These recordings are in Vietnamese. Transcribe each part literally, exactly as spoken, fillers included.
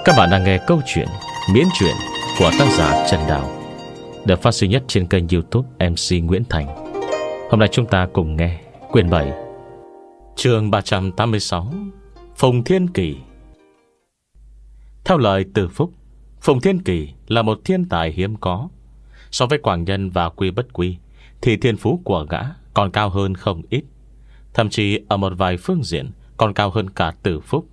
Các bạn đang nghe câu chuyện Miễn truyện của tác giả Trần Đào, được phát sinh nhất trên kênh YouTube em xê Nguyễn Thành. Hôm nay chúng ta cùng nghe quyển bảy, chương ba trăm tám mươi sáu, Phùng Thiên Kỳ. Theo lời Từ Phúc, Phùng Thiên Kỳ là một thiên tài hiếm có. So với Quảng Nhân và Quy Bất Quy thì thiên phú của gã còn cao hơn không ít, thậm chí ở một vài phương diện còn cao hơn cả Từ Phúc.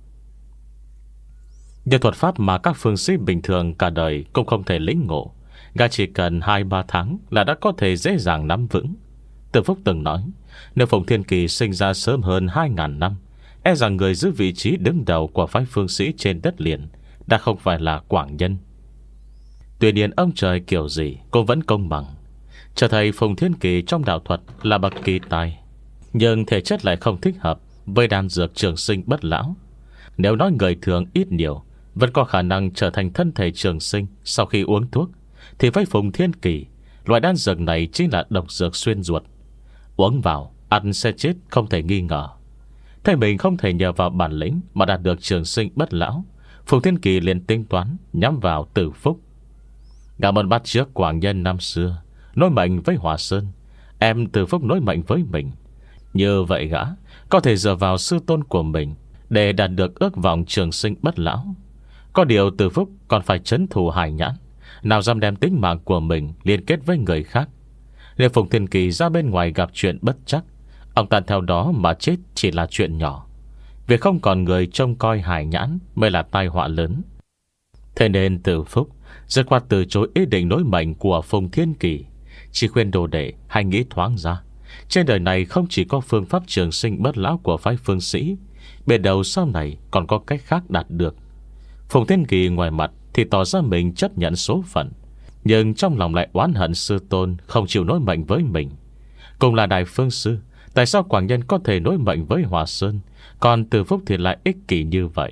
Những thuật pháp mà các phương sĩ bình thường cả đời cũng không thể lĩnh ngộ, gã chỉ cần hai ba tháng là đã có thể dễ dàng nắm vững. Từ Phúc từng nói, nếu Phùng Thiên Kỳ sinh ra sớm hơn hai ngàn năm, e rằng người giữ vị trí đứng đầu của phái phương sĩ trên đất liền đã không phải là Quảng Nhân. Tuy nhiên ông trời kiểu gì cũng vẫn công bằng. Trở thấy Phùng Thiên Kỳ trong đạo thuật là bậc kỳ tài, nhưng thể chất lại không thích hợp với đan dược trường sinh bất lão. Nếu nói người thường ít nhiều vẫn có khả năng trở thành thân thể trường sinh sau khi uống thuốc, thì với Phùng Thiên Kỳ, loại đan dược này chính là độc dược xuyên ruột. Uống vào, ăn sẽ chết không thể nghi ngờ. Thấy mình không thể nhờ vào bản lĩnh mà đạt được trường sinh bất lão, Phùng Thiên Kỳ liền tính toán nhắm vào Từ Phúc. Gã muốn bắt trước Quảng Nhân năm xưa, nối mệnh với Hòa Sơn, em Từ Phúc nối mệnh với mình. Như vậy gã có thể dựa vào sư tôn của mình để đạt được ước vọng trường sinh bất lão. Có điều Từ Phúc còn phải trấn thủ Hải Nhãn, nào dám đem tính mạng của mình liên kết với người khác. Nếu Phùng Thiên Kỳ ra bên ngoài gặp chuyện bất chắc, ông ta theo đó mà chết chỉ là chuyện nhỏ. Việc không còn người trông coi Hải Nhãn mới là tai họa lớn. Thế nên Từ Phúc dứt khoát từ chối ý định nối mệnh của Phùng Thiên Kỳ, chỉ khuyên đồ đệ hay nghĩ thoáng ra, trên đời này không chỉ có phương pháp trường sinh bất lão của phái phương sĩ, biết đầu sau này còn có cách khác đạt được. Phùng Thiên Kỳ ngoài mặt thì tỏ ra mình chấp nhận số phận, nhưng trong lòng lại oán hận sư tôn không chịu nối mệnh với mình. Cùng là đại phương sư, tại sao Quảng Nhân có thể nối mệnh với Hòa Sơn, còn Từ Phúc thì lại ích kỷ như vậy?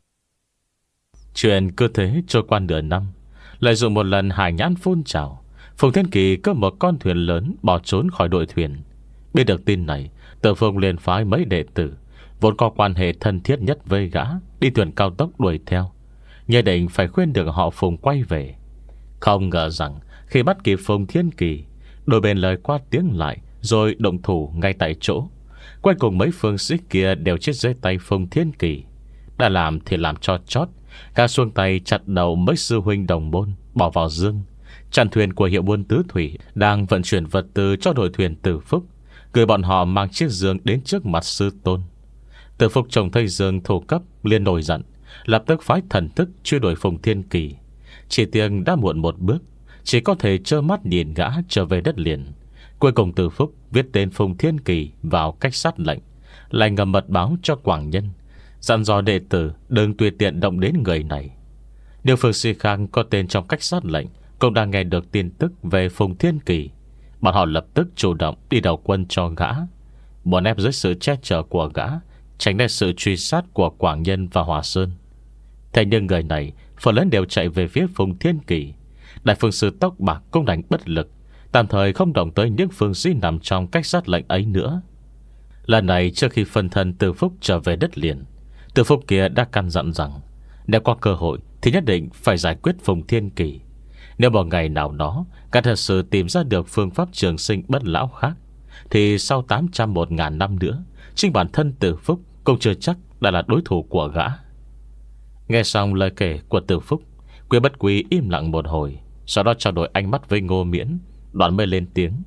Chuyện cứ thế trôi qua nửa năm. Lợi dụng một lần Hải Nhãn phun trào, Phùng Thiên Kỳ cướp một con thuyền lớn bỏ trốn khỏi đội thuyền. Biết được tin này, Từ Phúc liền phái mấy đệ tử vốn có quan hệ thân thiết nhất với gã đi thuyền cao tốc đuổi theo, nhất định phải khuyên được họ Phùng quay về. Không ngờ rằng khi bắt kịp Phùng Thiên Kỳ, đôi bên lời qua tiếng lại, rồi động thủ ngay tại chỗ. Cuối cùng mấy phương sĩ kia đều chết dưới tay Phùng Thiên Kỳ. Đã làm thì làm cho chót, gã xuông tay chặt đầu mấy sư huynh đồng môn, bỏ vào dương. Chặn thuyền của hiệu buôn tứ thủy đang vận chuyển vật tư cho đội thuyền Từ Phúc, gửi bọn họ mang chiếc dương đến trước mặt sư tôn. Từ Phúc trông thấy dương thổ cấp liền nổi giận, lập tức phái thần thức truy đuổi Phùng Thiên Kỳ. Chỉ tiếng đã muộn một bước, chỉ có thể trơ mắt nhìn gã trở về đất liền. Cuối cùng Từ Phúc viết tên Phùng Thiên Kỳ vào cách sát lệnh, lại ngầm mật báo cho Quảng Nhân, dặn dò đệ tử đừng tùy tiện động đến người này. Điều Phương Si Khang có tên trong cách sát lệnh cũng đang nghe được tin tức về Phùng Thiên Kỳ. Bọn họ lập tức chủ động đi đầu quân cho gã, muốn ép dưới sự che chở của gã, tránh để sự truy sát của Quảng Nhân và Hòa Sơn. Thế nhưng người này phần lớn đều chạy về phía Phùng Thiên Kỳ. Đại phương sư tóc bạc cũng đánh bất lực, tạm thời không động tới những phương sĩ nằm trong cách sát lệnh ấy nữa. Lần này trước khi phân thân Từ Phúc trở về đất liền, Từ Phúc kia đã căn dặn rằng nếu có cơ hội thì nhất định phải giải quyết Phùng Thiên Kỳ. Nếu một ngày nào đó cả thật sự tìm ra được phương pháp trường sinh bất lão khác, thì sau tám trăm một ngàn năm nữa, chính bản thân Từ Phúc cũng chưa chắc đã là đối thủ của gã. Nghe xong lời kể của Từ Phúc, Quy Bất Quy im lặng một hồi, sau đó trao đổi ánh mắt với Ngô Miễn, đoạn mới lên tiếng.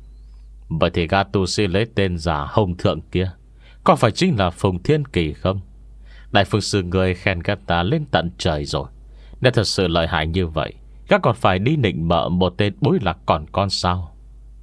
Vậy thì gã tu sĩ lấy tên giả Hồng Thượng kia có phải chính là Phùng Thiên Kỳ không? Đại phương sư người khen gã ta lên tận trời rồi. Nếu thật sự lợi hại như vậy, gã còn phải đi nịnh bợ một tên bối lạc còn con sao?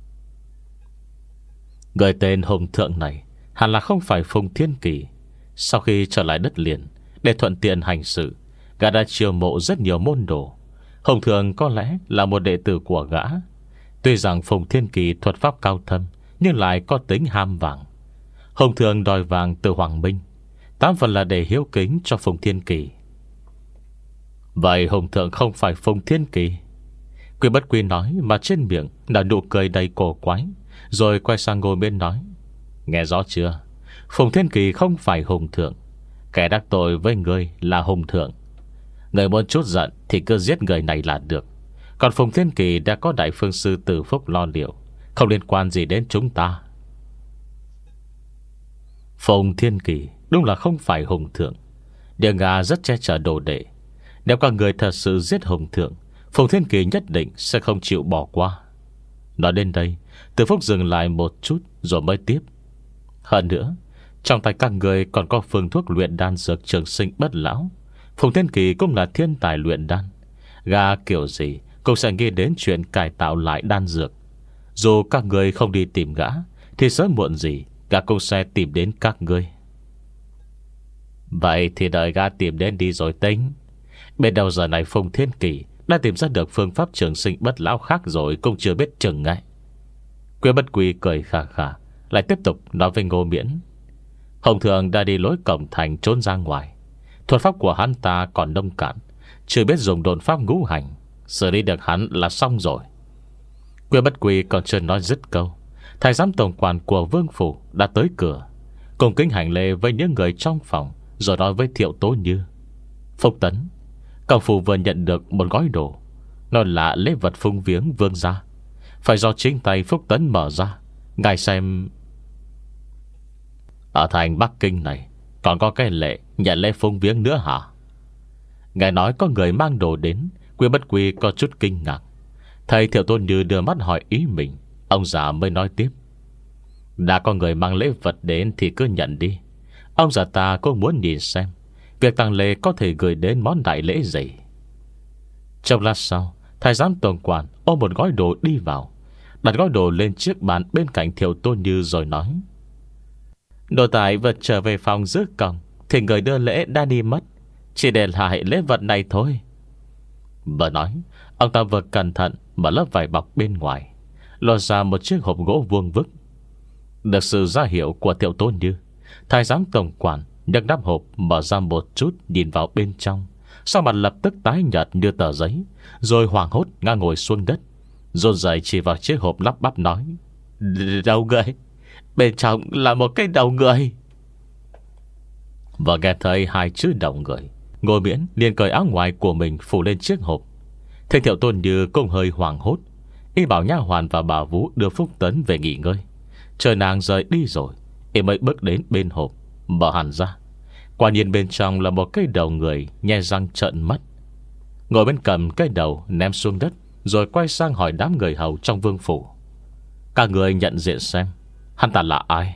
Người tên Hồng Thượng này hẳn là không phải Phùng Thiên Kỳ. Sau khi trở lại đất liền, để thuận tiện hành sự, gã đã chiêu mộ rất nhiều môn đồ. Hồng Thượng có lẽ là một đệ tử của gã. Tuy rằng Phùng Thiên Kỳ thuật pháp cao thâm, nhưng lại có tính ham vàng. Hồng Thượng đòi vàng từ Hoàng Minh, tám phần là để hiếu kính cho Phùng Thiên Kỳ. Vậy Hồng Thượng không phải Phùng Thiên Kỳ? Quy Bất Quy nói mà trên miệng là nụ cười đầy cổ quái, rồi quay sang Ngô Miễn nói. Nghe rõ chưa? Phùng Thiên Kỳ không phải Hồng Thượng. Kẻ đắc tội với ngươi là Hồng Thượng. Người muốn chút giận thì cứ giết người này là được. Còn Phùng Thiên Kỳ đã có đại phương sư Từ Phúc lo liệu, không liên quan gì đến chúng ta. Phùng Thiên Kỳ đúng là không phải hùng thượng. Địa Ngà rất che chở đồ đệ. Nếu các người thật sự giết hùng thượng, Phùng Thiên Kỳ nhất định sẽ không chịu bỏ qua. Nói đến đây, Từ Phúc dừng lại một chút rồi mới tiếp. Hơn nữa, trong tay các người còn có phương thuốc luyện đan dược trường sinh bất lão. Phùng Thiên Kỳ cũng là thiên tài luyện đan. Gà kiểu gì cũng sẽ nghĩ đến chuyện cải tạo lại đan dược. Dù các người không đi tìm gã, thì sớm muộn gì gã cũng sẽ tìm đến các ngươi. Vậy thì đợi gã tìm đến đi rồi tính. Bên đầu giờ này Phùng Thiên Kỳ đã tìm ra được phương pháp trường sinh bất lão khác rồi, cũng chưa biết chừng ngay. Quyên Bất Quy cười khà khà, lại tiếp tục nói với Ngô Miễn. Hồng Thượng đã đi lối cổng thành trốn ra ngoài. Thuật pháp của hắn ta còn nông cạn, chưa biết dùng độn pháp ngũ hành, xử lý được hắn là xong rồi. Quyên Bất Quy còn chưa nói dứt câu, thái giám tổng quản của vương phủ đã tới cửa, cùng kính hành lễ với những người trong phòng, rồi nói với Thiệu Tố Như. Phúc Tấn, cậu phủ vừa nhận được một gói đồ, nó là lễ vật phung viếng vương gia, phải do chính tay Phúc Tấn mở ra. Ngài xem. Ở thành Bắc Kinh này còn có cái lệ nhận lễ phung viếng nữa hả? Ngài nói có người mang đồ đến. Quyên Bất Quy có chút kinh ngạc. Thầy Thiệu Tôn Như đưa mắt hỏi ý mình, ông già mới nói tiếp. Đã có người mang lễ vật đến thì cứ nhận đi. Ông già ta cũng muốn nhìn xem việc tàng lễ có thể gửi đến món đại lễ gì. Trong lát sau, thái giám tổng quản ôm một gói đồ đi vào, đặt gói đồ lên chiếc bàn bên cạnh Thiệu Tôn Như rồi nói. Đồ tài vật trở về phòng giữ cổng thì người đưa lễ đã đi mất, chỉ để lại lễ vật này thôi. Vừa nói, ông ta vừa cẩn thận mở lớp vải bọc bên ngoài, lột ra một chiếc hộp gỗ vuông vức. Được sự ra hiệu của Thiệu Tôn Như, thái giám tổng quản nhấc nắp hộp mở ra một chút, nhìn vào bên trong, sau mặt lập tức tái nhợt như tờ giấy, rồi hoảng hốt ngã ngồi xuống đất, run rẩy chỉ vào chiếc hộp lắp bắp nói. Đầu người, bên trong là một cái đầu người. Và nghe thấy hai chữ đầu người, Ngô Miễn liền cởi áo ngoài của mình phủ lên chiếc hộp. Thầy Thiệu Tôn Như cũng hơi hoảng hốt, y bảo nha hoàn và bà Vũ đưa Phúc Tấn về nghỉ ngơi. Chờ nàng rời đi rồi, y mới bước đến bên hộp, mở hẳn ra. Quả nhiên bên trong là một cái đầu người nhe răng trợn mắt. Ngồi bên cầm cái đầu ném xuống đất, rồi quay sang hỏi đám người hầu trong vương phủ. Các người nhận diện xem hắn ta là ai?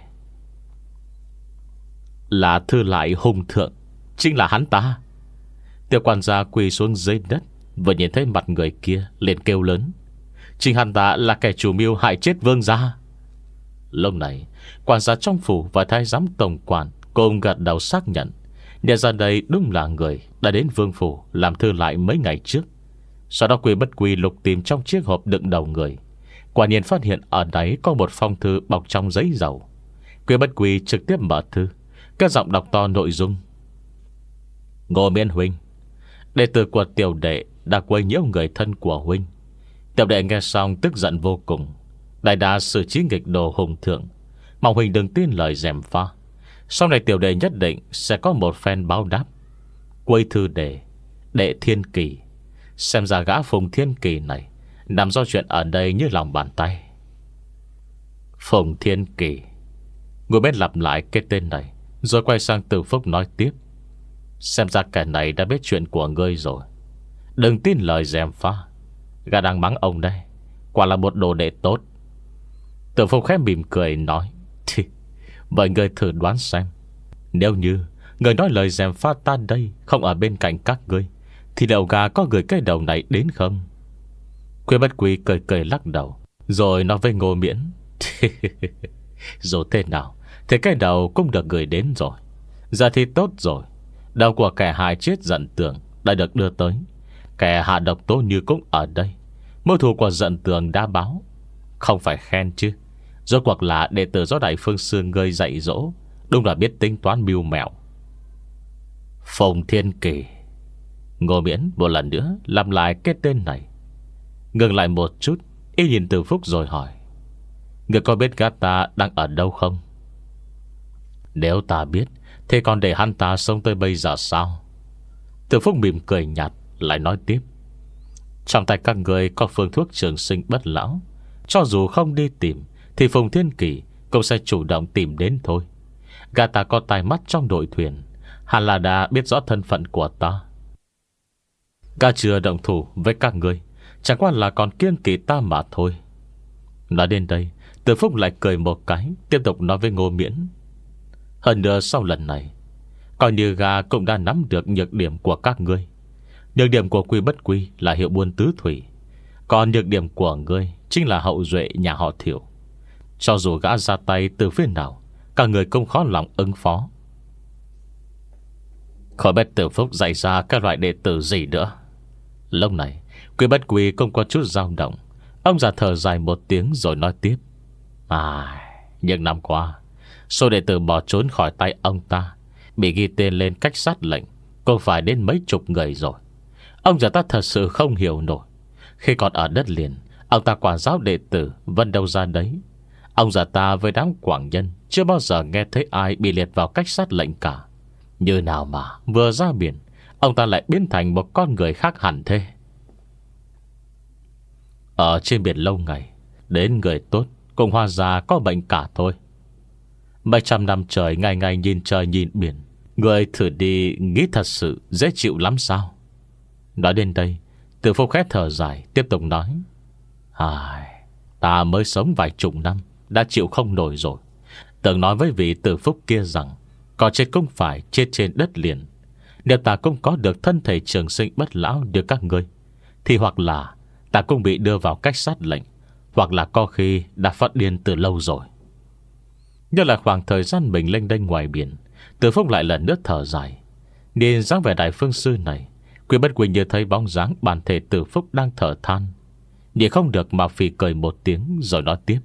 Là Thư Lại Hùng Thượng, chính là hắn ta. Tiểu quan gia quỳ xuống dưới đất, vừa nhìn thấy mặt người kia liền kêu lớn. Chính hắn ta là kẻ chủ mưu hại chết vương gia. Lúc này, quan gia trong phủ và thái giám tổng quản cùng gật đầu xác nhận, nhận ra đây đúng là người đã đến vương phủ làm Thư Lại mấy ngày trước. Sau đó Quyên Bất Quy lục tìm trong chiếc hộp đựng đầu người, quả nhiên phát hiện ở đáy có một phong thư bọc trong giấy dầu. Quyên Bất Quy trực tiếp mở thư, các giọng đọc to nội dung. Ngô Miễn huynh, đệ tử của tiểu đệ đã quấy nhiễu người thân của huynh. Tiểu đệ nghe xong tức giận vô cùng, đại đã xử trí nghịch đồ Hùng Thượng, mong huynh đừng tin lời gièm pha. Sau này tiểu đệ nhất định sẽ có một phen báo đáp. Quấy thư đệ Đệ Thiên Kỳ. Xem ra gã Phùng Thiên Kỳ này nằm do chuyện ở đây như lòng bàn tay. Phùng Thiên Kỳ. Ngồi bên lặp lại cái tên này, rồi quay sang Từ Phúc nói tiếp. Xem ra kẻ này đã biết chuyện của ngươi rồi. Đừng tin lời gièm pha. Gã đang mắng ông đây, quả là một đồ đệ tốt. Từ Phúc khẽ mỉm cười nói. Thì vậy ngươi thử đoán xem, nếu như người nói lời gièm pha ta đây không ở bên cạnh các ngươi, thì đầu gà có gửi cái đầu này đến không? Quyên Bất Quy cười cười lắc đầu, rồi nói với Ngô Miễn. Dù thế nào thì cái đầu cũng được gửi đến rồi. Giờ thì tốt rồi, đầu của kẻ hại chết Dận Tường đã được đưa tới. Kẻ hạ độc Tố Như cũng ở đây. Mưu thù của Dận Tường đã báo. Không phải khen chứ, rốt cuộc là đệ tử do Đại Phương Sư ngươi dạy dỗ, đúng là biết tính toán mưu mẹo. Phùng Thiên Kỳ. Ngô Miễn một lần nữa làm lại cái tên này. Ngừng lại một chút, y nhìn Từ Phúc rồi hỏi. Người có biết gã ta đang ở đâu không? Nếu ta biết thì còn để hắn ta sống tới bây giờ sao? Từ Phúc mỉm cười nhạt, lại nói tiếp: trong tay các người có phương thuốc trường sinh bất lão. Cho dù không đi tìm thì Phùng Thiên Kỳ cũng sẽ chủ động tìm đến thôi. Gã ta có tai mắt trong đội thuyền, hẳn là đã biết rõ thân phận của ta. Gã chưa động thủ với các người, chẳng qua là còn kiêng kỵ ta mà thôi. Nói đến đây, Từ Phúc lại cười một cái, tiếp tục nói với Ngô Miễn: hơn nữa sau lần này, coi như gã cũng đã nắm được nhược điểm của các ngươi. Nhược điểm của Quy Bất Quy là hiệu buôn tứ thủy, còn nhược điểm của ngươi chính là hậu duệ nhà họ Thiệu. Cho dù gã ra tay từ phía nào, cả người cũng khó lòng ứng phó. Khỏi biết Từ Phúc dạy ra các loại đệ tử gì nữa. Lúc này Quy Bất Quy không có chút dao động. Ông già thở dài một tiếng rồi nói tiếp: À, những năm qua, số đệ tử bỏ trốn khỏi tay ông ta, bị ghi tên lên cách sát lệnh, cũng phải đến mấy chục người rồi. Ông già ta thật sự không hiểu nổi. Khi còn ở đất liền, ông ta quản giáo đệ tử vân đâu ra đấy. Ông già ta với đám quảng nhân chưa bao giờ nghe thấy ai bị liệt vào cách sát lệnh cả. Như nào mà vừa ra biển, ông ta lại biến thành một con người khác hẳn thế. Ở trên biển lâu ngày, đến người tốt cùng hóa ra có bệnh cả thôi. Mấy trăm năm trời ngày ngày nhìn trời nhìn biển, người thử đi nghĩ thật sự dễ chịu lắm sao? Nói đến đây, Từ Phúc khẽ thở dài, tiếp tục nói: Ai, ta mới sống vài chục năm đã chịu không nổi rồi. Từng nói với vị Từ Phúc kia rằng có chết cũng phải chết trên đất liền. Nếu ta cũng có được thân thể trường sinh bất lão như các ngươi, thì hoặc là ta cũng bị đưa vào cách sát lệnh, hoặc là có khi đã phát điên từ lâu rồi. Nhớ là khoảng thời gian mình lênh đênh ngoài biển, Từ Phúc lại lần nữa thở dài. Nhìn dáng vẻ đại phương sư này, Quy Bất Quy như thấy bóng dáng bản thể Từ Phúc đang thở than, nhìn không được mà phì cười một tiếng rồi nói tiếp: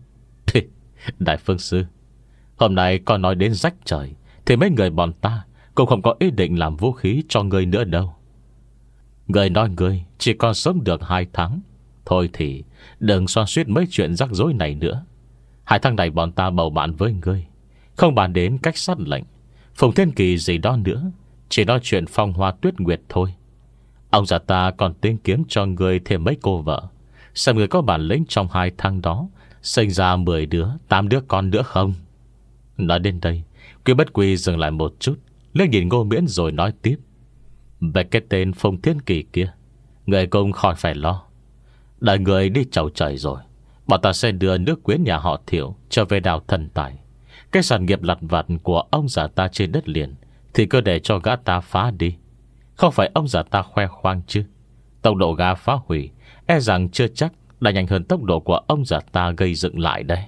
Đại phương sư, hôm nay còn nói đến rách trời, thì mấy người bọn ta cũng không có ý định làm vũ khí cho ngươi nữa đâu. Người nói ngươi chỉ còn sống được hai tháng, thôi thì đừng xoan suýt mấy chuyện rắc rối này nữa. Hai tháng này bọn ta bầu bạn với ngươi, không bàn đến cách sát lệnh, Phùng Thiên Kỳ gì đó nữa, chỉ nói chuyện phong hoa tuyết nguyệt thôi. Ông già ta còn tính kiếm cho ngươi thêm mấy cô vợ, xem người có bản lĩnh trong hai tháng đó sinh ra mười đứa, tám đứa con nữa không. Nói đến đây, Quy Bất Quy dừng lại một chút, liếc nhìn Ngô Miễn rồi nói tiếp: Về cái tên Phùng Thiên Kỳ kia, người cũng khỏi phải lo. Đợi người đi chầu trời rồi, bọn ta sẽ đưa nước quyến nhà họ Thiệu trở về đảo Thần Tài. Cái sản nghiệp lặt vặt của ông già ta trên đất liền thì cứ để cho gã ta phá đi. Không phải ông già ta khoe khoang chứ. Tốc độ gã phá hủy e rằng chưa chắc đã nhanh hơn tốc độ của ông già ta gây dựng lại đây.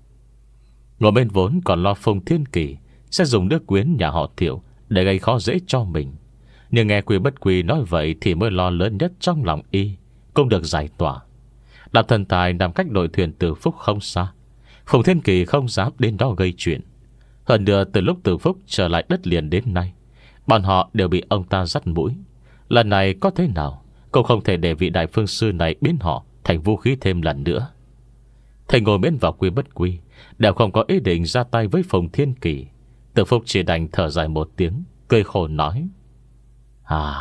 Ngồi bên vốn còn lo Phùng Thiên Kỳ sẽ dùng nước quyến nhà họ Thiệu để gây khó dễ cho mình, nhưng nghe Quy Bất Quy nói vậy thì mới lo lớn nhất trong lòng y cũng được giải tỏa. Đạp Thần Tài nằm cách đội thuyền Từ Phúc không xa. Phùng Thiên Kỳ không dám đến đó gây chuyện. Hơn nữa từ lúc Từ Phúc trở lại đất liền đến nay, bọn họ đều bị ông ta dắt mũi. Lần này có thế nào cũng không thể để vị đại phương sư này biến họ thành vũ khí thêm lần nữa. Thầy Ngồi Miễn vào Quy Bất Quy đều không có ý định ra tay với Phùng Thiên Kỳ. Từ Phúc chỉ đành thở dài một tiếng, cười khổ nói: À,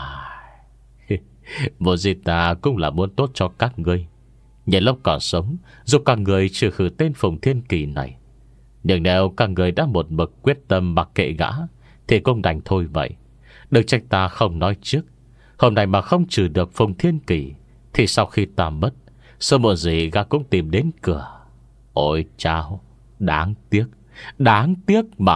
vô gì ta cũng là muốn tốt cho các ngươi, nhân lúc còn sống giúp các người trừ khử tên Phùng Thiên Kỳ này. Nhưng nếu các người đã một mực quyết tâm mặc kệ gã thì cũng đành thôi vậy. Đừng trách ta không nói trước. Hôm nay mà không trừ được Phùng Thiên Kỳ thì sau khi ta mất, sớm muộn gì gã cũng tìm đến cửa. Ôi chao, đáng tiếc, đáng tiếc mà.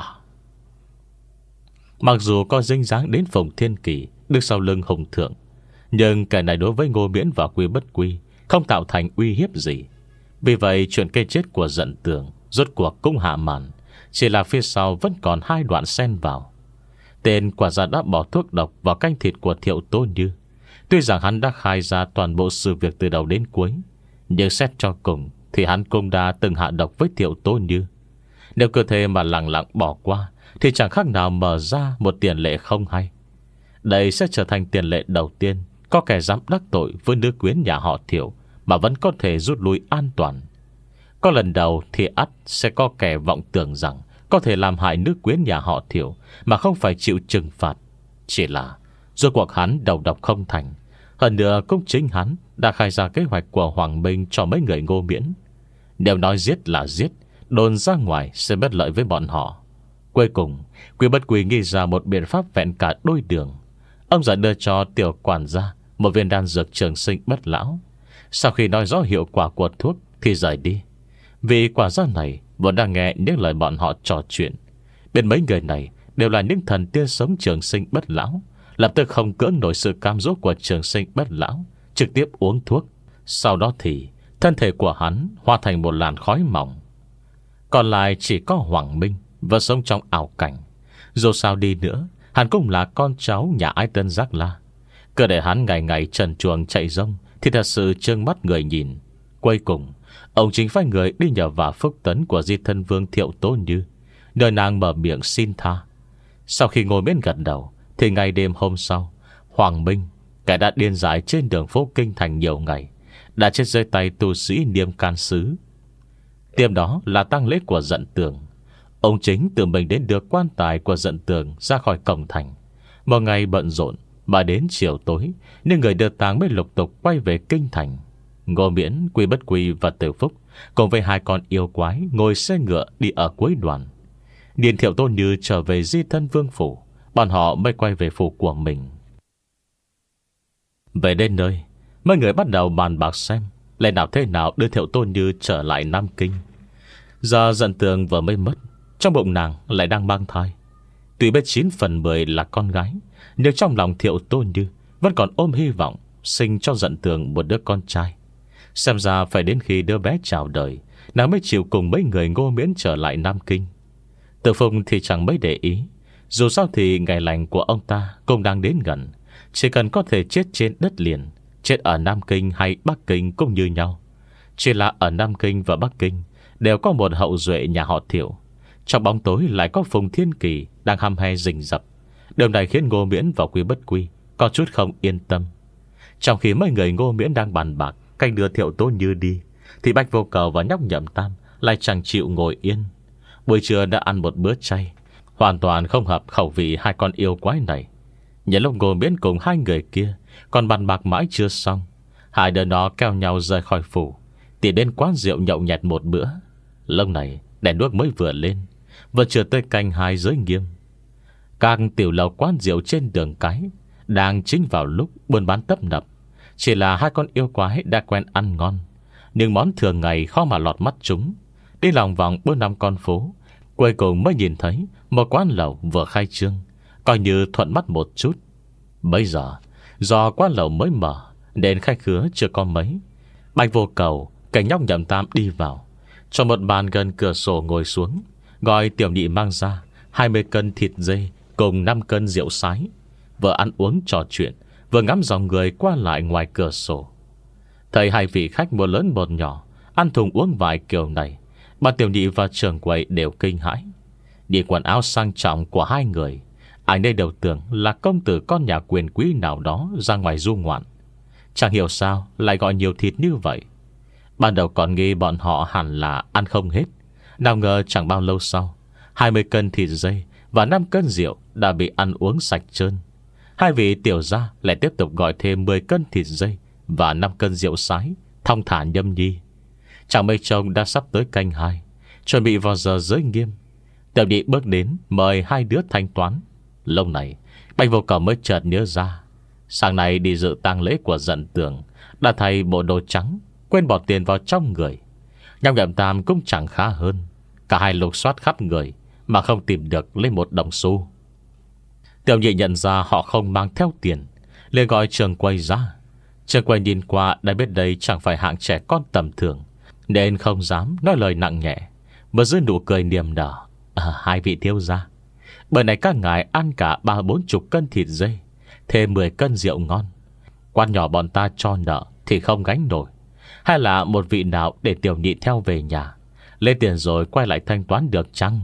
Mặc dù có dính dáng đến Phùng Thiên Kỳ đứng sau lưng hùng thượng, nhưng cái này đối với Ngô Miễn và Quy Bất Quy không tạo thành uy hiếp gì. Vì vậy chuyện cây chết của Dận Tường rốt cuộc cũng hạ màn. Chỉ là phía sau vẫn còn hai đoạn xen vào. Tên quả ra đã bỏ thuốc độc vào canh thịt của Thiệu Tố Như. Tuy rằng hắn đã khai ra toàn bộ sự việc từ đầu đến cuối, nhưng xét cho cùng thì hắn cũng đã từng hạ độc với Thiệu Tố Như. Nếu cơ thể mà lặng lặng bỏ qua thì chẳng khác nào mở ra một tiền lệ không hay. Đây sẽ trở thành tiền lệ đầu tiên có kẻ dám đắc tội với nữ quyến nhà họ Thiệu mà vẫn có thể rút lui an toàn. Có lần đầu thì ắt sẽ có kẻ vọng tưởng rằng có thể làm hại nữ quyến nhà họ Thiệu mà không phải chịu trừng phạt. Chỉ là Rồi cuộc hắn đầu độc không thành. Hơn nữa cũng chính hắn đã khai ra kế hoạch của Hoàng Minh cho mấy người Ngô Miễn. Nếu nói giết là giết, đồn ra ngoài sẽ bất lợi với bọn họ. Cuối cùng Quý Bất Quy nghĩ ra một biện pháp vẹn cả đôi đường. Ông già đưa cho tiểu quản gia một viên đan dược trường sinh bất lão. Sau khi nói rõ hiệu quả của thuốc thì rời đi. Vì quản gia này vẫn đang nghe những lời bọn họ trò chuyện. Bên mấy người này đều là những thần tiên sống trường sinh bất lão, lập tức không cưỡng nổi sự cam dỗ của trường sinh bất lão, trực tiếp uống thuốc. Sau đó thì thân thể của hắn hóa thành một làn khói mỏng. Còn lại chỉ có Hoàng Minh và sống trong ảo cảnh. Dù sao đi nữa, hắn cũng là con cháu nhà Ái Tân Giác La. Cứ để hắn ngày ngày trần truồng chạy rông thì thật sự trương mắt người nhìn. Cuối cùng ông chính phải người đi nhờ vào phúc tấn của di thân vương Thiệu Tố Như, nơi nàng mở miệng xin tha. Sau khi ngồi bên gật đầu thì ngày đêm hôm sau, Hoàng Minh, kẻ đã điên dại trên đường phố kinh thành nhiều ngày, đã chết dưới tay tu sĩ Niêm Can Sứ. Tiếp đó là tang lễ của Dận Tường. Ông chính tự mình đến đưa quan tài của Dận Tường ra khỏi cổng thành. Một ngày bận rộn, mà đến chiều tối nên người đưa tang mới lục tục quay về kinh thành. Ngô Miễn, Quý Bất Quy và Từ Phúc cùng với hai con yêu quái ngồi xe ngựa đi ở cuối đoàn. Điền Thiệu Tố Như trở về di thân vương phủ, bọn họ mới quay về phủ của mình. Về đến nơi, mấy người bắt đầu bàn bạc xem lẽ nào thế nào đưa Thiệu Tố Như trở lại Nam Kinh. Giờ Dận Tường vừa mới mất, trong bụng nàng lại đang mang thai. Tuy biết chín phần mười là con gái, nhưng trong lòng Thiệu Tố Như vẫn còn ôm hy vọng sinh cho Dận Tường một đứa con trai. Xem ra phải đến khi đứa bé chào đời, nàng mới chịu cùng mấy người Ngô Miễn trở lại Nam Kinh. Từ Phùng thì chẳng mấy để ý. Dù sao thì ngày lành của ông ta cũng đang đến gần. Chỉ cần có thể chết trên đất liền, chết ở Nam Kinh hay Bắc Kinh cũng như nhau. Chỉ là ở Nam Kinh và Bắc Kinh đều có một hậu duệ nhà họ Thiệu. Trong bóng tối lại có Phùng Thiên Kỳ đang hăm he rình rập. Điều này khiến Ngô Miễn và Quý Bất Quy có chút không yên tâm. Trong khi mấy người Ngô Miễn đang bàn bạc cách đưa Thiệu Tố Như đi, thì Bạch Vô Cầu và nhóc Nhậm Tam lại chẳng chịu ngồi yên. Buổi trưa đã ăn một bữa chay, hoàn toàn không hợp khẩu vị hai con yêu quái này. Nhân lúc Ngô Miễn cùng hai người kia còn bàn bạc mãi chưa xong, hai đứa nó kéo nhau rời khỏi phủ, tiến đến quán rượu nhậu nhẹt một bữa. Lúc này đèn đuốc mới vừa lên, vừa chưa tới canh hai giới nghiêm. Các tiểu lầu quán rượu trên đường cái đang chính vào lúc buôn bán tấp nập. Chỉ là hai con yêu quái đã quen ăn ngon, nhưng món thường ngày khó mà lọt mắt chúng. Đi lòng vòng bốn năm con phố, cuối cùng mới nhìn thấy một quán lẩu vừa khai trương, coi như thuận mắt một chút. Bây giờ do quán lẩu mới mở nên khách khứa chưa có mấy. Bạch Vô Cầu cảnh nhóc Nhậm Tam đi vào, cho một bàn gần cửa sổ ngồi xuống, gọi tiểu nhị mang ra hai mươi cân thịt dê cùng năm cân rượu sái. Vừa ăn uống trò chuyện, vừa ngắm dòng người qua lại ngoài cửa sổ. Thấy hai vị khách một lớn một nhỏ ăn thùng uống vài kiểu này, bà tiểu nhị và trưởng quầy đều kinh hãi. Nhìn quần áo sang trọng của hai người, ai đây đều tưởng là công tử con nhà quyền quý nào đó ra ngoài du ngoạn. Chẳng hiểu sao lại gọi nhiều thịt như vậy. Ban đầu còn nghi bọn họ hẳn là ăn không hết, nào ngờ chẳng bao lâu sau, hai mươi cân thịt dây và năm cân rượu đã bị ăn uống sạch trơn. Hai vị tiểu gia lại tiếp tục gọi thêm mười cân thịt dây và năm cân rượu sái, thong thả nhâm nhi. Chẳng mấy chồng đã sắp tới canh hai, chuẩn bị vào giờ giới nghiêm. Tiểu nhị bước đến mời hai đứa thanh toán. Lúc này Bạch Vô Cầu mới chợt nhớ ra, sáng nay đi dự tang lễ của Dận Tường đã thay bộ đồ trắng, quên bỏ tiền vào trong người. Nhóc Nhậm Tam cũng chẳng khá hơn. Cả hai lục soát khắp người mà không tìm được lấy một đồng xu. Tiểu nhị nhận ra họ không mang theo tiền, liền gọi trường quầy ra. Trường quầy nhìn qua đã biết đây chẳng phải hạng trẻ con tầm thường, nên không dám nói lời nặng nhẹ, mà giữ nụ cười niềm nở. À, hai vị thiếu gia, bữa này các ngài ăn cả ba bốn chục cân thịt dây, thêm mười cân rượu ngon. Quan nhỏ bọn ta cho nợ thì không gánh nổi. Hay là một vị nào để tiểu nhị theo về nhà, lấy tiền rồi quay lại thanh toán được chăng?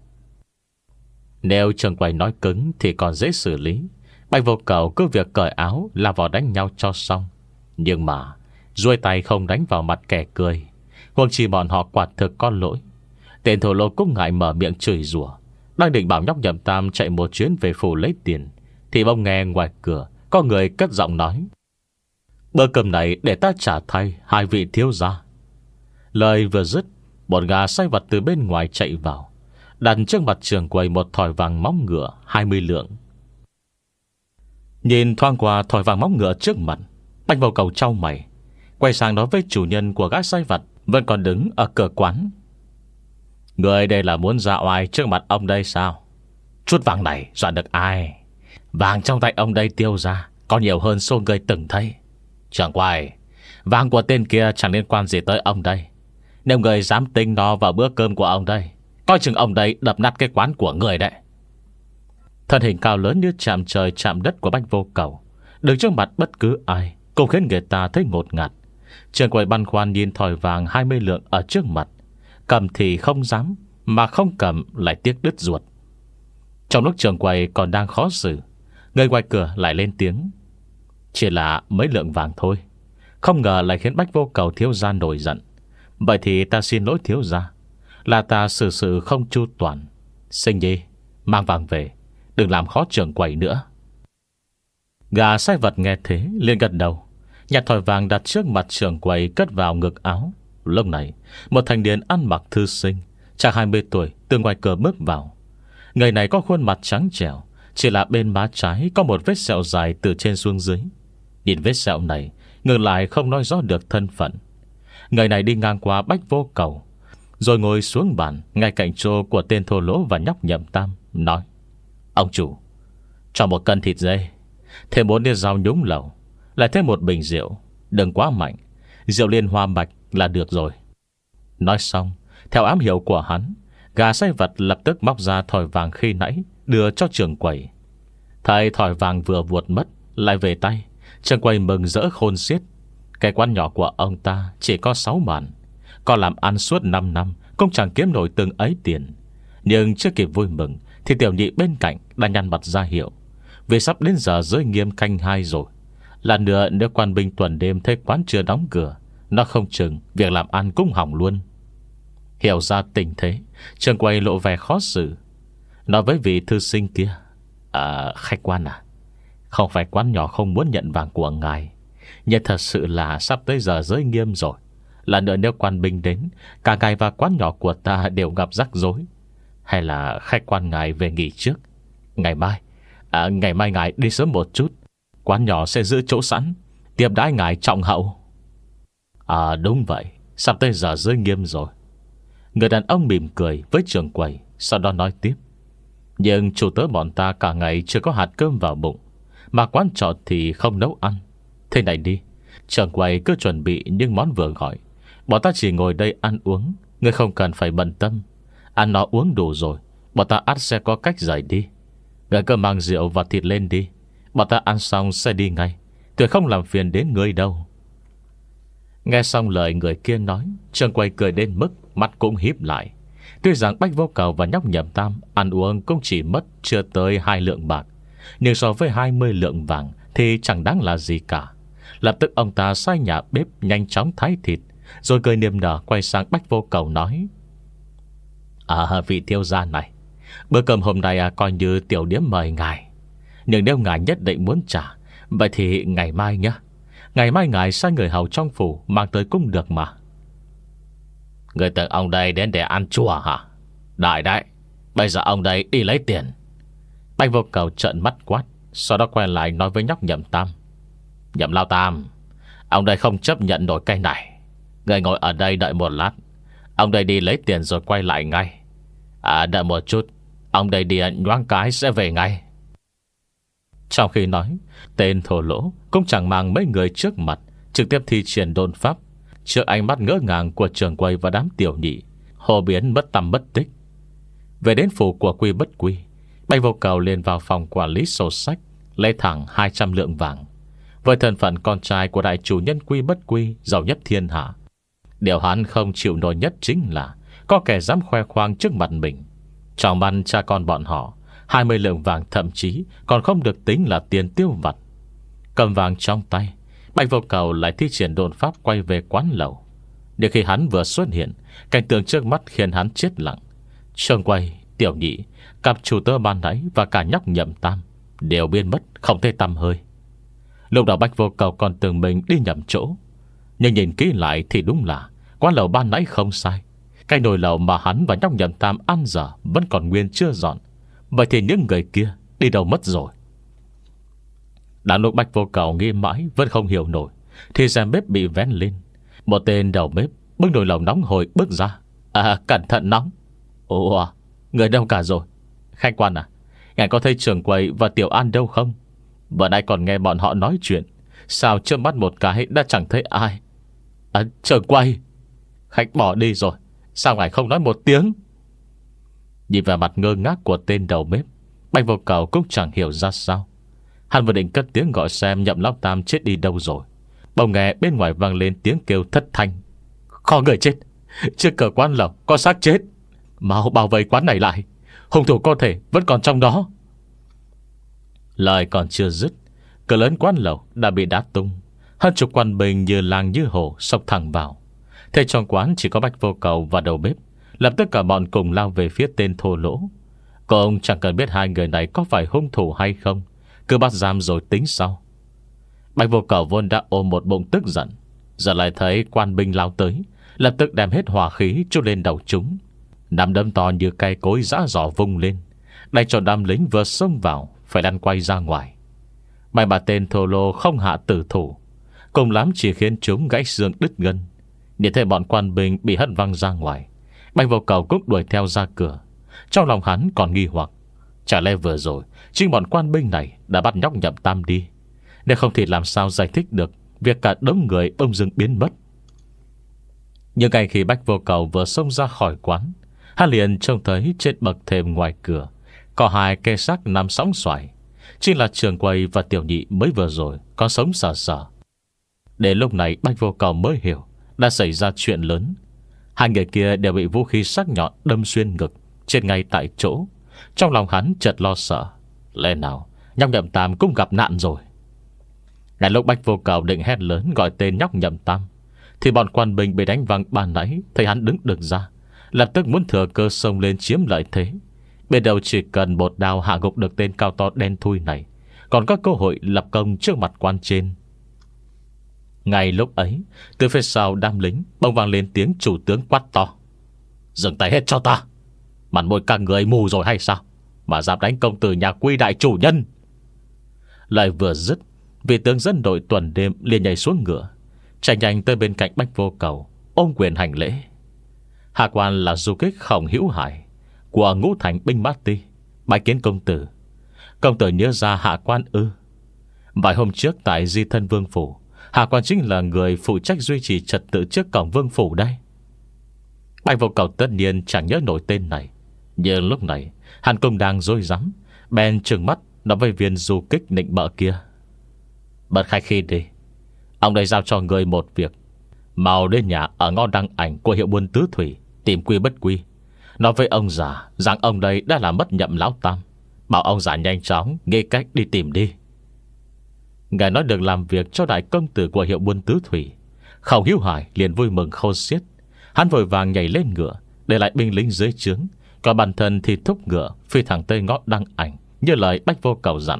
Nếu trường quầy nói cứng thì còn dễ xử lý. Bạch Vô Cầu cứ việc cởi áo là vào đánh nhau cho xong. Nhưng mà duỗi tay không đánh vào mặt kẻ cười, huống chi bọn họ quả thực có lỗi. Tên thổ lỗ cũng ngại mở miệng chửi rủa, đang định bảo nhóc Nhậm Tam chạy một chuyến về phủ lấy tiền, thì bỗng nghe ngoài cửa có người cất giọng nói: "Bữa cơm này để ta trả thay hai vị thiếu gia." Lời vừa dứt, một gã sai vặt từ bên ngoài chạy vào, đặt trước mặt trưởng quầy một thỏi vàng móng ngựa hai mươi lượng. Nhìn thoáng qua thỏi vàng móng ngựa trước mặt, Bạch Vô Cầu chau mày, quay sang nói với chủ nhân của gã sai vặt vẫn còn đứng ở cửa quán: "Người đây là muốn ra oai trước mặt ông đây sao? Chút vàng này dọa được ai? Vàng trong tay ông đây tiêu ra có nhiều hơn số người từng thấy. Chẳng quay, vàng của tên kia chẳng liên quan gì tới ông đây. Nếu người dám tính nó vào bữa cơm của ông đây, coi chừng ông đây đập nát cái quán của người đấy." Thân hình cao lớn như chạm trời chạm đất của Bạch Vô Cầu đứng trước mặt bất cứ ai cũng khiến người ta thấy ngột ngạt. Trường quầy băn khoăn nhìn thỏi vàng hai mươi lượng ở trước mặt, cầm thì không dám, mà không cầm lại tiếc đứt ruột. Trong lúc trường quầy còn đang khó xử, người ngoài cửa lại lên tiếng: "Chỉ là mấy lượng vàng thôi." Không ngờ lại khiến Bạch Vô Cầu thiếu gia nổi giận. "Vậy thì ta xin lỗi thiếu gia, là ta xử sự không chu toàn. Sinh nhi, mang vàng về, đừng làm khó trưởng quầy nữa." Gã sai vật nghe thế liền gật đầu, nhặt thỏi vàng đặt trước mặt trưởng quầy cất vào ngực áo. Lúc này một thanh niên ăn mặc thư sinh, chạc hai mươi tuổi, từ ngoài cửa bước vào. Người này có khuôn mặt trắng trẻo, chỉ là bên má trái có một vết sẹo dài từ trên xuống dưới. Nhìn vết sẹo này, ngược lại không nói rõ được thân phận. Người này đi ngang qua Bạch Vô Cầu, rồi ngồi xuống bàn ngay cạnh chỗ của tên thô lỗ và nhóc Nhậm Tam, nói: "Ông chủ, cho một cân thịt dê, thêm bốn đĩa rau nhúng lẩu, lại thêm một bình rượu, đừng quá mạnh, rượu liên hoa bạch là được rồi." Nói xong, theo ám hiệu của hắn, gã sai vật lập tức móc ra thỏi vàng khi nãy đưa cho trưởng quầy. Thấy thỏi vàng vừa vuột mất lại về tay, trưởng quầy mừng rỡ khôn xiết. Cái quán nhỏ của ông ta chỉ có sáu bàn, có làm ăn suốt năm năm cũng chẳng kiếm nổi từng ấy tiền. Nhưng chưa kịp vui mừng thì tiểu nhị bên cạnh đã nhăn mặt ra hiệu: vì sắp đến giờ giới nghiêm canh hai rồi. Lần nữa nếu quan binh tuần đêm thấy quán chưa đóng cửa, nó không chừng việc làm ăn cũng hỏng luôn. Hiểu ra tình thế, trưởng quầy lộ vẻ khó xử, nói với vị thư sinh kia: "À, khách quan à, không phải quán nhỏ không muốn nhận vàng của ngài, nhưng thật sự là sắp tới giờ giới nghiêm rồi. Lần nữa nếu quan binh đến, cả ngài và quán nhỏ của ta đều gặp rắc rối. Hay là khách quan ngài về nghỉ trước. Ngày mai à, Ngày mai ngài đi sớm một chút, quán nhỏ sẽ giữ chỗ sẵn, tiếp đãi ngài trọng hậu." "À đúng vậy, sắp tới giờ giới nghiêm rồi." Người đàn ông mỉm cười với trưởng quầy, sau đó nói tiếp: "Nhưng chủ tớ bọn ta cả ngày chưa có hạt cơm vào bụng, mà quán trọ thì không nấu ăn. Thế này đi, trưởng quầy cứ chuẩn bị những món vừa gọi, bọn ta chỉ ngồi đây ăn uống, người không cần phải bận tâm. Ăn nó uống đủ rồi, bọn ta ắt sẽ có cách rời đi. Người cứ mang rượu và thịt lên đi, bọn ta ăn xong sẽ đi ngay, tuyệt không làm phiền đến người đâu." Nghe xong lời người kia nói, trưởng quầy cười đến mức mắt cũng híp lại. Tuy rằng Bạch Vô Cầu và nhóc Nhậm Tam ăn uống cũng chỉ mất chưa tới hai lượng bạc, nhưng so với hai mươi lượng vàng thì chẳng đáng là gì cả. Lập tức ông ta sai nhà bếp nhanh chóng thái thịt, rồi cười niềm nở quay sang Bạch Vô Cầu nói: "À vị thiếu gia này, bữa cơm hôm nay à, coi như tiểu điếm mời ngài. Nhưng nếu ngài nhất định muốn trả, vậy thì ngày mai nhé. Ngày mai ngài sai người hầu trong phủ mang tới cũng được mà." "Người tưởng ông đây đến để ăn chùa hả? Đại đấy, bây giờ ông đây đi lấy tiền." Bạch Vô Cầu trợn mắt quát, sau đó quay lại nói với nhóc Nhậm Tam: "Nhậm Lao Tam, ông đây không chấp nhận nổi cái này. Người ngồi ở đây đợi một lát, ông đây đi lấy tiền rồi quay lại ngay. À đợi một chút, ông đây đi nhoáng cái sẽ về ngay." Trong khi nói, tên thổ lỗ cũng chẳng mang mấy người trước mặt, trực tiếp thi triển độn pháp. Trước ánh mắt ngỡ ngàng của trưởng quầy và đám tiểu nhị, hồ biến mất tăm mất tích. Về đến phủ của Quy Bất Quy, Bạch Vô Cầu liền vào phòng quản lý sổ sách, lấy thẳng hai trăm lượng vàng. Với thân phận con trai của đại chủ nhân Quy Bất Quy giàu nhất thiên hạ, điều hắn không chịu nổi nhất chính là có kẻ dám khoe khoang trước mặt mình. Trong ban cha con bọn họ, hai mươi lượng vàng thậm chí còn không được tính là tiền tiêu vặt. Cầm vàng trong tay, Bạch Vô Cầu lại thi triển độn pháp quay về quán lẩu. Nhưng khi hắn vừa xuất hiện, cảnh tượng trước mắt khiến hắn chết lặng. Trường quầy, tiểu nhị, cặp chủ tớ ban nãy và cả nhóc Nhậm Tam đều biến mất không thấy tăm hơi. Lúc đầu Bách Vô Cầu còn tưởng mình đi nhầm chỗ, nhưng nhìn kỹ lại thì đúng là quán lẩu ban nãy không sai. Cái nồi lẩu mà hắn và nhóc Nhậm Tam ăn giờ vẫn còn nguyên chưa dọn. Vậy thì những người kia đi đâu mất rồi? Đang lúc Bách Vô Cầu nghĩ mãi vẫn không hiểu nổi, thì rèm bếp bị vén lên. Một tên đầu bếp bưng nồi lẩu nóng hổi bước ra. À, cẩn thận nóng. Ồ, người đâu cả rồi? Khách quan à, ngài có thấy trưởng quầy và Tiểu An đâu không? Vừa nãy còn nghe bọn họ nói chuyện, sao chớp mắt một cái đã chẳng thấy ai? À, trưởng quầy, khách bỏ đi rồi, sao ngài không nói một tiếng? Nhìn vào mặt ngơ ngác của tên đầu bếp, Bách Vô Cầu cũng chẳng hiểu ra sao. Hắn vừa định cất tiếng gọi xem Nhậm Lão Tam chết đi đâu rồi, bỗng nghe bên ngoài vang lên tiếng kêu thất thanh. Có người chết, trước cửa quán lẩu có xác chết, mau bảo vệ quán này lại, hung thủ có thể vẫn còn trong đó. Lời còn chưa dứt, cửa lớn quán lẩu đã bị đá tung. Hơn chục quan binh như lang như hổ xông thẳng vào. Thế trong quán chỉ có Bách Vô Cầu và đầu bếp. Lập tức cả bọn cùng lao về phía tên thô lỗ. Cô chẳng cần biết hai người này có phải hung thủ hay không, cứ bắt giam rồi tính sau. Bách Vô Cầu vốn đã ôm một bụng tức giận, giờ lại thấy quan binh lao tới, lập tức đem hết hỏa khí trút lên đầu chúng. Nắm đấm to như cây cối giã giỏ vung lên, đánh cho đám lính vừa xông vào phải lăn quay ra ngoài. May mà tên thô lô không hạ tử thủ, cùng lắm chỉ khiến chúng gãy xương đứt gân. Nhìn thấy bọn quan binh bị hất văng ra ngoài, Bách Vô Cầu cũng đuổi theo ra cửa. Trong lòng hắn còn nghi hoặc, chả lẽ vừa rồi chính bọn quan binh này đã bắt nhóc Nhậm Tam đi? Nếu không thì làm sao giải thích được việc cả đống người bỗng dưng biến mất. Nhưng ngay khi Bách Vô Cầu vừa xông ra khỏi quán, hắn liền trông thấy trên bậc thềm ngoài cửa có hai cây xác nằm sóng xoài. Chính là Trường Quầy và Tiểu Nhị mới vừa rồi có sống sờ sờ. Đến lúc này Bách Vô Cầu mới hiểu đã xảy ra chuyện lớn. Hai người kia đều bị vũ khí sắc nhọn đâm xuyên ngực, chết ngay tại chỗ. Trong lòng hắn chợt lo sợ, lẽ nào nhóc Nhậm Tam cũng gặp nạn rồi? Ngay lúc Bách Vô Cầu định hét lớn gọi tên nhóc Nhậm Tam, thì bọn quan binh bị đánh văng ban nãy thấy hắn đứng được ra, lập tức muốn thừa cơ xông lên chiếm lợi thế. Bên đầu chỉ cần một đao hạ gục được tên cao to đen thui này, còn có cơ hội lập công trước mặt quan trên. Ngay lúc ấy, từ phía sau đám lính bỗng vang lên tiếng chủ tướng quát to: dừng tay hết cho ta! Mặt mũi các người mù rồi hay sao mà dám đánh công tử nhà Quy đại chủ nhân? Lời vừa dứt, vị tướng dẫn đội tuần đêm liền nhảy xuống ngựa, chạy nhanh tới bên cạnh Bách Vô Cầu, ôm quyền hành lễ. Hạ quan là du kích Khổng Hữu Hải của Ngũ Thành binh mã ti, bái kiến công tử. Công tử nhớ ra hạ quan ư? Vài hôm trước tại Di Thân Vương phủ, hạ quan chính là người phụ trách duy trì trật tự trước cổng vương phủ đây. Bách Vô Cầu tất nhiên chẳng nhớ nổi tên này, nhưng lúc này hắn cũng đang rối rắm, bèn trừng mắt nói với viên du kích nịnh bợ kia: bật khách khi đi, ông đây giao cho người một việc. Mau đến nhà ở ngõ Đăng Ảnh của hiệu buôn Tứ Thủy tìm Quy Bất Quy, nói với ông già rằng ông đây đã làm mất Nhậm Lão Tam, bảo ông già nhanh chóng nghĩ cách đi tìm đi. Ngài nói được làm việc cho đại công tử của hiệu buôn Tứ Thủy, Khổng Hữu Hải liền vui mừng khôn xiết. Hắn vội vàng nhảy lên ngựa, để lại binh lính dưới trướng, còn bản thân thì thúc ngựa phi thẳng tới ngõ Đăng Ảnh như lời Bách Vô Cầu dặn.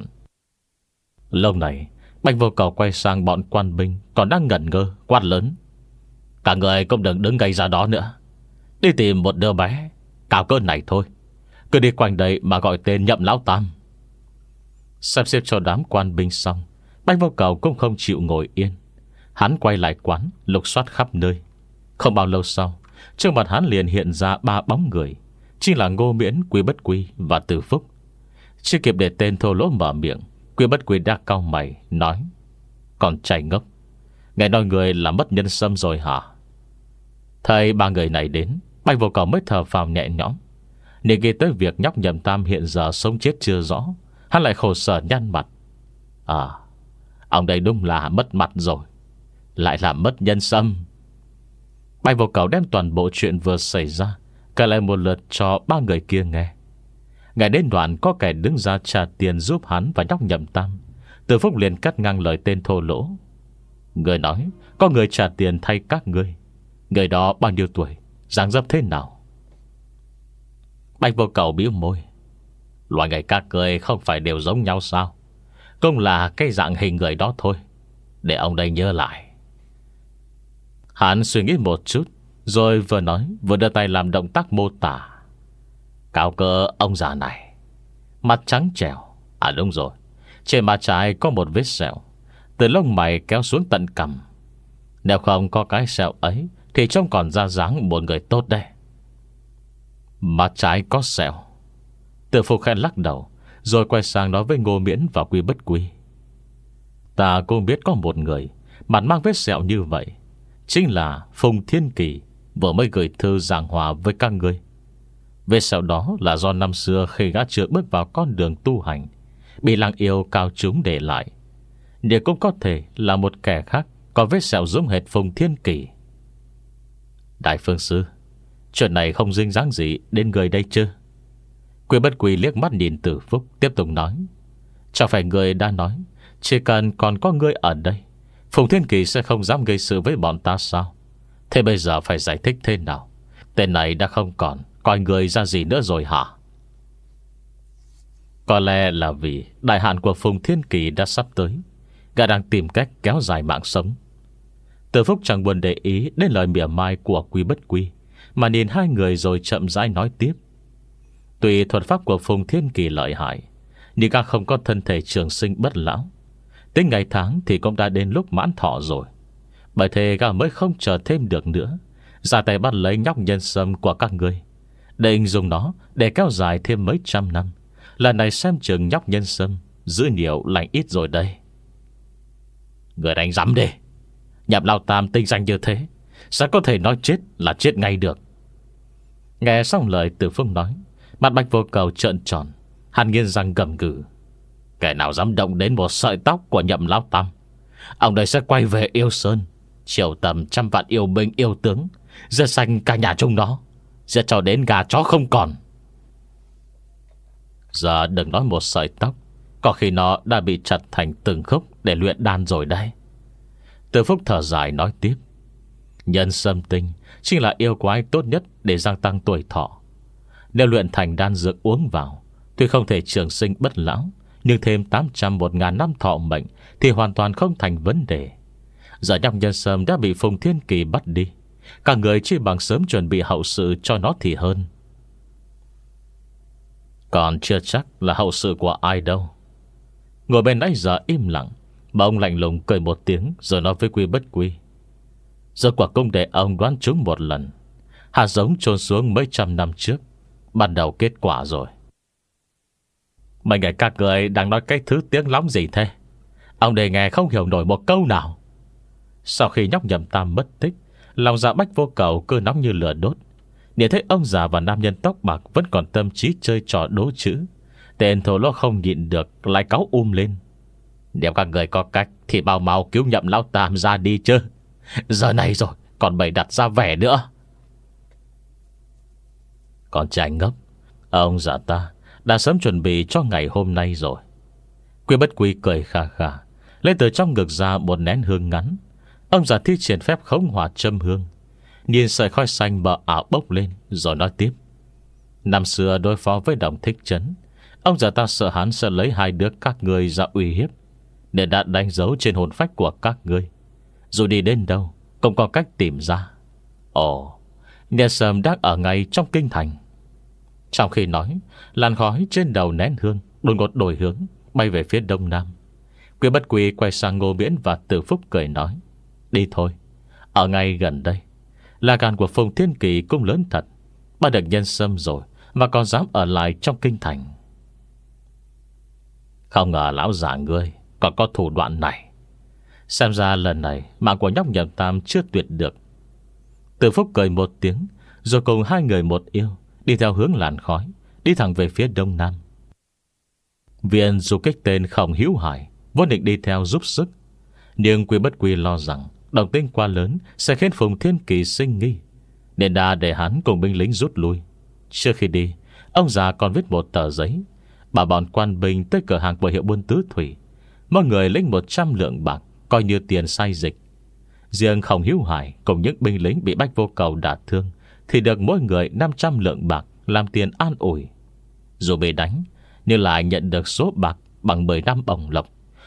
Lúc này Bách Vô Cầu quay sang bọn quan binh còn đang ngẩn ngơ, quát lớn: cả người cũng đừng đứng ngay ra đó nữa, đi tìm một đứa bé cao cỡ này thôi, cứ đi quanh đây mà gọi tên Nhậm Lão Tam. Xem xếp cho đám quan binh xong, Bách Vô Cầu cũng không chịu ngồi yên. Hắn quay lại quán lục soát khắp nơi. Không bao lâu sau, trước mặt hắn liền hiện ra ba bóng người, chính là Ngô Miễn, Quy Bất Quy và Từ Phúc. Chưa kịp để tên thô lỗ mở miệng, Quy Bất Quy đã cau mày nói: còn trai ngốc, ngài nói người là mất nhân sâm rồi hả? Thấy ba người này đến, Bách Vô Cầu mới thở phào nhẹ nhõm. Nếu nghĩ tới việc nhóc Nhậm Tam hiện giờ sống chết chưa rõ, hắn lại khổ sở nhăn mặt. À, ông đây đúng là mất mặt rồi, lại là mất nhân sâm. Bách Vô Cầu đem toàn bộ chuyện vừa xảy ra kể lại một lượt cho ba người kia nghe. Ngày đến đoạn có kẻ đứng ra trả tiền giúp hắn và nhóc Nhậm Tam, Từ Phúc liền cắt ngang lời tên thô lỗ: người nói có người trả tiền thay các ngươi, người đó bao nhiêu tuổi, dáng dấp thế nào? Bách Vô Cầu bĩu môi: loại người các ngươi không phải đều giống nhau sao? cũng là cái dạng hình người đó thôi. Để ông đây nhớ lại. Hắn suy nghĩ một chút, rồi vừa nói vừa đưa tay làm động tác mô tả. Cao cơ ông già này, mặt trắng trẻo. À đúng rồi, trên mặt trái có một vết sẹo từ lông mày kéo xuống tận cằm. Nếu không có cái sẹo ấy thì trông còn ra dáng một người tốt đây. Mặt trái có sẹo. Từ Phục khen lắc đầu, rồi quay sang nói với Ngô Miễn và Quy Bất Quy. Ta cũng biết có một người mặt mang vết sẹo như vậy, chính là Phùng Thiên Kỳ vừa mới gửi thư giảng hòa với các ngươi. Vết sẹo đó là do năm xưa khi gã chưa bước vào con đường tu hành bị Lăng Yêu cao chúng để lại. Nhưng cũng có thể là một kẻ khác có vết sẹo giống hệt Phùng Thiên Kỳ. Đại phương sư, chuyện này không dính dáng gì đến người đây chứ? Quy Bất Quy liếc mắt nhìn Từ Phúc, tiếp tục nói. Chẳng phải người đã nói chỉ cần còn có ngươi ở đây, Phùng Thiên Kỳ sẽ không dám gây sự với bọn ta sao? Thế bây giờ phải giải thích thế nào? Tên này đã không còn coi người ra gì nữa rồi hả? Có lẽ là vì đại hạn của Phùng Thiên Kỳ đã sắp tới, gã đang tìm cách kéo dài mạng sống. Từ Phúc chẳng buồn để ý đến lời mỉa mai của Quy Bất Quy, mà nhìn hai người rồi chậm rãi nói tiếp. Tuy thuật pháp của Phùng Thiên Kỳ lợi hại, nhưng gã không có thân thể trường sinh bất lão. Đến ngày tháng thì cũng đã đến lúc mãn thọ rồi. Bởi thế gã mới không chờ thêm được nữa, ra tay bắt lấy nhóc nhân sâm của các ngươi, định dùng nó để kéo dài thêm mấy trăm năm. Lần này xem chừng nhóc nhân sâm giữ nhiều lành ít rồi đây. Người đánh rắm đi. Nhậm Lao Tam tinh danh như thế, sao có thể nói chết là chết ngay được? Nghe xong lời Từ Phúc nói, mặt Bạch Vô Cầu trợn tròn, hắn nghiến răng gầm gừ. Kẻ nào dám động đến một sợi tóc của Nhậm Lao Tam, ông đây sẽ quay về Yêu Sơn, triệu tầm trăm vạn yêu binh yêu tướng, giết sạch cả nhà chúng nó, giết cho đến gà chó không còn. Giờ đừng nói một sợi tóc, có khi nó đã bị chặt thành từng khúc để luyện đan rồi đây. Từ Phúc thở dài nói tiếp. Nhân sâm tinh chính là yêu quái tốt nhất để gia tăng tuổi thọ. Nếu luyện thành đan dược uống vào, tuy không thể trường sinh bất lão, nhưng thêm tám trăm một ngàn năm thọ mệnh thì hoàn toàn không thành vấn đề. Giờ nhóc nhân sâm đã bị Phùng Thiên Kỳ bắt đi, cả người chỉ bằng sớm chuẩn bị hậu sự cho nó thì hơn. Còn chưa chắc là hậu sự của ai đâu. Ngồi bên nãy giờ im lặng, mà ông lạnh lùng cười một tiếng, rồi nói với Quy Bất Quy. Giờ quả công để ông đoán trúng một lần. Hạt giống chôn xuống mấy trăm năm trước ban đầu kết quả rồi. Mấy người các người đang nói cái thứ tiếng lóng gì thế? Ông để nghe không hiểu nổi một câu nào. Sau khi nhóc Nhậm Tam mất tích, lòng dạ Bách Vô Cầu cứ nóng như lửa đốt. Nhìn thấy ông già và nam nhân tóc bạc vẫn còn tâm trí chơi trò đố chữ, tên thổ lỗ không nhịn được lại cáu um lên. Nếu các người có cách thì bao mau cứu Nhậm Lão Tam ra đi chứ. Giờ này rồi còn bày đặt ra vẻ nữa. Còn trai ngốc, ông già ta đã sớm chuẩn bị cho ngày hôm nay rồi. Quy Bất Quy cười khà khà, lấy từ trong ngực ra một nén hương ngắn. Ông già thi triển phép khống hỏa châm hương, nhìn sợi khói xanh mờ ảo bốc lên, rồi nói tiếp. Năm xưa đối phó với Đồng Thích Trấn, ông già ta sợ hắn sẽ lấy hai đứa các ngươi ra uy hiếp, nên đã đánh dấu trên hồn phách của các ngươi. Dù đi đến đâu cũng có cách tìm ra. Ồ, nhà sầm đang ở ngay trong kinh thành. Trong khi nói, làn khói trên đầu nén hương đột ngột đổi hướng, bay về phía đông nam. Quy Bất Quy quay sang Ngô Miễn và Từ Phúc cười nói. Đi thôi, ở ngay gần đây. Là gan của Phùng Thiên Kỳ cũng lớn thật, bắt được nhân sâm rồi mà còn dám ở lại trong kinh thành. Không ngờ lão già ngươi còn có thủ đoạn này. Xem ra lần này mạng của nhóc Nhậm Tam chưa tuyệt được. Từ Phúc cười một tiếng, rồi cùng hai người một yêu đi theo hướng làn khói, đi thẳng về phía đông nam. Viện du kích tên Khổng Hữu Hải vốn định đi theo giúp sức, nhưng Quy Bất Quy lo rằng động tĩnh quá lớn sẽ khiến Phùng Thiên Kỳ sinh nghi, nên đã để hắn cùng binh lính rút lui. Trước khi đi, ông già còn viết một tờ giấy bảo bọn quan binh tới cửa hàng của hiệu buôn tứ thủy, mọi người lĩnh một trăm lượng bạc coi như tiền sai dịch. Riêng Khổng Hữu Hải cùng những binh lính bị Bách Vô Cầu đả thương thì được mỗi người năm trăm lượng bạc làm tiền an ủi. Dù bị đánh nhưng lại nhận được số bạc bằng mười năm bổng lộc,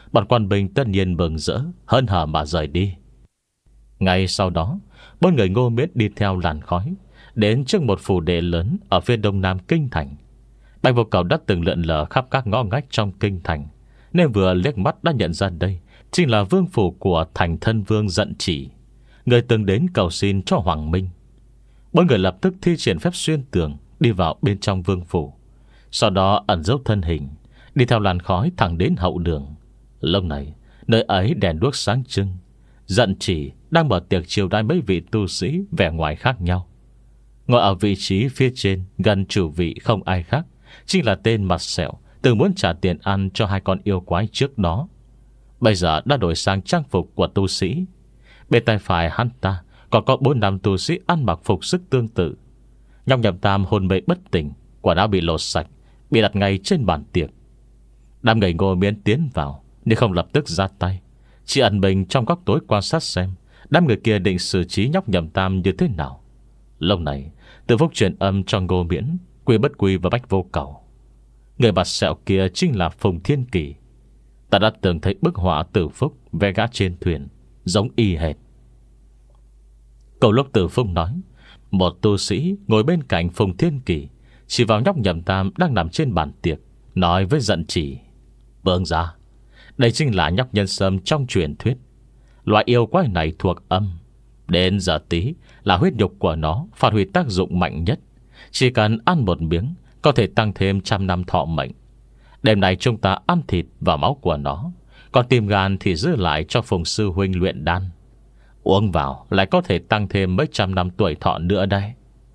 Bọn quan binh tất nhiên mừng rỡ, hớn hở mà rời đi. Ngay sau đó, bốn người Ngô Miễn đi theo làn khói đến trước một phủ đệ lớn ở phía đông nam kinh thành. Bạch Vô Cầu đã từng lượn lờ khắp các ngõ ngách trong kinh thành, nên vừa liếc mắt đã nhận ra đây chính là vương phủ của thành thân vương Dận Chỉ, người từng đến cầu xin cho Hoàng Minh. Bốn người lập tức thi triển phép xuyên tường đi vào bên trong vương phủ, sau đó ẩn giấu thân hình, đi theo làn khói thẳng đến hậu đường. Lúc này nơi ấy đèn đuốc sáng trưng, Dận Chỉ đang mở tiệc chiêu đãi mấy vị tu sĩ vẻ ngoài khác nhau. Ngồi ở vị trí phía trên gần chủ vị không ai khác, chính là tên mặt sẹo từng muốn trả tiền ăn cho hai con yêu quái trước đó, bây giờ đã đổi sang trang phục của tu sĩ. Bên tay phải hắn ta còn có bốn năm tu sĩ ăn mặc phục sức tương tự. Nhóc Nhậm Tam hôn mê bất tỉnh, quần áo bị lột sạch, bị đặt ngay trên bàn tiệc. Đám người Ngô Miễn tiến vào nhưng không lập tức ra tay, chỉ ẩn mình trong góc tối quan sát xem đám người kia định xử trí nhóc Nhậm Tam như thế nào. Lúc này Từ Phúc truyền âm cho Ngô Miễn, Quy Bất Quy và Bách Vô Cầu. Người mặt sẹo kia chính là Phùng Thiên Kỳ. Ta đã từng thấy bức họa Từ Phúc vẽ gã trên thuyền, giống y hệt. Cầu lúc Từ Phúc nói, một tu sĩ ngồi bên cạnh Phùng Thiên Kỳ chỉ vào nhóc Nhậm Tam đang nằm trên bàn tiệc, nói với Dận Chỉ: Vương gia, đây chính là nhóc nhân sâm trong truyền thuyết. Loại yêu quái này thuộc âm, đến giờ tí là huyết nhục của nó phát huy tác dụng mạnh nhất. Chỉ cần ăn một miếng có thể tăng thêm trăm năm thọ mệnh. Đêm nay chúng ta ăn thịt và máu của nó, còn tim gan thì giữ lại cho Phùng sư huynh luyện đan. Uống vào lại có thể tăng thêm mấy trăm năm tuổi thọ nữa đây.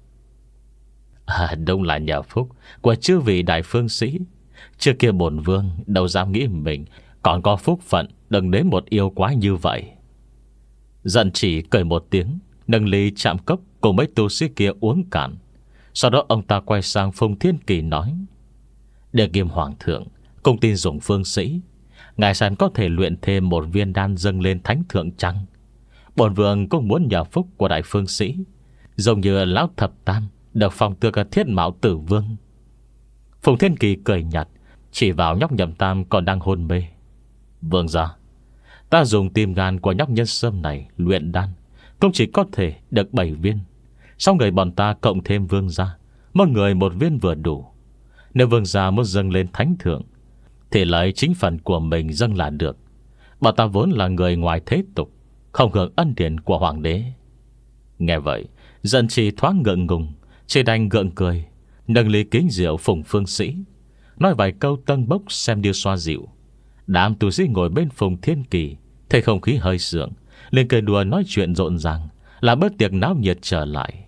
À, đúng là nhờ phúc của chư vị đại phương sĩ. Trước kia bổn vương đâu dám nghĩ mình còn có phúc phận đừng đến một yêu quái như vậy. Dận Chỉ cười một tiếng, nâng ly chạm cốc cùng mấy tu sĩ kia uống cạn. Sau đó ông ta quay sang Phùng Thiên Kỳ nói: Để Kim Hoàng thượng cùng tin dùng phương sĩ, ngài sẵn có thể luyện thêm một viên đan dâng lên thánh thượng chăng? Bổn vương cũng muốn nhờ phúc của đại phương sĩ, giống như lão thập tam được phong tước Thiết Mạo Tử Vương. Phùng Thiên Kỳ cười nhạt, chỉ vào nhóc Nhậm Tam còn đang hôn mê: Vương gia, ta dùng tim gan của nhóc nhân sâm này luyện đan cũng chỉ có thể được bảy viên. Sau người bọn ta cộng thêm vương gia, mỗi người một viên vừa đủ. Nếu vương gia muốn dâng lên thánh thượng thì lấy chính phần của mình dâng là được. Bọn ta vốn là người ngoài thế tục, không hưởng ân điển của hoàng đế. Nghe vậy, Dận Chỉ thoáng ngượng ngùng, chỉ đành gượng cười, nâng ly kính rượu Phùng phương sĩ, nói vài câu tân bốc xem như xoa dịu. Đám tu sĩ ngồi bên Phùng Thiên Kỳ thấy không khí hơi sượng, lên cười đùa nói chuyện rộn ràng, làm bữa tiệc náo nhiệt trở lại.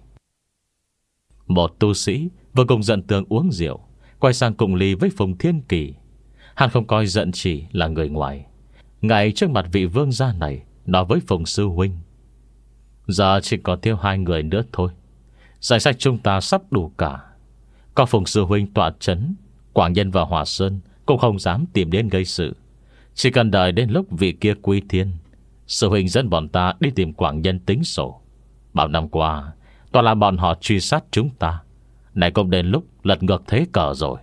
Một tu sĩ vừa cùng Dận Tường uống rượu, quay sang cùng ly với Phùng Thiên Kỳ. Hắn không coi Dận Chỉ là người ngoài, ngay trước mặt vị vương gia này nói với Phùng sư huynh: Giờ chỉ còn thiếu hai người nữa thôi, danh sách chúng ta sắp đủ cả. Có Phùng sư huynh tọa chấn, Quảng Nhân và Hòa Sơn cũng không dám tìm đến gây sự. Chỉ cần đợi đến lúc vị kia quy thiên, sư huynh dẫn bọn ta đi tìm Quảng Nhân tính sổ. Bao năm qua toàn là bọn họ truy sát chúng ta, này cũng đến lúc lật ngược thế cờ rồi.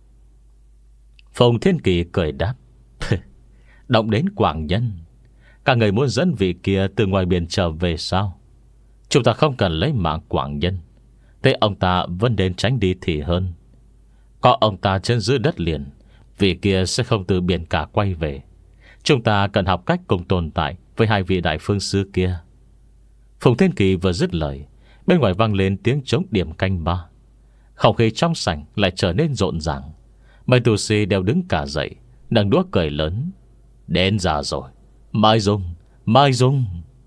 Phùng Thiên Kỳ cười đáp: Động đến Quảng Nhân, các người muốn dẫn vị kia từ ngoài biển trở về sao? Chúng ta không cần lấy mạng Quảng Nhân, thế ông ta vẫn đến tránh đi thì hơn. Có ông ta trên dưới đất liền, vị kia sẽ không từ biển cả quay về. Chúng ta cần học cách cùng tồn tại với hai vị đại phương sư kia. Phùng Thiên Kỳ vừa dứt lời, bên ngoài vang lên tiếng trống điểm canh ba. Không khí trong sảnh lại trở nên rộn ràng. Mấy tu sĩ đều đứng cả dậy, nâng đũa cười lớn: Đến giờ rồi, Mai Dung, Mai Dung.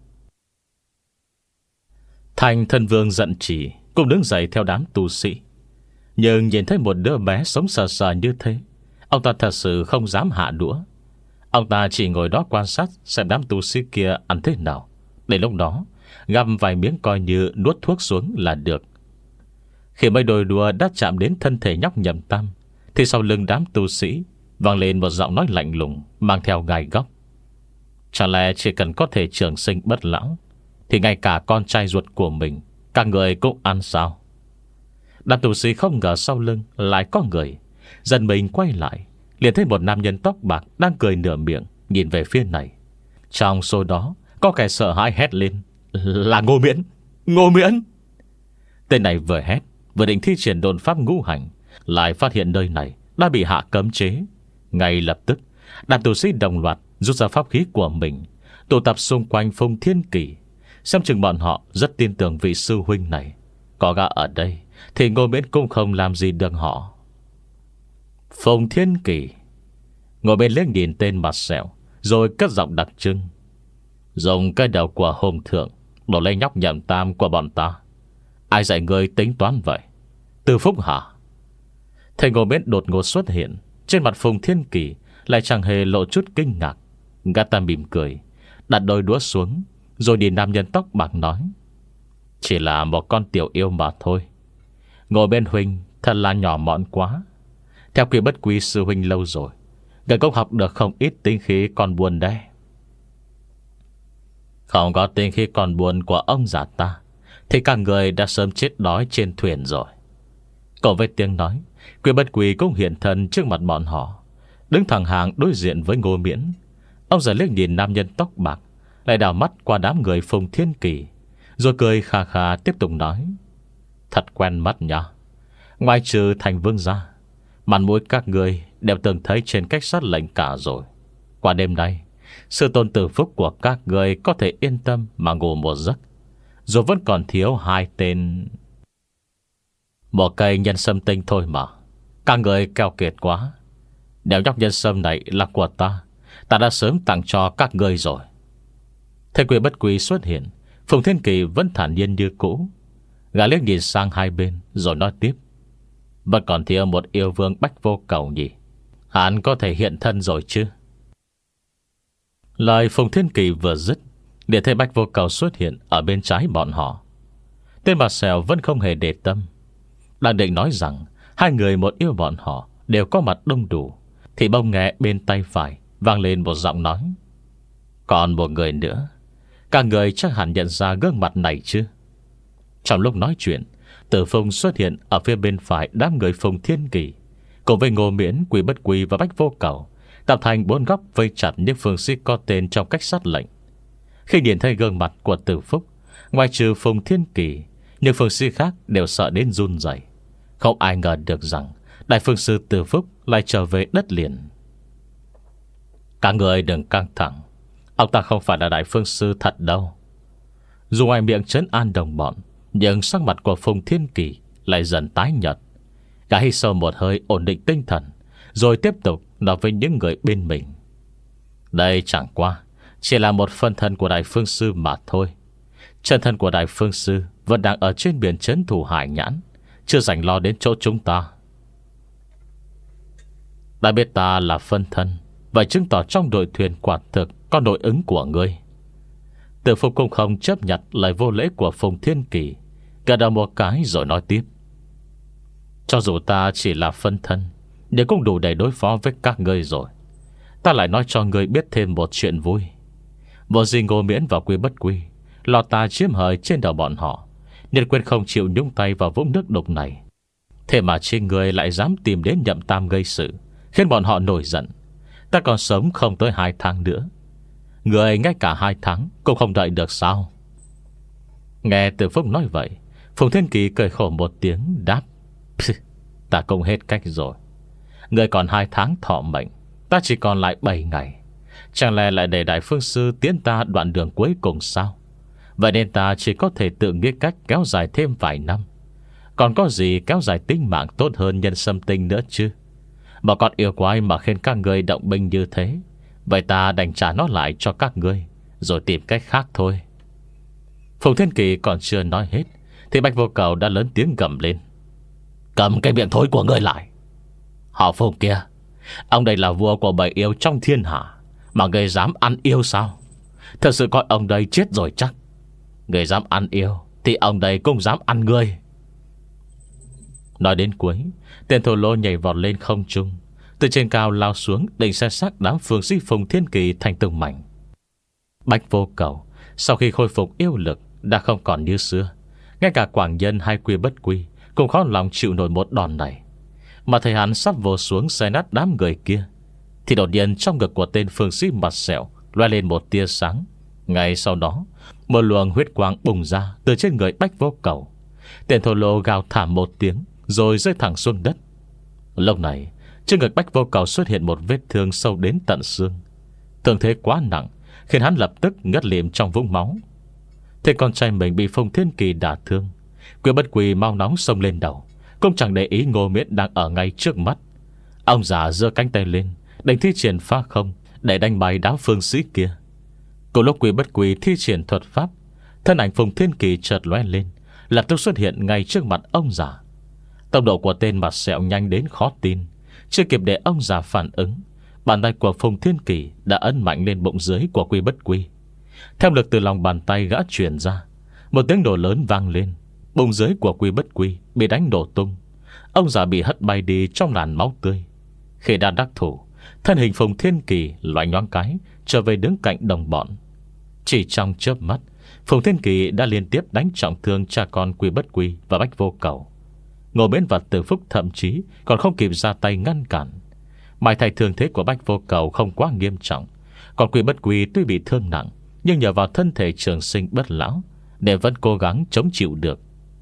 Thành thân vương Dận Chỉ cũng đứng dậy theo đám tu sĩ. Nhưng nhìn thấy một đứa bé sống sờ sờ như thế, ông ta thật sự không dám hạ đũa. Ông ta chỉ ngồi đó quan sát xem đám tu sĩ kia ăn thế nào. Đến lúc đó gặm vài miếng coi như nuốt thuốc xuống là được. Khi mấy đôi đùa đã chạm đến thân thể nhóc Nhậm Tam, thì sau lưng đám tu sĩ vang lên một giọng nói lạnh lùng mang theo gai góc: Chẳng lẽ chỉ cần có thể trường sinh bất lão thì ngay cả con trai ruột của mình các người cũng ăn sao? Đám tu sĩ không ngờ sau lưng lại có người. Dần mình quay lại, liền thấy một nam nhân tóc bạc đang cười nửa miệng, nhìn về phía này. Trong số đó có kẻ sợ hãi hét lên: Là Ngô Miễn! Ngô Miễn! Tên này vừa hét vừa định thi triển độn pháp ngũ hành, lại phát hiện nơi này đã bị hạ cấm chế. Ngay lập tức đám tu sĩ đồng loạt rút ra pháp khí của mình, tụ tập xung quanh Phùng Thiên Kỳ. Xem chừng bọn họ rất tin tưởng vị sư huynh này. Có gã ở đây thì Ngô Miễn cũng không làm gì được họ. Phùng Thiên Kỳ ngồi bên liếc nhìn tên mặt sẹo, rồi cất giọng đặc trưng: Dùng cái đầu của hùng thượng đổ lấy nhóc nhậm tam của bọn ta. Ai dạy người tính toán vậy? Từ Phúc hả? Thầy Ngô Miễn đột ngột xuất hiện, trên mặt Phùng Thiên Kỳ lại chẳng hề lộ chút kinh ngạc. Gã ta mỉm cười, đặt đôi đũa xuống, rồi nhìn nam nhân tóc bạc nói: Chỉ là một con tiểu yêu mà thôi. Ngồi bên huynh thật là nhỏ mọn quá. Theo quy bất quy sư huynh lâu rồi, ngài cũng học được không ít tinh khí con buồn đấy. Không có tinh khí con buồn của ông già ta thì các người đã sớm chết đói trên thuyền rồi. Cậu với tiếng nói, quy bất quy cũng hiện thân trước mặt bọn họ, đứng thẳng hàng đối diện với Ngô Miễn. Ông già liếc nhìn nam nhân tóc bạc, lại đảo mắt qua đám người Phùng Thiên Kỳ, rồi cười khà khà tiếp tục nói: Thật quen mắt nhỉ. Ngoài trừ thành vương gia, mặt mũi các người đều từng thấy trên cách sát lệnh cả rồi. Qua đêm nay, sự tôn tử phúc của các người có thể yên tâm mà ngủ một giấc. Dù vẫn còn thiếu hai tên. Một cây nhân sâm tinh thôi mà. Các người keo kiệt quá. Nếu nhóc nhân sâm này là của ta, ta đã sớm tặng cho các người rồi. Thế quy bất quy xuất hiện, Phùng Thiên Kỳ vẫn thản nhiên như cũ. Gã liếc nhìn sang hai bên rồi nói tiếp: Vẫn còn thiếu một yêu vương Bách Vô Cầu nhỉ? Hắn có thể hiện thân rồi chứ? Lời Phùng Thiên Kỳ vừa dứt, để thấy Bách Vô Cầu xuất hiện ở bên trái bọn họ. Tên bà Sèo vẫn không hề để tâm. Đang định nói rằng hai người một yêu bọn họ đều có mặt đông đủ, thì bỗng nghe bên tay phải vang lên một giọng nói: Còn một người nữa. Các người chắc hẳn nhận ra gương mặt này chứ? Trong lúc nói chuyện, Tử Phùng xuất hiện ở phía bên phải đám người Phùng Thiên Kỳ, cùng với Ngô Miễn, Quy Bất Quy và Bách Vô Cầu, tạo thành bốn góc vây chặt những phương sĩ có tên trong cách sát lệnh. Khi nhìn thấy gương mặt của Tử Phúc, ngoài trừ Phùng Thiên Kỳ, những phương sĩ khác đều sợ đến run rẩy. Không ai ngờ được rằng đại phương sư Tử Phúc lại trở về đất liền. Các người đừng căng thẳng, ông ta không phải là đại phương sư thật đâu. Dù ngoài miệng trấn an đồng bọn, nhưng sắc mặt của Phùng Thiên Kỳ lại dần tái nhợt. Gã hít sâu một hơi ổn định tinh thần, rồi tiếp tục nói với những người bên mình: Đây chẳng qua chỉ là một phân thân của đại phương sư mà thôi. Chân thân của đại phương sư vẫn đang ở trên biển trấn thủ Hải Nhãn, chưa rảnh lo đến chỗ chúng ta. Đã biết ta là phân thân, vậy chứng tỏ trong đội thuyền quả thực có nội ứng của ngươi. Tử Phúc cũng không chấp nhận lời vô lễ của Phùng Thiên Kỳ, gật đầu một cái rồi nói tiếp: Cho dù ta chỉ là phân thân, nhưng cũng đủ để đối phó với các ngươi rồi. Ta lại nói cho ngươi biết thêm một chuyện vui. Vô gì Ngô Miễn và Quy Bất Quy lo ta chiếm hời trên đầu bọn họ, nhất quyết không chịu nhúng tay vào vũng nước đục này. Thế mà trên người lại dám tìm đến Nhậm Tam gây sự, khiến bọn họ nổi giận. Ta còn sống không tới hai tháng nữa. Người ngay cả hai tháng cũng không đợi được sao? Nghe Tử Phúc nói vậy, Phùng Thiên Kỳ cười khổ một tiếng đáp: Ta cũng hết cách rồi. Người còn hai tháng thọ mệnh, ta chỉ còn lại bảy ngày. Chẳng lẽ lại để đại phương sư tiến ta đoạn đường cuối cùng sao? Vậy nên ta chỉ có thể tự nghĩ cách kéo dài thêm vài năm. Còn có gì kéo dài tính mạng tốt hơn nhân sâm tinh nữa chứ? Mà con yêu quái mà khiến các người động binh như thế, vậy ta đành trả nó lại cho các ngươi, rồi tìm cách khác thôi. Phùng Thiên Kỳ còn chưa nói hết thì Bách Vô Cầu đã lớn tiếng gầm lên: Cầm cái miệng thối của ngươi lại! Họ Phùng kia, ông đây là vua của bầy yêu trong thiên hạ, mà ngươi dám ăn yêu sao? Thật sự coi ông đây chết rồi chắc. Ngươi dám ăn yêu thì ông đây cũng dám ăn ngươi. Nói đến cuối, tên thổ lô nhảy vọt lên không trung, từ trên cao lao xuống, định xe xác đám phương sĩ Phùng Thiên Kỳ thành từng mảnh. Bách Vô Cầu sau khi khôi phục yêu lực đã không còn như xưa. Ngay cả Quảng Nhân hay Quy Bất Quy cũng khó lòng chịu nổi một đòn này. Mà thầy hắn sắp vô xuống xe nát đám người kia, Thì đột nhiên trong ngực của tên phương sĩ mặt sẹo loe lên một tia sáng. Ngay sau đó, một luồng huyết quang bùng ra từ trên người Bách Vô Cầu. Tên thô lô gào thảm một tiếng, rồi rơi thẳng xuống đất. Lúc này, trên ngực Bách Vô Cầu xuất hiện một vết thương sâu đến tận xương. Thương thế quá nặng, khiến hắn lập tức ngất lịm trong vũng máu. Thế con trai mình bị Phùng Thiên Kỳ đả thương, Quy Bất Quy mau nóng xông lên đầu, cũng chẳng để ý Ngô Miễn đang ở ngay trước mắt. Ông già giơ cánh tay lên, định thi triển phá không để đánh bại đám phương sĩ kia. Cùng lúc Quy Bất Quy thi triển thuật pháp, thân ảnh Phùng Thiên Kỳ chợt lóe lên, lập tức xuất hiện ngay trước mặt ông già. Tốc độ của tên mặt sẹo nhanh đến khó tin. Chưa kịp để ông già phản ứng, bàn tay của Phùng Thiên Kỳ đã ấn mạnh lên bụng dưới của Quy Bất Quy. Theo lực từ lòng bàn tay gã truyền ra, một tiếng nổ lớn vang lên. Bụng dưới của Quy Bất Quy bị đánh nổ tung. Ông già bị hất bay đi trong làn máu tươi. Khi đã đắc thủ, thân hình Phùng Thiên Kỳ loại nhoáng cái trở về đứng cạnh đồng bọn. Chỉ trong chớp mắt, Phùng Thiên Kỳ đã liên tiếp đánh trọng thương cha con Quy Bất Quy và Bách Vô Cầu. Ngô Miễn và Từ Phúc thậm chí còn không kịp ra tay ngăn cản. May thay thương thế của Bách Vô Cầu không quá nghiêm trọng, còn Quy Bất Quy tuy bị thương nặng, nhưng nhờ vào thân thể trường sinh bất lão nên vẫn cố gắng chống chịu được.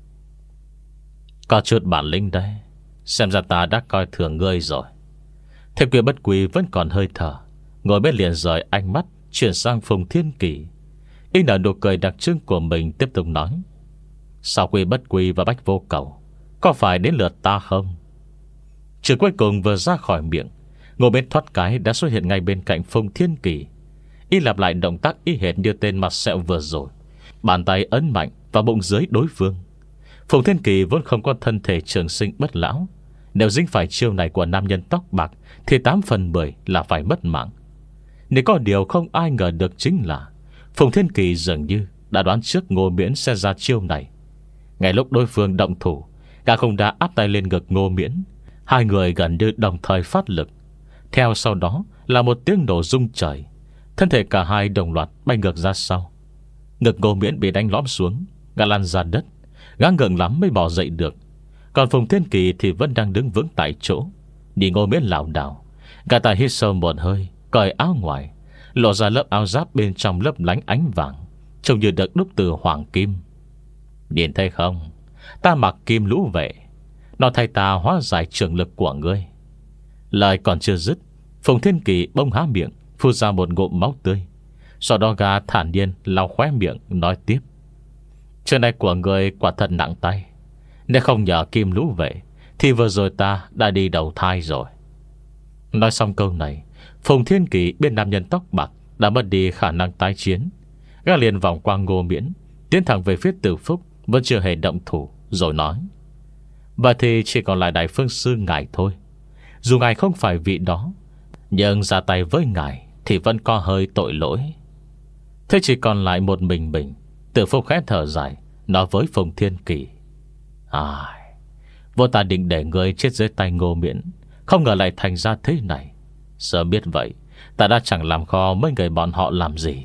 Có chút bản lĩnh đây, xem ra ta đã coi thường ngươi rồi. Thế Quy Bất Quy vẫn còn hơi thở, ngồi bên liền rời ánh mắt chuyển sang Phùng Thiên Kỳ. Y nở nụ cười đặc trưng của mình, tiếp tục nói: Sao Quy Bất Quy và Bách Vô Cầu, có phải đến lượt ta không? Chữ cuối cùng vừa ra khỏi miệng, Ngô Miễn thoát cái đã xuất hiện ngay bên cạnh Phùng Thiên Kỳ. Y lặp lại động tác y hệt như tên mặt sẹo vừa rồi, bàn tay ấn mạnh vào bụng dưới đối phương. Phùng Thiên Kỳ vốn không có thân thể trường sinh bất lão, nếu dính phải chiêu này của nam nhân tóc bạc thì tám phần mười là phải mất mạng. Nếu có điều không ai ngờ được chính là Phùng Thiên Kỳ dường như đã đoán trước Ngô Miễn sẽ ra chiêu này. Ngay lúc đối phương động thủ, gã không đã áp tay lên ngực Ngô Miễn. Hai người gần như đồng thời phát lực. Theo sau đó là một tiếng nổ rung trời. Thân thể cả hai đồng loạt bay ngược ra sau. Ngực Ngô Miễn bị đánh lõm xuống, gã lăn ra đất. Gã ngượng lắm mới bỏ dậy được. Còn Phùng Thiên Kỳ thì vẫn đang đứng vững tại chỗ. Nhìn Ngô Miễn lảo đảo, gã ta hít sâu một hơi, cởi áo ngoài, lộ ra lớp áo giáp bên trong lấp lánh ánh vàng, trông như được đúc từ hoàng kim. Nhìn thấy không, ta mặc kim lũ vệ, nó thay ta hóa giải trường lực của ngươi. Lời còn chưa dứt, Phùng Thiên Kỳ bông há miệng, phun ra một ngụm máu tươi. Sau đó gã thản nhiên lau khóe miệng, nói tiếp: Chuyện này của ngươi quả thật nặng tay. Nếu không nhờ kim lũ vệ thì vừa rồi ta đã đi đầu thai rồi. Nói xong câu này, Phùng Thiên Kỳ bên nam nhân tóc bạc đã mất đi khả năng tái chiến. Gã liền vòng qua Ngô Miễn, tiến thẳng về phía Từ Phúc vẫn chưa hề động thủ, rồi nói: Và thì chỉ còn lại Đại Phương Sư ngài thôi. Dù ngài không phải vị đó, nhưng ra tay với ngài thì vẫn có hơi tội lỗi. Thế chỉ còn lại một mình mình. Từ Phúc khẽ thở dài, nói với Phùng Thiên Kỳ: Ai, vô ta định để ngươi chết dưới tay Ngô Miễn, không ngờ lại thành ra thế này. Sớm biết vậy, ta đã chẳng làm khó mấy người bọn họ làm gì.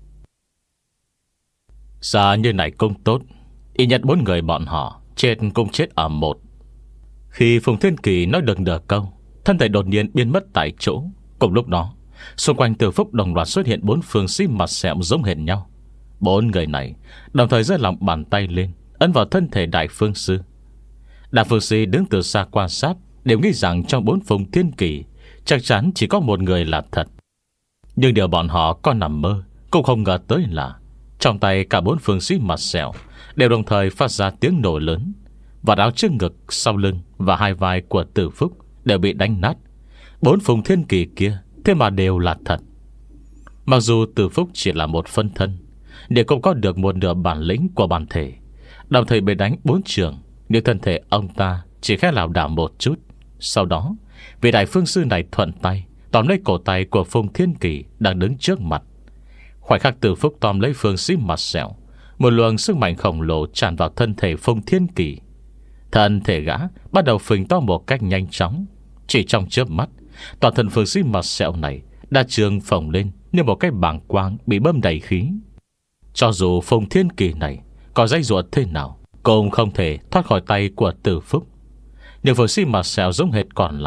Giờ như này cũng tốt, ít nhất bốn người bọn họ chết cũng chết ở một. Khi Phùng Thiên Kỳ nói được nửa câu, thân thể đột nhiên biến mất tại chỗ. Cùng lúc đó, xung quanh Từ Phúc đồng loạt xuất hiện bốn phương sĩ mặt sẹo giống hệt nhau. Bốn người này đồng thời giơ lòng bàn tay lên, ấn vào thân thể Đại Phương Sư. Đại Phương Sư đứng từ xa quan sát, đều nghĩ rằng trong bốn Phùng Thiên Kỳ chắc chắn chỉ có một người là thật. Nhưng điều bọn họ có nằm mơ cũng không ngờ tới là trong tay cả bốn phương sĩ mặt sẹo đều đồng thời phát ra tiếng nổ lớn. Và áo trước ngực, sau lưng và hai vai của Từ Phúc đều bị đánh nát. Bốn Phùng Thiên Kỳ kia thế mà đều là thật. Mặc dù Từ Phúc chỉ là một phân thân, để cũng có được một nửa bản lĩnh của bản thể, đồng thời bị đánh bốn trường, nhưng thân thể ông ta chỉ khẽ lảo đảo một chút. Sau đó, vị Đại Phương Sư này thuận tay tóm lấy cổ tay của Phùng Thiên Kỳ đang đứng trước mặt. Khoảnh khắc Từ Phúc tóm lấy phương sĩ mặt sẹo, một luồng sức mạnh khổng lồ tràn vào thân thể Phùng Thiên Kỳ. Thân thể gã bắt đầu phình to một cách nhanh chóng. Chỉ trong chớp mắt, toàn thân phương sĩ mặt sẹo này đã trương phồng lên như một cái bảng quang bị bơm đầy khí. Cho dù Phùng Thiên Kỳ này có dây ruột thế nào, cũng không thể thoát khỏi tay của Từ Phúc. Nhưng phương sĩ mặt sẹo giống hệt còn lại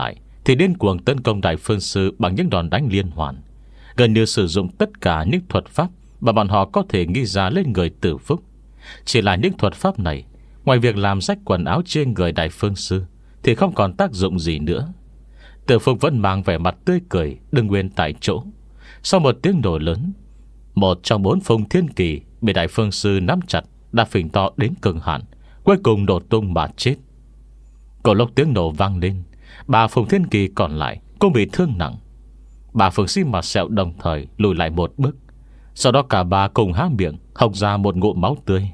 thì điên cuồng tấn công Đại Phương Sư bằng những đòn đánh liên hoàn, gần như sử dụng tất cả những thuật pháp mà bọn họ có thể nghĩ ra lên người Tử Phúc. Chỉ là những thuật pháp này, ngoài việc làm rách quần áo trên người Đại Phương Sư, thì không còn tác dụng gì nữa. Tử Phúc vẫn mang vẻ mặt tươi cười, đứng nguyên tại chỗ. Sau một tiếng nổ lớn, một trong bốn Phùng Thiên Kỳ bị Đại Phương Sư nắm chặt đã phình to đến cực hạn, cuối cùng nổ tung mà chết. Có lúc tiếng nổ vang lên, ba Phùng Thiên Kỳ còn lại cũng bị thương nặng. Bà Phượng Sĩ Mặt Sẹo đồng thời lùi lại một bước. Sau đó cả ba cùng há miệng hộc ra một ngụm máu tươi.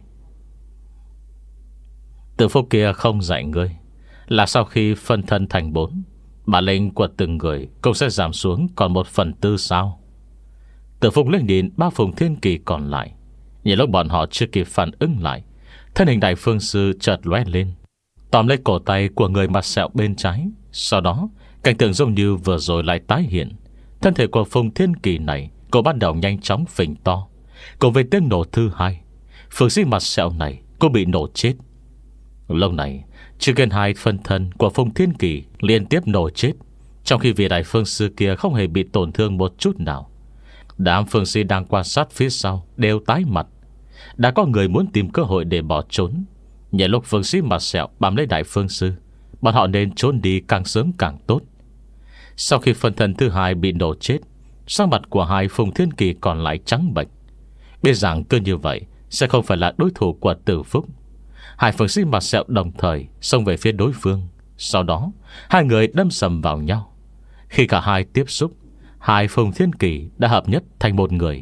Tử Phúc kia không dạy ngươi là sau khi phân thân thành bốn, bản lĩnh của từng người cũng sẽ giảm xuống còn một phần tư sao? Tử Phúc lên nhìn ba Phùng Thiên Kỳ còn lại. Nhìn lúc bọn họ chưa kịp phản ứng lại, thân hình Đại Phương Sư chợt lóe lên, tóm lấy cổ tay của người mặt sẹo bên trái. Sau đó cảnh tượng giống như vừa rồi lại tái hiện. Thân thể của Phùng Thiên Kỳ này cũng bắt đầu nhanh chóng phình to. Cùng với tiếng nổ thứ hai, Phương sĩ mặt sẹo này cũng bị nổ chết. Lâu này chỉ gần hai phân thân của Phùng Thiên Kỳ liên tiếp nổ chết, trong khi vị Đại Phương Sư kia không hề bị tổn thương một chút nào. Đám phương sĩ đang quan sát phía sau đều tái mặt. Đã có người muốn tìm cơ hội để bỏ trốn. Nhờ lúc phương sĩ mặt sẹo bám lấy Đại Phương Sư, bọn họ nên trốn đi càng sớm càng tốt. Sau khi phân thân thứ hai bị nổ chết, sắc mặt của hai Phùng Thiên Kỳ còn lại trắng bệch. Biết rằng cứ như vậy sẽ không phải là đối thủ của Tử Phúc. Hai phương sĩ mặt sẹo đồng thời xông về phía đối phương. Sau đó hai người đâm sầm vào nhau. Khi cả hai tiếp xúc, hai Phùng Thiên Kỳ đã hợp nhất thành một người.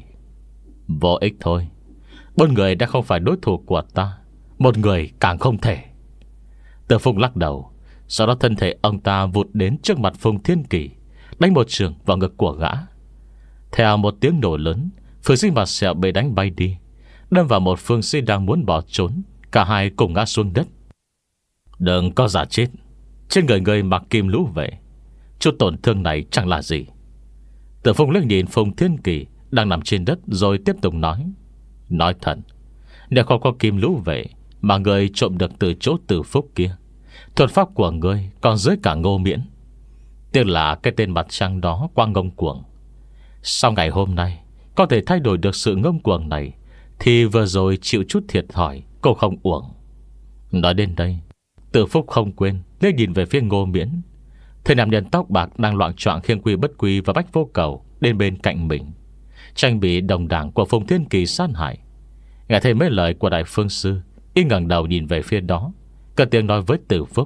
Vô ích thôi. Bốn người đã không phải đối thủ của ta, một người càng không thể. Tử Phúc lắc đầu. Sau đó thân thể ông ta vụt đến trước mặt Phùng Thiên Kỳ, đánh một trường vào ngực của gã. Theo một tiếng nổ lớn, phương sĩ mặt sẹo bị đánh bay đi, đâm vào một phương sĩ đang muốn bỏ trốn. Cả hai cùng ngã xuống đất. Đừng có giả chết. Trên người người mặc kim lũ vệ, chút tổn thương này chẳng là gì. Tử Phúc liếc nhìn Phùng Thiên Kỳ đang nằm trên đất, rồi tiếp tục nói. Nói thật, nếu không có kim lũ vệ mà người trộm được từ chỗ Tử Phúc kia, thuật pháp của ngươi còn dưới cả Ngô Miễn. Tiếc là cái tên mặt trăng đó quá ngông cuồng. Sau ngày hôm nay có thể thay đổi được sự ngông cuồng này, thì vừa rồi chịu chút thiệt thòi cô không uổng. Nói đến đây, Tử Phúc không quên liếc nhìn về phía Ngô Miễn. Thầy nam nhân tóc bạc đang loạng choạng khiêng Quy Bất Quy và Bách Vô Cầu đến bên cạnh mình, tranh bị đồng đảng của Phùng Thiên Kỳ sát hại. Nghe thấy mấy lời của Đại Phương Sư, y ngẩng đầu nhìn về phía đó, cất tiếng nói với Tử Phúc.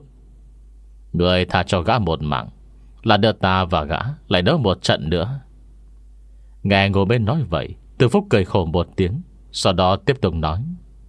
Người tha cho gã một mạng, là đưa ta và gã lại đỡ một trận nữa. Nghe Ngô Miễn nói vậy, Tử Phúc cười khổ một tiếng, sau đó tiếp tục nói.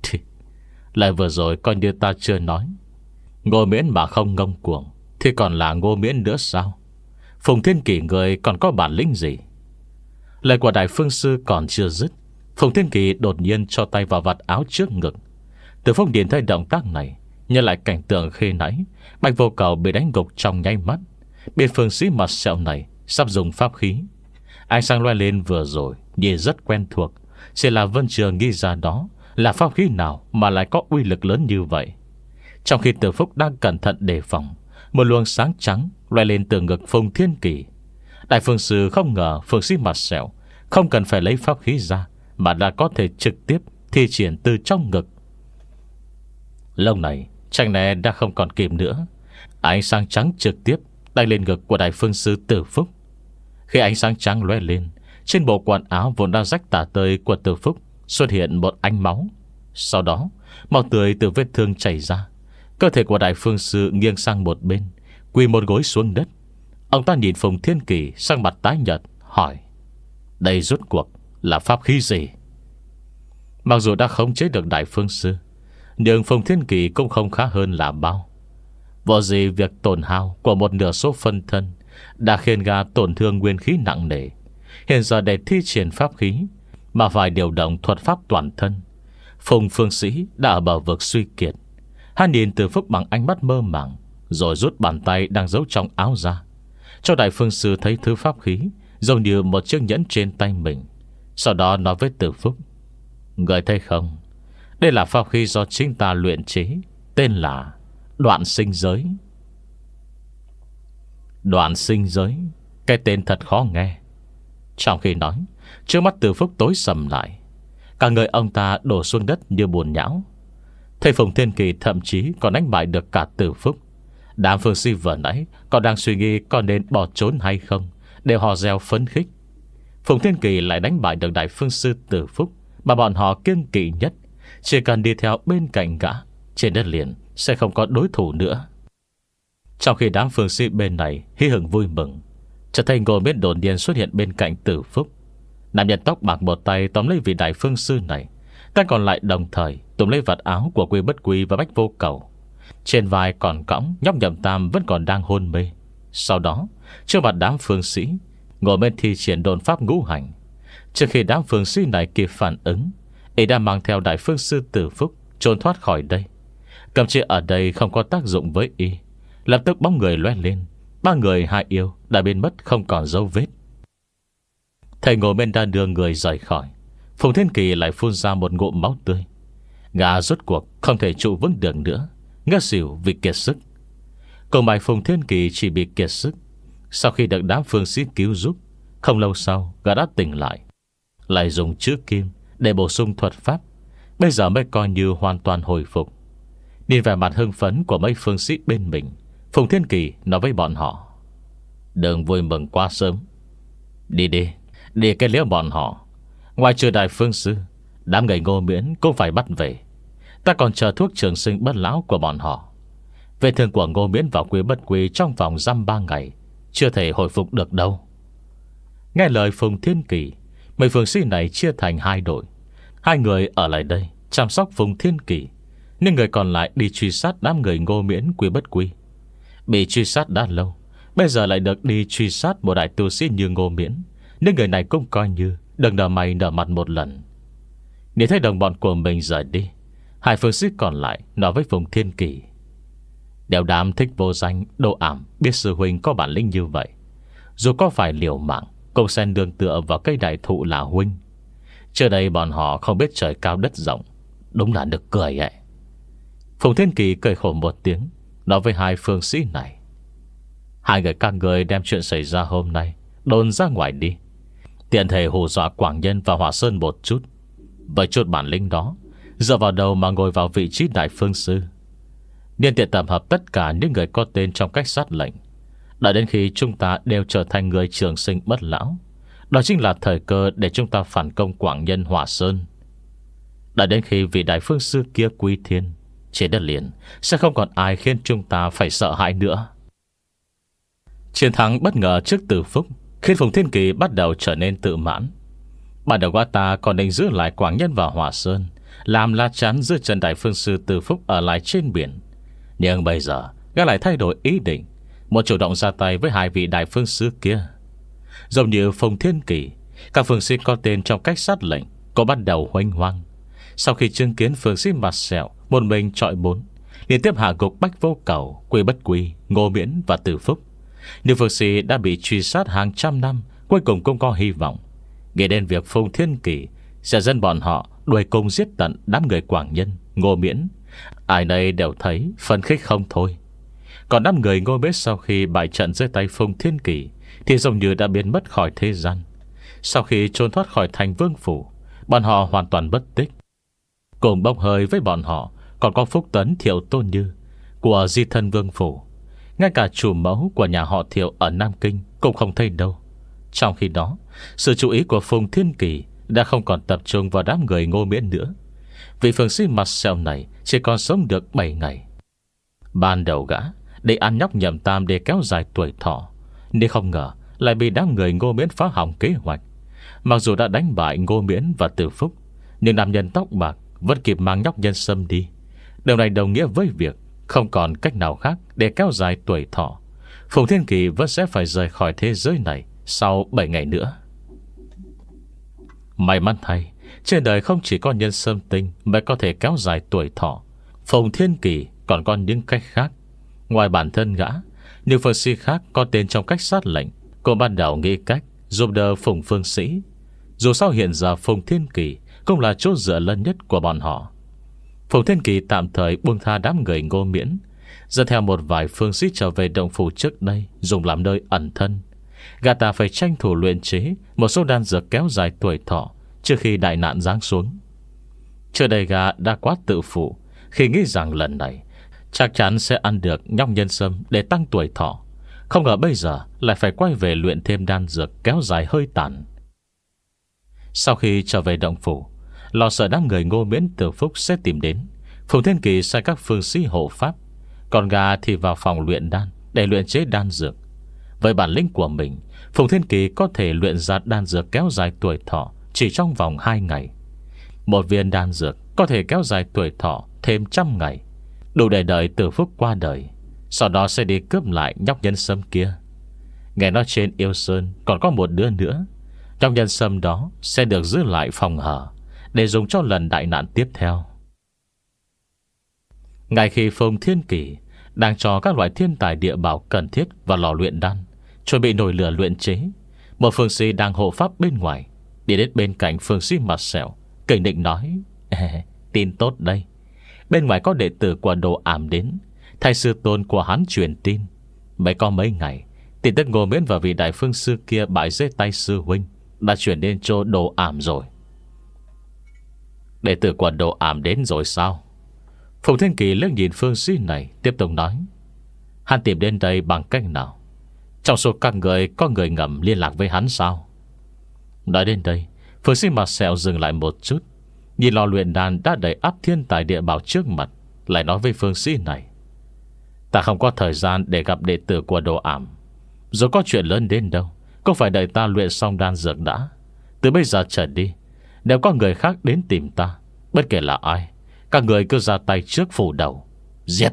Lời vừa rồi coi như ta chưa nói. Ngô Miễn mà không ngông cuồng thì còn là Ngô Miễn nữa sao? Phùng Thiên Kỳ người còn có bản lĩnh gì? Lời của Đại Phương Sư còn chưa dứt, Phùng Thiên Kỳ đột nhiên cho tay vào vạt áo trước ngực. Từ Phúc nhìn thấy động tác này, nhớ lại cảnh tượng khi nãy Bạch Vô Cầu bị đánh gục trong nháy mắt. Bên phương sĩ mặt sẹo này sắp dùng pháp khí. Ánh sáng loe lên vừa rồi nhìn rất quen thuộc, chỉ là Vân Trường nghĩ ra đó là pháp khí nào mà lại có uy lực lớn như vậy. Trong khi Tử Phúc đang cẩn thận đề phòng, một luồng sáng trắng loe lên từ ngực Phùng Thiên Kỳ. Đại Phương Sư không ngờ phương sĩ mặt sẹo không cần phải lấy pháp khí ra, mà đã có thể trực tiếp thi triển từ trong ngực. Lúc này tranh này đã không còn kìm nữa. Ánh sáng trắng trực tiếp đánh lên ngực của Đại Phương Sư Tử Phúc. Khi ánh sáng trắng lóe lên, trên bộ quần áo vốn đang rách tả tơi của Tử Phúc xuất hiện một ánh máu. Sau đó máu tươi từ vết thương chảy ra. Cơ thể của Đại Phương Sư nghiêng sang một bên, quỳ một gối xuống đất. Ông ta nhìn Phùng Thiên Kỳ sang mặt tái nhợt, hỏi: đây rốt cuộc là pháp khí gì? Mặc dù đã khống chế được Đại Phương Sư, nhưng Phùng Thiên Kỳ cũng không khá hơn là bao. Vô gì việc tổn hao của một nửa số phân thân đã khiến gã tổn thương nguyên khí nặng nề. Hiện giờ để thi triển pháp khí mà phải điều động thuật pháp toàn thân, Phùng Phương Sĩ đã ở bờ vực suy kiệt. Hắn nhìn Tử Phúc bằng ánh mắt mơ màng, rồi rút bàn tay đang giấu trong áo ra, cho Đại Phương Sư thấy thứ pháp khí giống như một chiếc nhẫn trên tay mình. Sau đó nói với Tử Phúc: người thấy không, đây là pháp khí do chính ta luyện chế, tên là Đoạn Sinh Giới. Đoạn sinh giới, cái tên thật khó nghe. Trong khi nói, trước mắt Từ Phúc tối sầm lại. Cả người ông ta đổ xuống đất như buồn nhão. Thầy Phùng Thiên Kỳ thậm chí còn đánh bại được cả Từ Phúc. Đám phương si vừa nãy còn đang suy nghĩ có nên bỏ trốn hay không, đều hò reo phấn khích. Phùng Thiên Kỳ lại đánh bại được đại phương sư Từ Phúc mà bọn họ kiêng kỵ nhất. Chỉ cần đi theo bên cạnh gã, trên đất liền sẽ không có đối thủ nữa. Trong khi đám phương sĩ bên này hí hửng vui mừng, chợt thấy Ngô Miễn đột nhiên xuất hiện bên cạnh Từ Phúc. Nam nhân tóc bạc một tay tóm lấy vị đại phương sư này, tay còn lại đồng thời túm lấy vạt áo của Quy Bất Quy và Bách Vô Cầu. Trên vai còn cõng nhóc Nhậm Tam vẫn còn đang hôn mê. Sau đó, trước mặt đám phương sĩ, Ngô Miễn thi triển đồn pháp ngũ hành. Trước khi đám phương sĩ này kịp phản ứng, y đã mang theo đại phương sư Từ Phúc trốn thoát khỏi đây. Cầm chỉ ở đây không có tác dụng với y. Lập tức bóng người loe lên, ba người hai yêu đã biến mất không còn dấu vết. Thầy Ngô Miễn đã đưa người rời khỏi. Phùng Thiên Kỳ lại phun ra một ngụm máu tươi. Gã rốt cuộc không thể trụ vững được nữa, ngất xỉu vì kiệt sức. Còn bài Phùng Thiên Kỳ chỉ bị kiệt sức. Sau khi được đám phương sĩ cứu giúp, không lâu sau gã đã tỉnh lại, lại dùng chữ kim để bổ sung thuật pháp. Bây giờ mới coi như hoàn toàn hồi phục. Nhìn về mặt hưng phấn của mấy phương sĩ bên mình, Phùng Thiên Kỳ nói với bọn họ: đừng vui mừng quá sớm. Đi đi, đi cái liễu bọn họ. Ngoài trừ đại phương sư, đám người Ngô Miễn cũng phải bắt về. Ta còn chờ thuốc trường sinh bất lão của bọn họ. Vết thương của Ngô Miễn và Quy Bất Quy trong vòng dăm ba ngày chưa thể hồi phục được đâu. Nghe lời Phùng Thiên Kỳ, mấy phương sĩ này chia thành hai đội. Hai người ở lại đây chăm sóc Phùng Thiên Kỳ, nhưng người còn lại đi truy sát đám người Ngô Miễn Quy Bất Quy. Bị truy sát đã lâu, bây giờ lại được đi truy sát một đại tu sĩ như Ngô Miễn, nên người này cũng coi như đừng nở mày nở mặt một lần. Nhìn thấy đồng bọn của mình rời đi, hai phương sĩ còn lại nói với Phùng Thiên Kỳ: Đeo đám thích vô danh, đồ ảm, biết sư huynh có bản lĩnh như vậy, dù có phải liều mạng cũng sẽ nương tựa vào cây đại thụ là huynh. Trước đây bọn họ không biết trời cao đất rộng, đúng là nực cười ấy. Phùng Thiên Kỳ cười khổ một tiếng, nói với hai phương sĩ này: hai người các người đem chuyện xảy ra hôm nay đồn ra ngoài đi, tiện thể hù dọa Quảng Nhân và Hỏa Sơn một chút. Với chút bản lĩnh đó, dựa vào đầu mà ngồi vào vị trí đại phương sư. Nên tiện tập hợp tất cả những người có tên trong cách sát lệnh. Đợi đến khi chúng ta đều trở thành người trường sinh bất lão, đó chính là thời cơ để chúng ta phản công Quảng Nhân Hỏa Sơn. Đợi đến khi vị đại phương sư kia quy thiên, trên đất liền sẽ không còn ai khiến chúng ta phải sợ hãi nữa. Chiến thắng bất ngờ trước Từ Phúc khiến Phùng Thiên Kỳ bắt đầu trở nên tự mãn. Ban đầu gã ta còn định giữ lại Quảng Nhân và Hỏa Sơn, làm lá chắn giữ chân đại phương sư Từ Phúc ở lại trên biển. Nhưng bây giờ gã lại thay đổi ý định, muốn chủ động ra tay với hai vị đại phương sư kia. Giống như Phùng Thiên Kỳ, các phương sĩ có tên trong cách sát lệnh có bắt đầu hoành hoang. Sau khi chứng kiến phương sĩ mặt sẹo một mình trọi bốn, liên tiếp hạ gục Bách Vô Cầu, Quy Bất Quy, Ngô Miễn và Từ Phúc, nhưng phương sĩ đã bị truy sát hàng trăm năm, cuối cùng cũng có hy vọng. Nghĩ đến việc Phùng Thiên Kỳ sẽ dẫn bọn họ đuổi cùng giết tận đám người Quảng Nhân, Ngô Miễn, ai nấy đều thấy phấn khích không thôi. Còn đám người Ngô Miễn sau khi bại trận dưới tay Phùng Thiên Kỳ thì giống như đã biến mất khỏi thế gian. Sau khi trốn thoát khỏi thành Vương Phủ, bọn họ hoàn toàn bất tích. Cùng bốc hơi với bọn họ còn có Phúc Tấn Thiệu Tôn Như của Di Thân Vương Phủ. Ngay cả chủ mẫu của nhà họ Thiệu ở Nam Kinh cũng không thấy đâu. Trong khi đó, sự chú ý của Phùng Thiên Kỳ đã không còn tập trung vào đám người Ngô Miễn nữa. Vị phương sĩ mặt sẹo này chỉ còn sống được bảy ngày. Ban đầu gã để ăn nhóc Nhậm Tam để kéo dài tuổi thọ, nhưng không ngờ lại bị đám người Ngô Miễn phá hỏng kế hoạch. Mặc dù đã đánh bại Ngô Miễn và Từ Phúc, nhưng nam nhân tóc bạc vẫn kịp mang nhóc Nhân Sâm đi. Điều này đồng nghĩa với việc không còn cách nào khác để kéo dài tuổi thọ. Phùng Thiên Kỳ vẫn sẽ phải rời khỏi thế giới này sau bảy ngày nữa. May mắn thay, trên đời không chỉ có nhân sâm tinh mới có thể kéo dài tuổi thọ. Phùng Thiên Kỳ còn có những cách khác. Ngoài bản thân gã, những phương sĩ khác có tên trong cách sát lệnh cũng ban đầu nghĩ cách giúp đỡ Phùng phương sĩ. Dù sao hiện giờ Phùng Thiên Kỳ cũng là chỗ dựa lớn nhất của bọn họ. Phùng Thiên Kỳ tạm thời buông tha đám người Ngô Miễn, dẫn theo một vài phương sĩ trở về động phủ trước đây, dùng làm nơi ẩn thân. Gã ta phải tranh thủ luyện chế một số đan dược kéo dài tuổi thọ trước khi đại nạn giáng xuống. Trước đây gã đã quá tự phụ khi nghĩ rằng lần này chắc chắn sẽ ăn được nhóc nhân sâm để tăng tuổi thọ. Không ngờ bây giờ lại phải quay về luyện thêm đan dược kéo dài hơi tàn. Sau khi trở về động phủ, lo sợ đám người Ngô Miễn Từ Phúc sẽ tìm đến, Phùng Thiên Kỳ sai các phương sĩ hộ pháp, còn gã thì vào phòng luyện đan để luyện chế đan dược. Với bản lĩnh của mình, Phùng Thiên Kỳ có thể luyện ra đan dược kéo dài tuổi thọ chỉ trong vòng hai ngày. Một viên đan dược có thể kéo dài tuổi thọ thêm trăm ngày, đủ để đợi Từ Phúc qua đời. Sau đó sẽ đi cướp lại nhóc nhân sâm kia. Nghe nói trên Yêu Sơn còn có một đứa nữa. Nhóc nhân sâm đó sẽ được giữ lại phòng hở để dùng cho lần đại nạn tiếp theo. Ngay khi Phùng Thiên Kỳ đang cho các loại thiên tài địa bảo cần thiết vào lò luyện đan, chuẩn bị nồi lửa luyện chế, một phương sĩ đang hộ pháp bên ngoài đi đến bên cạnh phương sĩ mặt sẹo, kỉnh định nói: tin tốt đây, bên ngoài có đệ tử của Đồ Ảm đến, thay sư tôn của hắn truyền tin. Mới có mấy ngày, tin tức Ngô Miễn và vị đại phương sư kia bại dưới tay sư huynh đã chuyển đến chỗ Đồ Ảm rồi. Đệ tử của Đồ Ảm đến rồi sao? Phùng Thiên Kỳ liếc nhìn phương sĩ này, tiếp tục nói: hắn tìm đến đây bằng cách nào? Trong số các người có người ngầm liên lạc với hắn sao? Nói đến đây, phương sĩ mặt sẹo dừng lại một chút, nhìn lò luyện đan đã đầy ắp thiên tài địa bảo trước mặt, lại nói với phương sĩ này: ta không có thời gian để gặp đệ tử của Đồ Ảm. Dù có chuyện lớn đến đâu, cũng phải đợi ta luyện xong đan dược đã. Từ bây giờ trở đi, nếu có người khác đến tìm ta, bất kể là ai, các người cứ ra tay trước phủ đầu, giết.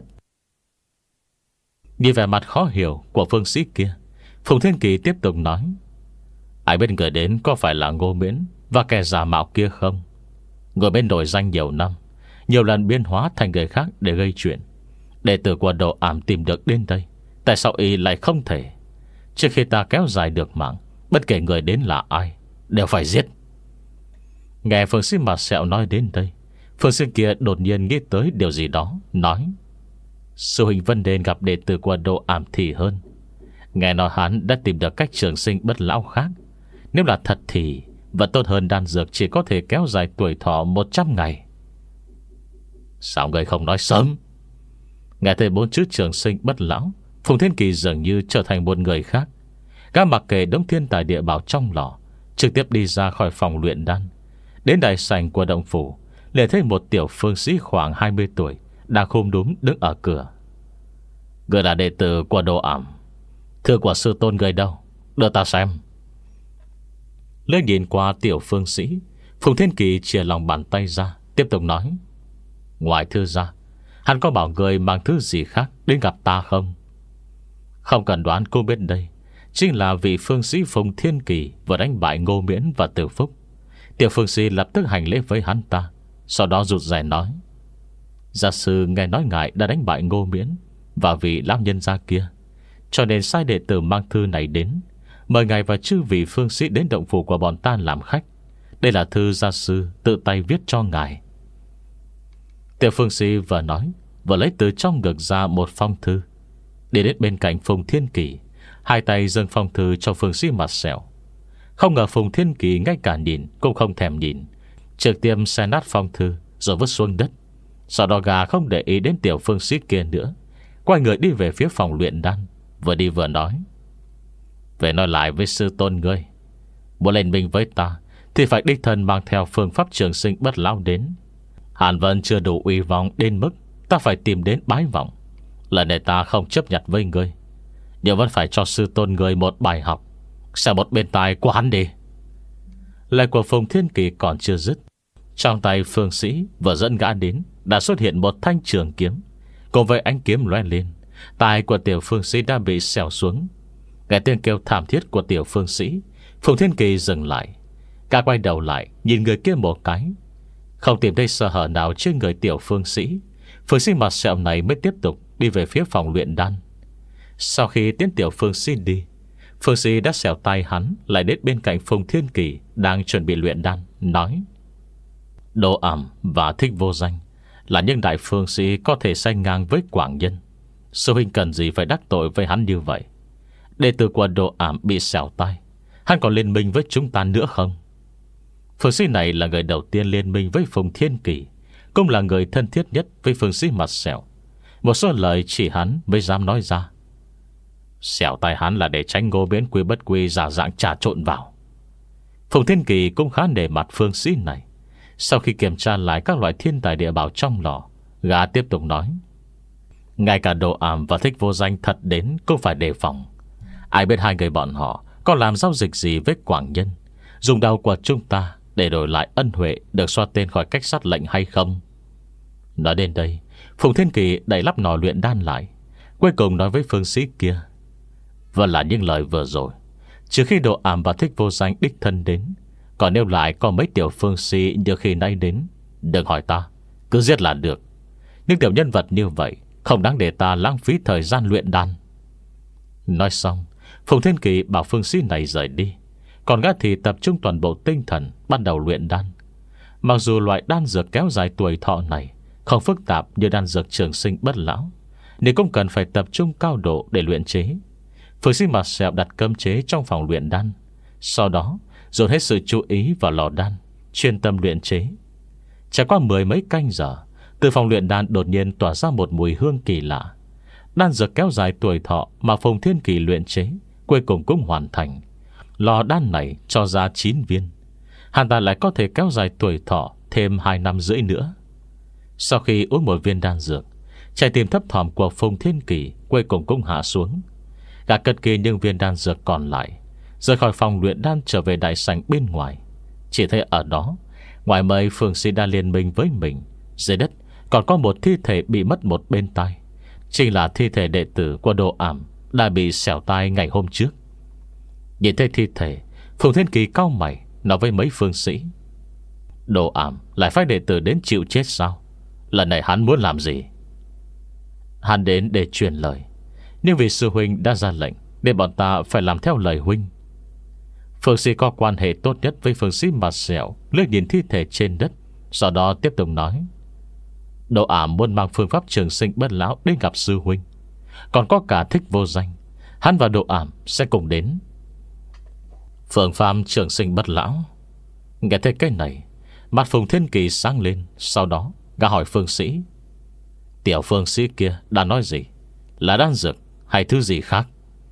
Nhìn vẻ mặt khó hiểu của phương sĩ kia, Phùng Thiên Kỳ tiếp tục nói: ai biết người đến có phải là Ngô Miễn và kẻ giả mạo kia không? Người bên nổi danh nhiều năm, nhiều lần biến hóa thành người khác để gây chuyện. Đệ tử của Đồ Ảm tìm được đến đây, tại sao y lại không thể? Trước khi ta kéo dài được mạng, bất kể người đến là ai, đều phải giết. Nghe phương sĩ mặt sẹo nói đến đây, phương sĩ kia đột nhiên nghĩ tới điều gì đó, nói: sư huynh Vân đến gặp đệ tử của Đồ Ảm thì hơn. Nghe nói hắn đã tìm được cách trường sinh bất lão khác. Nếu là thật thì vẫn tốt hơn đan dược chỉ có thể kéo dài tuổi thọ một trăm ngày. Sao người không nói sớm? Nghe thấy bốn chữ trường sinh bất lão, Phùng Thiên Kỳ dường như trở thành một người khác. Gã mặc kệ đống thiên tài địa bảo trong lò, trực tiếp đi ra khỏi phòng luyện đan, đến đại sảnh của động phủ, liền thấy một tiểu phương sĩ khoảng hai mươi tuổi đang khum núm đứng ở cửa. Người là đệ tử của Đồ Ảm. Thưa của sư tôn người đâu, đưa ta xem. Lên nhìn qua tiểu phương sĩ, Phùng Thiên Kỳ chìa lòng bàn tay ra, tiếp tục nói: ngoài thư ra, hắn có bảo người mang thứ gì khác đến gặp ta không? Không cần đoán, cô biết đây chính là vị phương sĩ Phùng Thiên Kỳ vừa đánh bại Ngô Miễn và Từ Phúc. Tiểu phương sĩ lập tức hành lễ với hắn ta, sau đó rụt rè nói: gia sư nghe nói ngài đã đánh bại Ngô Miễn và vị lão nhân gia kia, cho nên sai đệ tử mang thư này đến, mời ngài và chư vị phương sĩ đến động phủ của bọn ta làm khách. Đây là thư gia sư tự tay viết cho ngài. Tiểu phương sĩ vừa nói, vừa lấy từ trong ngực ra một phong thư, đi đến bên cạnh Phùng Thiên Kỳ, hai tay dâng phong thư cho phương sĩ mặt sẹo. Không ngờ Phùng Thiên Kỳ ngay cả nhìn cũng không thèm nhìn, trực tiếp xé nát phong thư rồi vứt xuống đất. Sau đó gà không để ý đến tiểu phương sĩ kia nữa, quay người đi về phía phòng luyện đan, vừa đi vừa nói: về nói lại với sư tôn ngươi, muốn lên minh với ta thì phải đích thân mang theo phương pháp trường sinh bất lão đến. Hàn Vân chưa đủ uy vọng đến mức ta phải tìm đến bái vọng. Lần này ta không chấp nhận với ngươi, nhưng vẫn phải cho sư tôn ngươi một bài học. Xem một bên tai của hắn đi. Lời của Phùng Thiên Kỳ còn chưa dứt, trong tay phương sĩ vừa dẫn gã đến đã xuất hiện một thanh trường kiếm, cùng với ánh kiếm loe lên. Tai của tiểu phương sĩ đã bị xẻo xuống. Nghe tiếng kêu thảm thiết của tiểu phương sĩ, Phùng Thiên Kỳ dừng lại. Gã quay đầu lại nhìn người kia một cái, không tìm thấy sơ hở nào trên người tiểu phương sĩ. Phương sĩ mặt sẹo này mới tiếp tục đi về phía phòng luyện đan. Sau khi tiến tiểu phương sĩ đi, phương sĩ đã xẻo tay hắn lại đến bên cạnh Phùng Thiên Kỳ đang chuẩn bị luyện đan, nói: Đồ Ảm và Thích Vô Danh là những đại phương sĩ có thể sánh ngang với Quảng Nhân. Sư huynh cần gì phải đắc tội với hắn như vậy? Đệ tử của Đồ Ảm bị xẻo tay, hắn còn liên minh với chúng ta nữa không? Phương sĩ này là người đầu tiên liên minh với Phùng Thiên Kỳ, cũng là người thân thiết nhất với phương sĩ mặt sẹo. Một số lời chỉ hắn mới dám nói ra. Xẻo tay hắn là để tránh Ngô Miễn Quy bất quy giả dạng trà trộn vào. Phùng Thiên Kỳ cũng khá nể mặt phương sĩ này. Sau khi kiểm tra lại các loại thiên tài địa bảo trong lò, gã tiếp tục nói: ngay cả Đồ Ảm và Thích Vô Danh thật đến cũng phải đề phòng. Ai biết hai người bọn họ có làm giao dịch gì với Quảng Nhân, dùng đầu của chúng ta để đổi lại ân huệ được xoa tên khỏi cách sát lệnh hay không? Nói đến đây, Phùng Thiên Kỳ đẩy lắp nò luyện đan lại, cuối cùng nói với phương sĩ kia: vẫn là những lời vừa rồi, trừ khi Đồ Ảm và Thích Vô Danh đích thân đến. Còn nếu lại có mấy tiểu phương sĩ như khi nay đến, đừng hỏi ta, cứ giết là được. Nhưng tiểu nhân vật như vậy không đáng để ta lãng phí thời gian luyện đan. Nói xong, Phùng Thiên Kỳ bảo phương sĩ này rời đi, còn gã thì tập trung toàn bộ tinh thần bắt đầu luyện đan. Mặc dù loại đan dược kéo dài tuổi thọ này không phức tạp như đan dược trường sinh bất lão, nhưng cũng cần phải tập trung cao độ để luyện chế. Phương sĩ mặt sẹo đặt cấm chế trong phòng luyện đan, sau đó dồn hết sự chú ý vào lò đan, chuyên tâm luyện chế. Trải qua mười mấy canh giờ, từ phòng luyện đan đột nhiên tỏa ra một mùi hương kỳ lạ. Đan dược kéo dài tuổi thọ mà Phùng Thiên Kỳ luyện chế cuối cùng cũng hoàn thành. Lò đan này cho ra chín viên, hắn ta lại có thể kéo dài tuổi thọ thêm hai năm rưỡi nữa. Sau khi uống một viên đan dược, trái tim thấp thỏm của Phùng Thiên Kỳ cuối cùng cũng hạ xuống. Gã cất kỹ những viên đan dược còn lại, rời khỏi phòng luyện đan trở về đại sảnh bên ngoài. Chỉ thấy ở đó, ngoài mấy phương sĩ đã liên minh với mình, dưới đất còn có một thi thể bị mất một bên tai. Chính là thi thể đệ tử của Đồ Ảm đã bị xẻo tai ngày hôm trước. Nhìn thấy thi thể, Phùng Thiên Kỳ cau mày nói với mấy phương sĩ: Đồ Ảm lại phái đệ tử đến chịu chết sao? Lần này hắn muốn làm gì? Hắn đến để truyền lời, nhưng vì sư huynh đã ra lệnh nên bọn ta phải làm theo lời huynh. Phương sĩ có quan hệ tốt nhất với phương sĩ mặt sẹo liếc nhìn thi thể trên đất, sau đó tiếp tục nói: Đồ Ảm muốn mang phương pháp trường sinh bất lão đến gặp sư huynh, còn có cả Thích Vô Danh, hắn và Đồ Ảm sẽ cùng đến. Phương pháp trường sinh bất lão. Nghe thấy cái này, mặt Phùng Thiên Kỳ sáng lên. Sau đó gã hỏi phương sĩ: tiểu phương sĩ kia đã nói gì? Là đan dược hay thứ gì khác?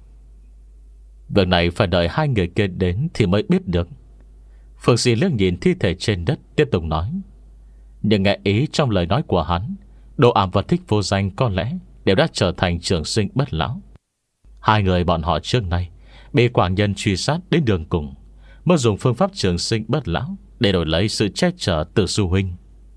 Việc này phải đợi hai người kia đến thì mới biết được. Phương sĩ liếc nhìn thi thể trên đất, tiếp tục nói: nhưng nghe ý trong lời nói của hắn, Đồ Ảm và Thích Vô Danh có lẽ đều đã trở thành trường sinh bất lão. Hai người bọn họ trước nay bị Quảng Nhân truy sát đến đường cùng, mới dùng phương pháp trường sinh bất lão để đổi lấy sự che chở từ sư huynh.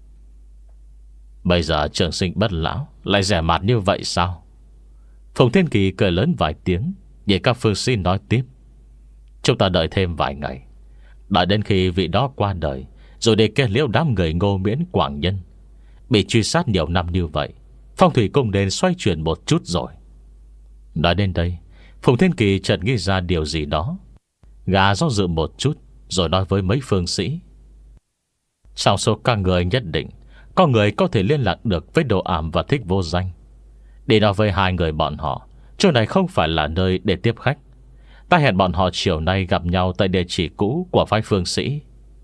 Bây giờ trường sinh bất lão lại rẻ mạt như vậy sao? Phùng Thiên Kỳ cười lớn vài tiếng, để các phương sĩ nói tiếp: chúng ta đợi thêm vài ngày, đợi đến khi vị đó qua đời, rồi để kết liễu đám người Ngô Miễn Quảng Nhân. Bị truy sát nhiều năm như vậy, phong thủy cung nên xoay chuyển một chút rồi. Nói đến đây, Phùng Thiên Kỳ chợt nghĩ ra điều gì đó. Gã do dự một chút, rồi nói với mấy phương sĩ: trong số các người nhất định có người có thể liên lạc được với Đồ Ảm và Thích Vô Danh. Để nói với hai người bọn họ, chỗ này không phải là nơi để tiếp khách. Ta hẹn bọn họ chiều nay gặp nhau tại địa chỉ cũ của phái phương sĩ.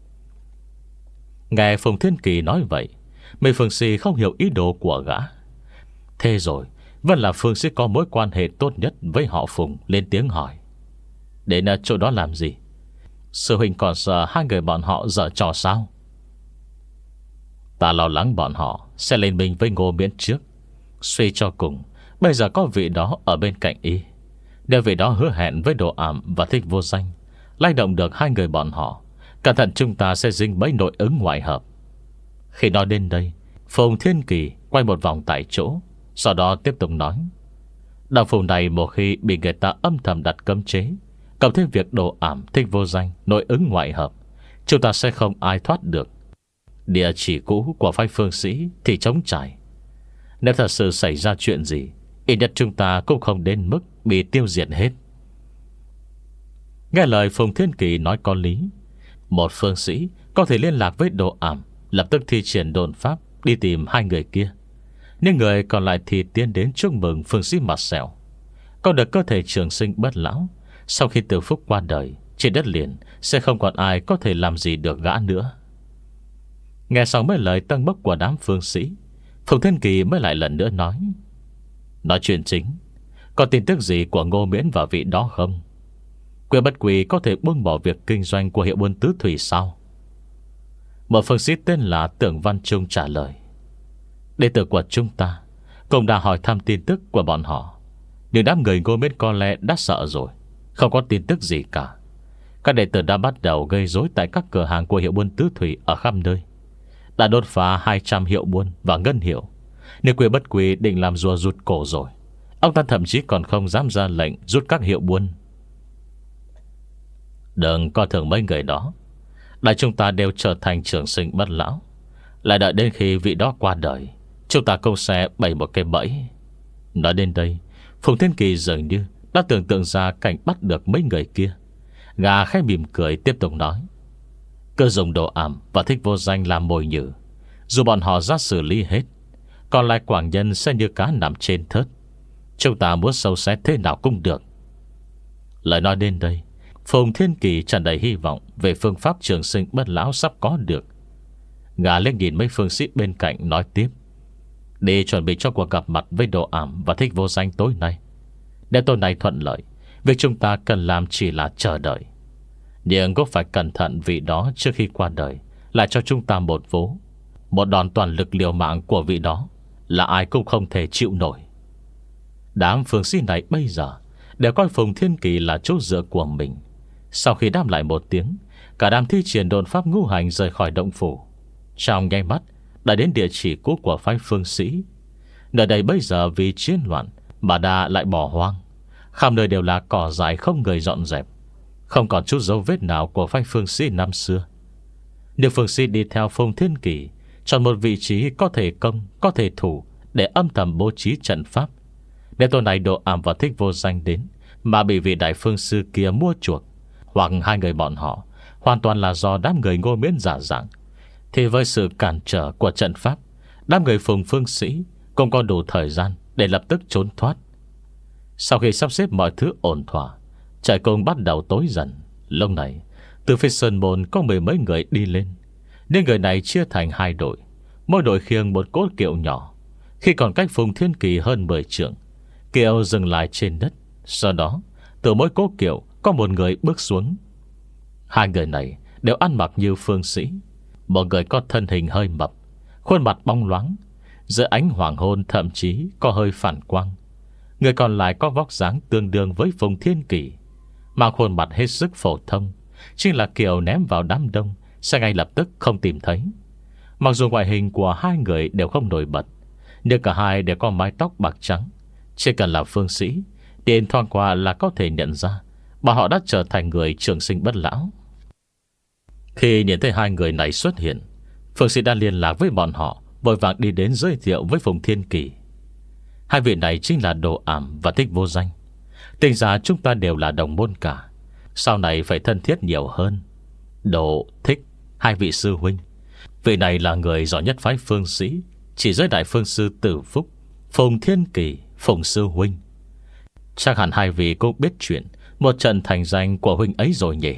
Nghe Phùng Thiên Kỳ nói vậy, mấy phương sĩ không hiểu ý đồ của gã. Thế rồi vẫn là phương sĩ có mối quan hệ tốt nhất với họ Phùng lên tiếng hỏi: đến chỗ đó làm gì? Sư huynh còn sợ hai người bọn họ giở trò sao? Ta lo lắng bọn họ sẽ lên mình với Ngô Miễn trước. Suy cho cùng, bây giờ có vị đó ở bên cạnh y. Nếu vị đó hứa hẹn với Đồ Ảm và Thích Vô Danh lay động được hai người bọn họ, cẩn thận chúng ta sẽ dính mấy nội ứng ngoại hợp. Khi nói đến đây, Phùng Thiên Kỳ quay một vòng tại chỗ, sau đó tiếp tục nói: đạo phủ này một khi bị người ta âm thầm đặt cấm chế, cộng thêm việc Đồ Ảm Thích Vô Danh nội ứng ngoại hợp, chúng ta sẽ không ai thoát được. Địa chỉ cũ của phái phương sĩ thì trống trải. Nếu thật sự xảy ra chuyện gì, ít nhất chúng ta cũng không đến mức bị tiêu diệt hết. Nghe lời Phùng Thiên Kỳ nói có lý. Một phương sĩ có thể liên lạc với Đồ Ảm, lập tức thi triển đồn pháp đi tìm hai người kia. Những người còn lại thì tiến đến chúc mừng phương sĩ mặt sẹo. Có được cơ thể trường sinh bất lão, sau khi Từ Phúc qua đời, trên đất liền sẽ không còn ai có thể làm gì được gã nữa. Nghe xong mấy lời tăng bốc của đám phương sĩ, Phùng Thiên Kỳ mới lại lần nữa nói: Nói chuyện chính, có tin tức gì của Ngô Miễn và vị đó không? Quê Bất Quỳ có thể buông bỏ việc kinh doanh của hiệu buôn tứ thủy sao? Một phương sĩ tên là Tưởng Văn Trung trả lời: Đệ tử của chúng ta cũng đã hỏi thăm tin tức của bọn họ, nhưng đám người Ngô Miễn có lẽ đã sợ rồi, không có tin tức gì cả. Các đệ tử đã bắt đầu gây rối tại các cửa hàng của hiệu buôn tứ thủy ở khắp nơi, đã đột phá hai trăm hiệu buôn và ngân hiệu. Nếu Quê Bất Quỳ định làm rùa rụt cổ rồi, ông ta thậm chí còn không dám ra lệnh rút các hiệu buôn. Đừng coi thường mấy người đó. Đại chúng ta đều trở thành trường sinh bất lão, lại đợi đến khi vị đó qua đời, chúng ta cũng sẽ bày một cái bẫy. Nói đến đây, Phùng Thiên Kỳ dường như đã tưởng tượng ra cảnh bắt được mấy người kia. Gà khẽ mỉm cười tiếp tục nói: Cứ dùng đồ ảm và Thích Vô Danh làm mồi nhử, dù bọn họ ra xử lý hết, còn lại quảng nhân sẽ như cá nằm trên thớt. Chúng ta muốn sâu xé thế nào cũng được. Lời nói đến đây, Phùng Thiên Kỳ tràn đầy hy vọng về phương pháp trường sinh bất lão sắp có được. Gà lên nhìn mấy phương sĩ bên cạnh nói tiếp: Đi chuẩn bị cho cuộc gặp mặt với đồ ảm và Thích Vô Danh tối nay. Nếu tối nay thuận lợi, việc chúng ta cần làm chỉ là chờ đợi. Nhưng cũng phải cẩn thận vị đó trước khi qua đời lại cho chúng ta một vố. Một đòn toàn lực liều mạng của vị đó là ai cũng không thể chịu nổi. Đám phương sĩ này bây giờ đều coi Phùng Thiên Kỳ là chỗ dựa của mình. Sau khi đáp lại một tiếng, cả đám thi triển đồn pháp ngũ hành rời khỏi động phủ. Trong nháy mắt đã đến địa chỉ cũ của phái phương sĩ. Nơi đây bây giờ vì chiến loạn mà đã lại bỏ hoang, khắp nơi đều là cỏ dại không người dọn dẹp, không còn chút dấu vết nào của phái phương sĩ năm xưa. Nếu phương sĩ đi theo Phùng Thiên Kỳ chọn một vị trí có thể công, có thể thủ để âm thầm bố trí trận pháp, nếu tối nay Đồ Ảm và Thích Vô Danh đến mà bị vị đại phương sư kia mua chuộc, hoặc hai người bọn họ hoàn toàn là do đám người Ngô Miễn giả dạng, thì với sự cản trở của trận pháp, đám người Phùng phương sĩ cũng có đủ thời gian để lập tức trốn thoát. Sau khi sắp xếp mọi thứ ổn thỏa, trời cũng bắt đầu tối dần. Lúc này từ phía sơn môn có mười mấy người đi lên. Nên người này chia thành hai đội, mỗi đội khiêng một cỗ kiệu nhỏ. Khi còn cách Phùng Thiên Kỳ hơn mười trượng, kiệu dừng lại trên đất. Sau đó từ mỗi cỗ kiệu có một người bước xuống. Hai người này đều ăn mặc như phương sĩ. Một người có thân hình hơi mập, khuôn mặt bóng loáng, giữa ánh hoàng hôn thậm chí có hơi phản quang. Người còn lại có vóc dáng tương đương với Phùng Thiên Kỳ, mà khuôn mặt hết sức phổ thông, chính là kiểu ném vào đám đông sẽ ngay lập tức không tìm thấy. Mặc dù ngoại hình của hai người đều không nổi bật, nhưng cả hai đều có mái tóc bạc trắng. Chỉ cần là phương sĩ, điện thoáng qua là có thể nhận ra bọn họ đã trở thành người trường sinh bất lão. Khi nhìn thấy hai người này xuất hiện, phương sĩ đã liên lạc với bọn họ, vội vàng đi đến giới thiệu với Phùng Thiên Kỳ. Hai vị này chính là Đồ Ảm và Thích Vô Danh. Tính ra chúng ta đều là đồng môn cả, sau này phải thân thiết nhiều hơn. Đồ, Thích, hai vị sư huynh. Vị này là người giỏi nhất phái phương sĩ, chỉ giới đại phương sư Tử Phúc, Phùng Thiên Kỳ, Phùng sư huynh. Chắc hẳn hai vị cũng biết chuyện một trận thành danh của huynh ấy rồi nhỉ?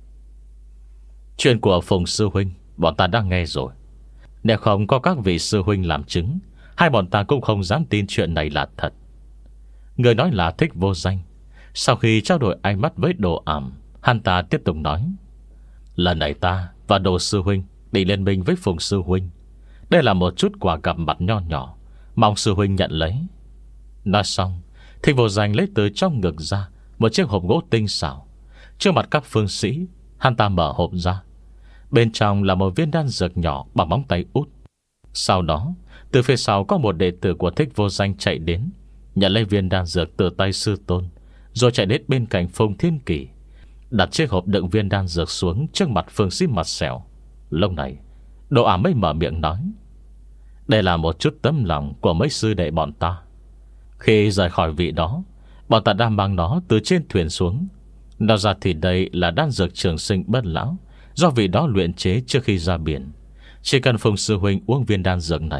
Chuyện của Phùng sư huynh bọn ta đã nghe rồi. Nếu không có các vị sư huynh làm chứng, hai bọn ta cũng không dám tin chuyện này là thật. Người nói là Thích Vô Danh. Sau khi trao đổi ánh mắt với Đồ Ảm, hắn ta tiếp tục nói: Lần này ta và Đồ sư huynh đi liên minh với Phùng sư huynh. Đây là một chút quà gặp mặt nho nhỏ, mong sư huynh nhận lấy. Nói xong, Thích Vô Danh lấy từ trong ngực ra một chiếc hộp gỗ tinh xảo. Trước mặt các phương sĩ, hắn ta mở hộp ra. Bên trong là một viên đan dược nhỏ bằng móng tay út. Sau đó, từ phía sau có một đệ tử của Thích Vô Danh chạy đến, nhận lấy viên đan dược từ tay sư tôn, rồi chạy đến bên cạnh Phùng Thiên Kỳ, đặt chiếc hộp đựng viên đan dược xuống trước mặt phương sĩ mặt sẹo. Lúc này Đồ Ảm mới mở miệng nói: Đây là một chút tấm lòng của mấy sư đệ bọn ta. Khi rời khỏi vị đó, bọn ta đã mang nó từ trên thuyền xuống. Nói ra thì đây là đan dược trường sinh bất lão do vị đó luyện chế trước khi ra biển. Chỉ cần Phùng sư huynh uống viên đan dược này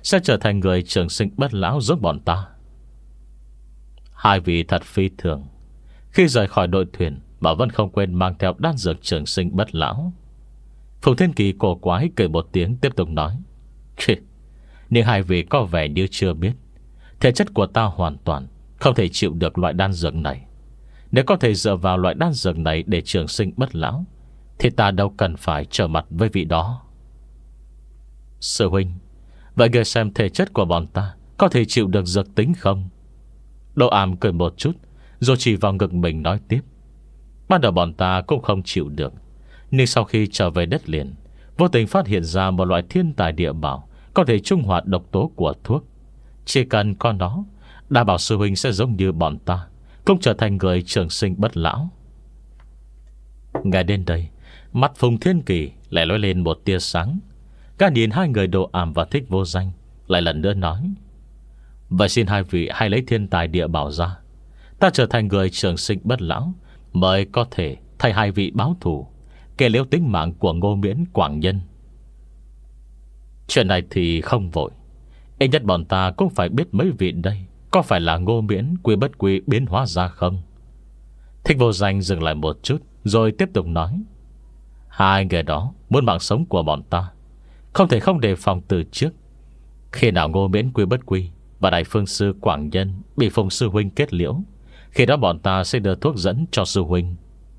sẽ trở thành người trường sinh bất lão giống bọn ta. Hai vị thật phi thường. Khi rời khỏi đội thuyền, Bảo Vân không quên mang theo đan dược trường sinh bất lão. Phùng Thiên Kỳ cổ quái cười một tiếng, tiếp tục nói: Nhưng hai vị có vẻ như chưa biết, thể chất của ta hoàn toàn không thể chịu được loại đan dược này. Nếu có thể dựa vào loại đan dược này để trường sinh bất lão, thì ta đâu cần phải trở mặt với vị đó. Sư huynh, vậy người xem thể chất của bọn ta có thể chịu được dược tính không? Đỗ Àm cười một chút, rồi chỉ vào ngực mình nói tiếp: Ban đầu bọn ta cũng không chịu được, nhưng sau khi trở về đất liền, vô tình phát hiện ra một loại thiên tài địa bảo có thể trung hòa độc tố của thuốc. Chỉ cần có nó, đảm bảo sư huynh sẽ giống như bọn ta, cũng trở thành người trường sinh bất lão. Nghe đến đây, mắt Phùng Thiên Kỳ lại lóe lên một tia sáng. Cả nhìn hai người Đỗ Àm và Thích Vô Danh, lại lần nữa nói: Vậy xin hai vị hãy lấy thiên tài địa bảo ra, ta trở thành người trường sinh bất lão mới có thể thay hai vị báo thù, kể liễu tính mạng của Ngô Miễn Quảng Nhân. Chuyện này thì không vội, ít nhất bọn ta cũng phải biết mấy vị đây có phải là Ngô Miễn Quy Bất Quy biến hóa ra không. Thích Vô Danh dừng lại một chút, rồi tiếp tục nói: Hai người đó muốn mạng sống của bọn ta, không thể không đề phòng từ trước. Khi nào Ngô Miễn Quy Bất Quy và Đại Phương Sư Quảng Nhân bị Phùng Sư Huynh kết liễu, khi đó bọn ta sẽ đưa thuốc dẫn cho Sư Huynh.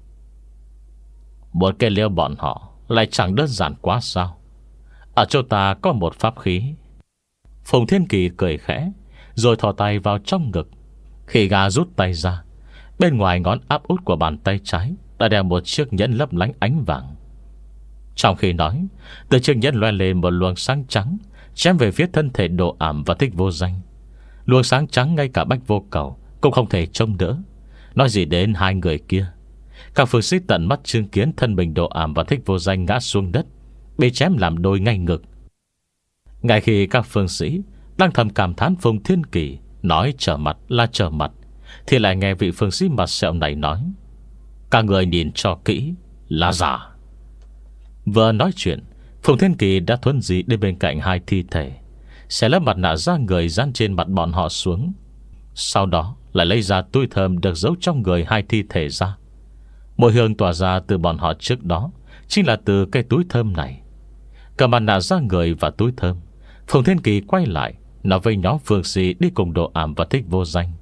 Muốn kết liễu bọn họ lại chẳng đơn giản quá sao? Ở chỗ ta có một pháp khí. Phùng Thiên Kỳ cười khẽ, rồi thò tay vào trong ngực. Khi gà rút tay ra, bên ngoài ngón áp út của bàn tay trái đã đeo một chiếc nhẫn lấp lánh ánh vàng. Trong khi nói, từ chiếc nhẫn loe lên một luồng sáng trắng, chém về phía thân thể Đỗ Àm và Thích Vô Danh. Luồng sáng trắng ngay cả Bách Vô Cầu cũng không thể trông đỡ, nói gì đến hai người kia. Các phương sĩ tận mắt chứng kiến thân mình Đỗ Àm và Thích Vô Danh ngã xuống đất, bị chém làm đôi ngay ngực. Ngay khi các phương sĩ đang thầm cảm thán Phùng Thiên Kỳ nói trở mặt là trở mặt, thì lại nghe vị phương sĩ mặt sẹo này nói: Các người nhìn cho kỹ, là giả. Vừa nói chuyện, Phùng Thiên Kỳ đã thuấn di đến bên cạnh hai thi thể, xé lớp mặt nạ da người dán trên mặt bọn họ xuống. Sau đó lại lấy ra túi thơm được giấu trong người hai thi thể ra. Mùi hương tỏa ra từ bọn họ trước đó chính là từ cái túi thơm này. Cả mặt nạ da người và túi thơm, Phùng Thiên Kỳ quay lại nói với nhóm phương sĩ đi cùng Đỗ Àm và Thích Vô Danh: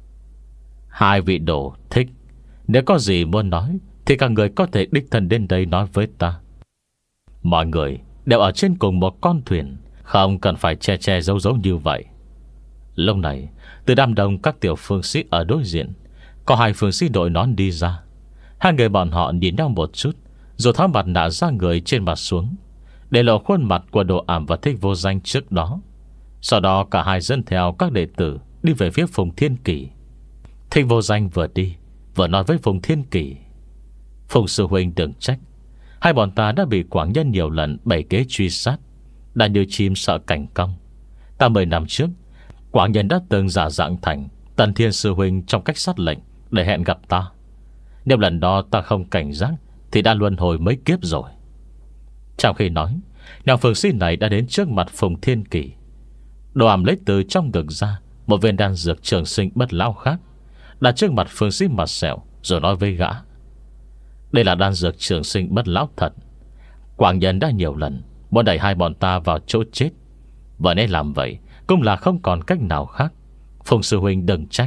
Hai vị Đỗ, Thích, nếu có gì muốn nói thì các người có thể đích thân đến đây nói với ta. Mọi người đều ở trên cùng một con thuyền, không cần phải che che giấu giấu như vậy. Lúc này, từ đám đông các tiểu phương sĩ ở đối diện, có hai phương sĩ đội nón đi ra. Hai người bọn họ nhìn nhau một chút, rồi tháo mặt nạ ra người trên mặt xuống, để lộ khuôn mặt của Đỗ Àm và Thích Vô Danh trước đó. Sau đó cả hai dẫn theo các đệ tử đi về phía Phùng Thiên Kỳ. Thích Vô Danh vừa đi vừa nói với Phùng Thiên Kỳ: Phùng sư huynh đừng trách, hai bọn ta đã bị Quảng Nhân nhiều lần bày kế truy sát, đã như chim sợ cảnh cong. Ta mười năm trước, Quảng Nhân đã từng giả dạng thành Tần Thiên sư huynh trong cách sát lệnh để hẹn gặp ta. Nếu lần đó ta không cảnh giác thì đã luân hồi mấy kiếp rồi. Trong khi nói, nàng phương sĩ này đã đến trước mặt Phùng Thiên Kỳ. Đỗ Àm lấy từ trong ngực ra một viên đan dược trường sinh bất lão khác, đặt trước mặt phương sĩ mặt sẹo, rồi nói với gã: Đây là đan dược trường sinh bất lão thật. Quảng Nhân đã nhiều lần muốn đẩy hai bọn ta vào chỗ chết, và nên làm vậy cũng là không còn cách nào khác. Phùng sư huynh đừng trách.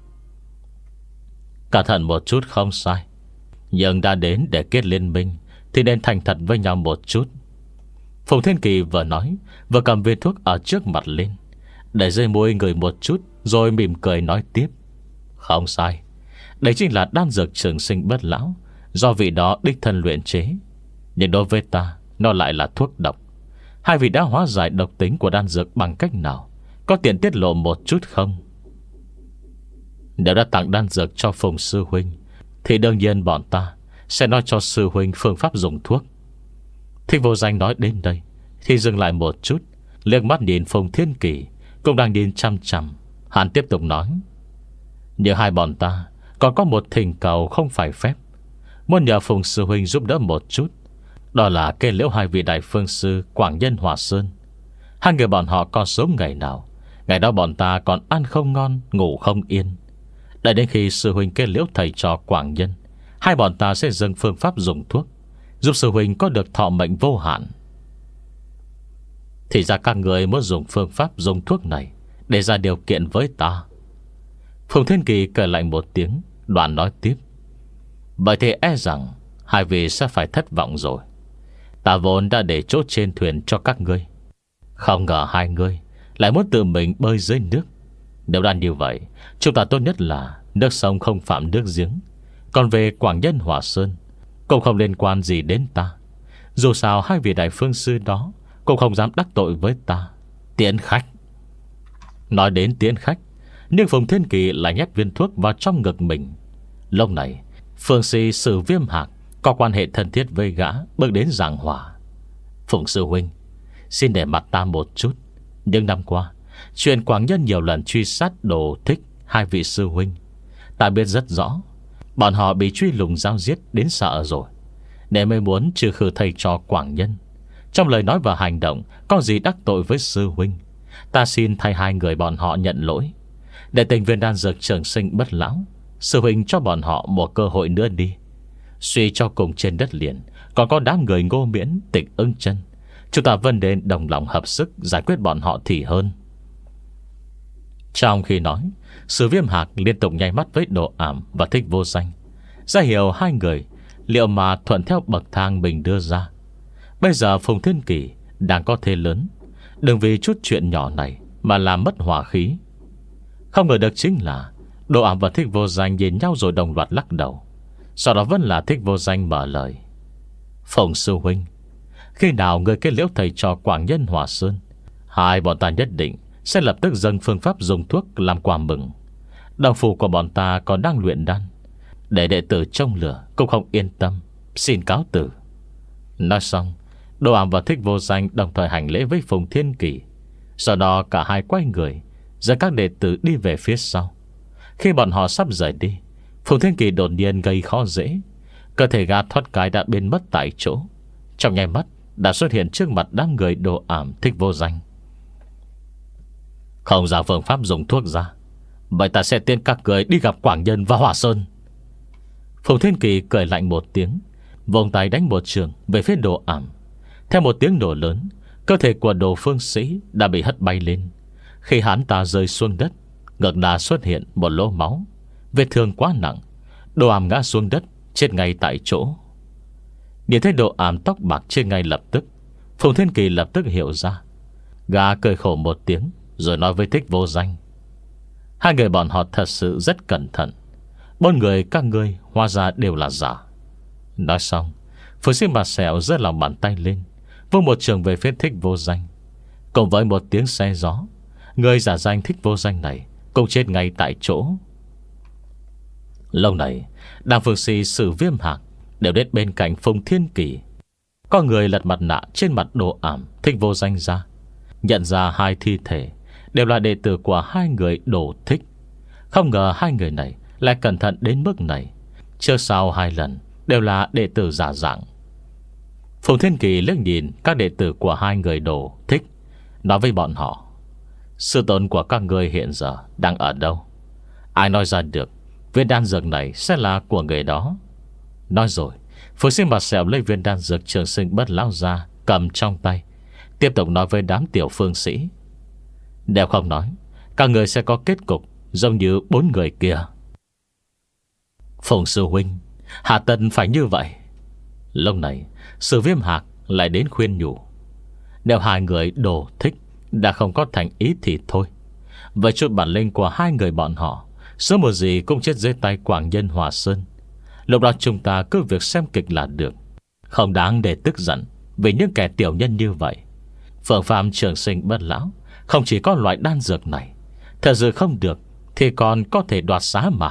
Cẩn thận một chút không sai, nhưng đã đến để kết liên minh thì nên thành thật với nhau một chút. Phùng Thiên Kỳ vừa nói, vừa cầm viên thuốc ở trước mặt lên, để dưới môi người một chút, rồi mỉm cười nói tiếp: Không sai, đây chính là đan dược trường sinh bất lão, do vị đó đích thân luyện chế. Nhưng đối với ta, nó lại là thuốc độc. Hai vị đã hóa giải độc tính của đan dược bằng cách nào, có tiện tiết lộ một chút không? Nếu đã tặng đan dược cho Phùng sư huynh, thì đương nhiên bọn ta sẽ nói cho sư huynh phương pháp dùng thuốc. Thích Vô Danh nói đến đây thì dừng lại một chút, liếc mắt nhìn Phùng Thiên Kỳ cũng đang nhìn chăm chăm. Hắn tiếp tục nói: Nhưng hai bọn ta còn có một thỉnh cầu không phải phép, muốn nhờ Phùng sư huynh giúp đỡ một chút. Đó là kê liễu hai vị đại phương sư Quảng Nhân Hòa Sơn. Hai người bọn họ còn sống ngày nào, ngày đó bọn ta còn ăn không ngon, ngủ không yên. Đợi đến khi sư huynh kết liễu thầy trò Quảng Nhân, hai bọn ta sẽ dâng phương pháp dùng thuốc, giúp sư huynh có được thọ mệnh vô hạn. Thì ra các người muốn dùng phương pháp dùng thuốc này để ra điều kiện với ta. Phùng Thiên Kỳ cười lạnh một tiếng, đoạn nói tiếp: vậy thì e rằng hai vị sẽ phải thất vọng rồi. Ta vốn đã để chỗ trên thuyền cho các ngươi, không ngờ hai ngươi lại muốn tự mình bơi dưới nước. Nếu đã như vậy, chúng ta tốt nhất là nước sông không phạm nước giếng. Còn về Quảng Nhân Hỏa Sơn cũng không liên quan gì đến ta. Dù sao hai vị đại phương sư đó cũng không dám đắc tội với ta. Tiễn khách. Nói đến tiễn khách, nhưng Phùng Thiên Kỳ lại nhét viên thuốc vào trong ngực mình. Lúc này phương sĩ Sử Viêm Hạc có quan hệ thân thiết với gã bước đến giảng hòa: Phùng sư huynh, xin để mặt ta một chút. Những năm qua, chuyện Quảng Nhân nhiều lần truy sát Đồ Thích hai vị sư huynh. Ta biết rất rõ bọn họ bị truy lùng giao giết đến sợ rồi, nên mới muốn trừ khử thầy trò Quảng Nhân. Trong lời nói và hành động có gì đắc tội với sư huynh, ta xin thay hai người bọn họ nhận lỗi. Để tình viên đan dược trường sinh bất lão, sư huynh cho bọn họ một cơ hội nữa đi. Suy cho cùng trên đất liền còn có đám người Ngô Miễn, Tịch Ưng Chân, chúng ta vẫn nên đồng lòng hợp sức giải quyết bọn họ thì hơn. Trong khi nói, Sử Viêm Hạc liên tục nháy mắt với Đồ Ảm và Thích Vô Danh, ra hiểu hai người liệu mà thuận theo bậc thang mình đưa ra. Bây giờ Phùng Thiên Kỳ đang có thế lớn, đừng vì chút chuyện nhỏ này mà làm mất hòa khí. Không ngờ được chính là Đồ Ảm và Thích Vô Danh nhìn nhau rồi đồng loạt lắc đầu. Sau đó vẫn là Thích Vô Danh mở lời: Phùng sư huynh, khi nào người kết liễu thầy trò Quảng Nhân Hỏa Sơn, hai bọn ta nhất định sẽ lập tức dâng phương pháp dùng thuốc làm quà mừng. Đồng phủ của bọn ta còn đang luyện đan, để đệ tử trong lửa cũng không yên tâm. Xin cáo từ. Nói xong, Đồ Ảm và Thích Vô Danh đồng thời hành lễ với Phùng Thiên Kỳ. Sau đó cả hai quay người dẫn các đệ tử đi về phía sau. Khi bọn họ sắp rời đi, Phùng Thiên Kỳ đột nhiên gây khó dễ. Cơ thể gã thoát cái đã biến mất tại chỗ, trong nháy mắt đã xuất hiện trước mặt đám người Đồ Ảm, Thích Vô Danh. Không ra phương pháp dùng thuốc ra, vậy ta sẽ tiên các người đi gặp Quảng Nhân và Hỏa Sơn. Phùng Thiên Kỳ cười lạnh một tiếng, vung tay đánh một trường về phía Đồ Ảm. Theo một tiếng nổ lớn, cơ thể của Đồ Phương Sĩ đã bị hất bay lên. Khi hắn ta rơi xuống đất, ngực đã xuất hiện một lỗ máu. Vết thương quá nặng, Đồ Ảm ngã xuống đất, chết ngay tại chỗ. Nhìn thấy Đồ Ảm tóc bạc chết ngay lập tức, Phùng Thiên Kỳ lập tức hiểu ra. Gã cười khổ một tiếng rồi nói với Thích Vô Danh: hai người bọn họ thật sự rất cẩn thận. Bốn người các ngươi hóa ra đều là giả. Nói xong, Phùng Sĩ Mặt Sẹo giơ lòng bàn tay lên, vung một trường về phía Thích Vô Danh. Cùng với một tiếng xe gió, người giả danh Thích Vô Danh này cũng chết ngay tại chỗ. Lâu này, đám phương sĩ Sử Viêm Hạc đều đến bên cạnh Phùng Thiên Kỳ. Có người lật mặt nạ trên mặt Đồ Ảm, Thích Vô Danh ra, nhận ra hai thi thể đều là đệ tử của hai người Đồ Thích. Không ngờ hai người này lại cẩn thận đến mức này, trước sau hai lần đều là đệ tử giả dạng. Phùng Thiên Kỳ liếc nhìn các đệ tử của hai người Đồ Thích, nói với bọn họ: sư tôn của các người hiện giờ đang ở đâu? Ai nói ra được viên đan dược này sẽ là của người đó? Nói rồi, Phùng Sĩ Mặt Sẹo lấy viên đan dược trường sinh bất lão ra, cầm trong tay, tiếp tục nói với đám tiểu phương sĩ: nếu không nói, các người sẽ có kết cục giống như bốn người kia. Phùng sư huynh, hạ tần phải như vậy. Lúc này, Sử Viêm Hạc lại đến khuyên nhủ: nếu hai người Đồ Thích đã không có thành ý thì thôi. Vậy chút bản lĩnh của hai người bọn họ sớm một gì cũng chết dưới tay Quảng Nhân Hỏa Sơn. Lúc đó chúng ta cứ việc xem kịch là được, không đáng để tức giận vì những kẻ tiểu nhân như vậy. Phương pháp trường sinh bất lão không chỉ có loại đan dược này, thật sự không được thì còn có thể đoạt xá mà.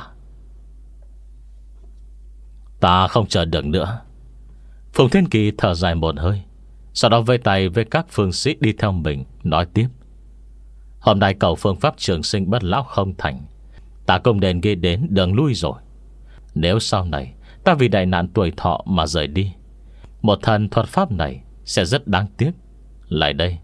Ta không chờ được nữa. Phùng Thiên Kỳ thở dài một hơi, sau đó vây tay với các phương sĩ đi theo mình, nói tiếp: hôm nay cầu phương pháp trường sinh bất lão không thành, ta cũng đền ghi đến đường lui rồi. Nếu sau này ta vì đại nạn tuổi thọ mà rời đi, một thần thuật pháp này sẽ rất đáng tiếc. Lại đây,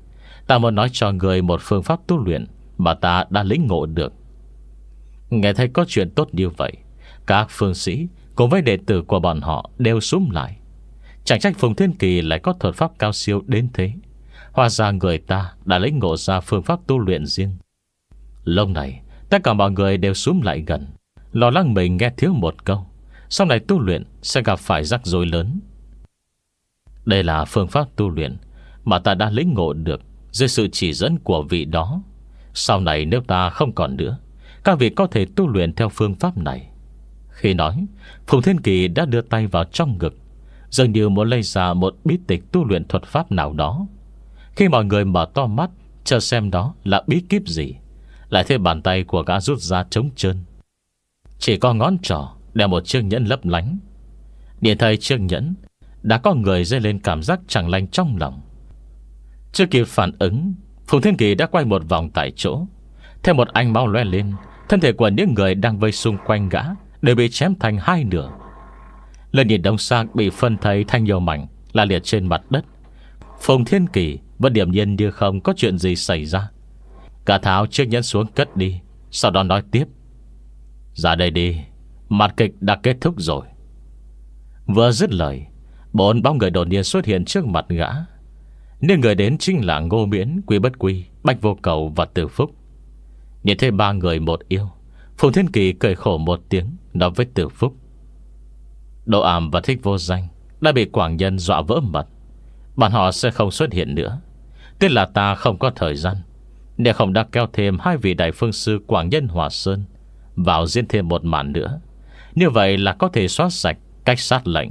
Ta muốn nói cho người một phương pháp tu luyện mà ta đã lĩnh ngộ được. Nghe thấy có chuyện tốt như vậy, các phương sĩ cùng với đệ tử của bọn họ đều súng lại. Chẳng trách Phùng Thiên Kỳ lại có thuật pháp cao siêu đến thế. Hóa ra người ta đã lĩnh ngộ ra phương pháp tu luyện riêng. Lúc này tất cả mọi người đều súng lại gần, lo lắng mình nghe thiếu một câu, sau này tu luyện sẽ gặp phải rắc rối lớn. Đây là phương pháp tu luyện mà ta đã lĩnh ngộ được dưới sự chỉ dẫn của vị đó. Sau này nếu ta không còn nữa, các vị có thể tu luyện theo phương pháp này. Khi nói, Phùng Thiên Kỳ đã đưa tay vào trong ngực, dường như muốn lấy ra một bí tịch tu luyện thuật pháp nào đó. Khi mọi người mở to mắt chờ xem đó là bí kíp gì, lại thấy bàn tay của gã rút ra trống trơn, chỉ có ngón trỏ đeo một chiếc nhẫn lấp lánh. Nhìn thấy chiếc nhẫn, đã có người dấy lên cảm giác chẳng lành trong lòng. Chưa kịp phản ứng, Phùng Thiên Kỳ đã quay một vòng tại chỗ. Theo một ánh máu loe lên, thân thể của những người đang vây xung quanh gã đều bị chém thành hai nửa. Lần nhìn đông sang bị phân thây thành nhiều mảnh, la liệt trên mặt đất. Phùng Thiên Kỳ vẫn điềm nhiên như không có chuyện gì xảy ra. Cả tháo chiếc nhẫn xuống cất đi, sau đó nói tiếp: "Ra đây đi, màn kịch đã kết thúc rồi." Vừa dứt lời, bốn bóng người đột nhiên xuất hiện trước mặt gã. Nên người đến chính là Ngô Miễn, Quy Bất Quy, Bạch Vô Cầu và Từ Phúc. Nhìn thấy ba người một yêu, Phùng Thiên Kỳ cười khổ một tiếng, nói với Từ Phúc: "Độ Ảm và Thích Vô Danh đã bị Quảng Nhân dọa vỡ mật, bọn họ sẽ không xuất hiện nữa. Tiếc là ta không có thời gian, nếu không đã kéo thêm hai vị đại phương sư Quảng Nhân, Hòa Sơn vào diễn thêm một màn nữa. Như vậy là có thể xóa sạch cách sát lệnh."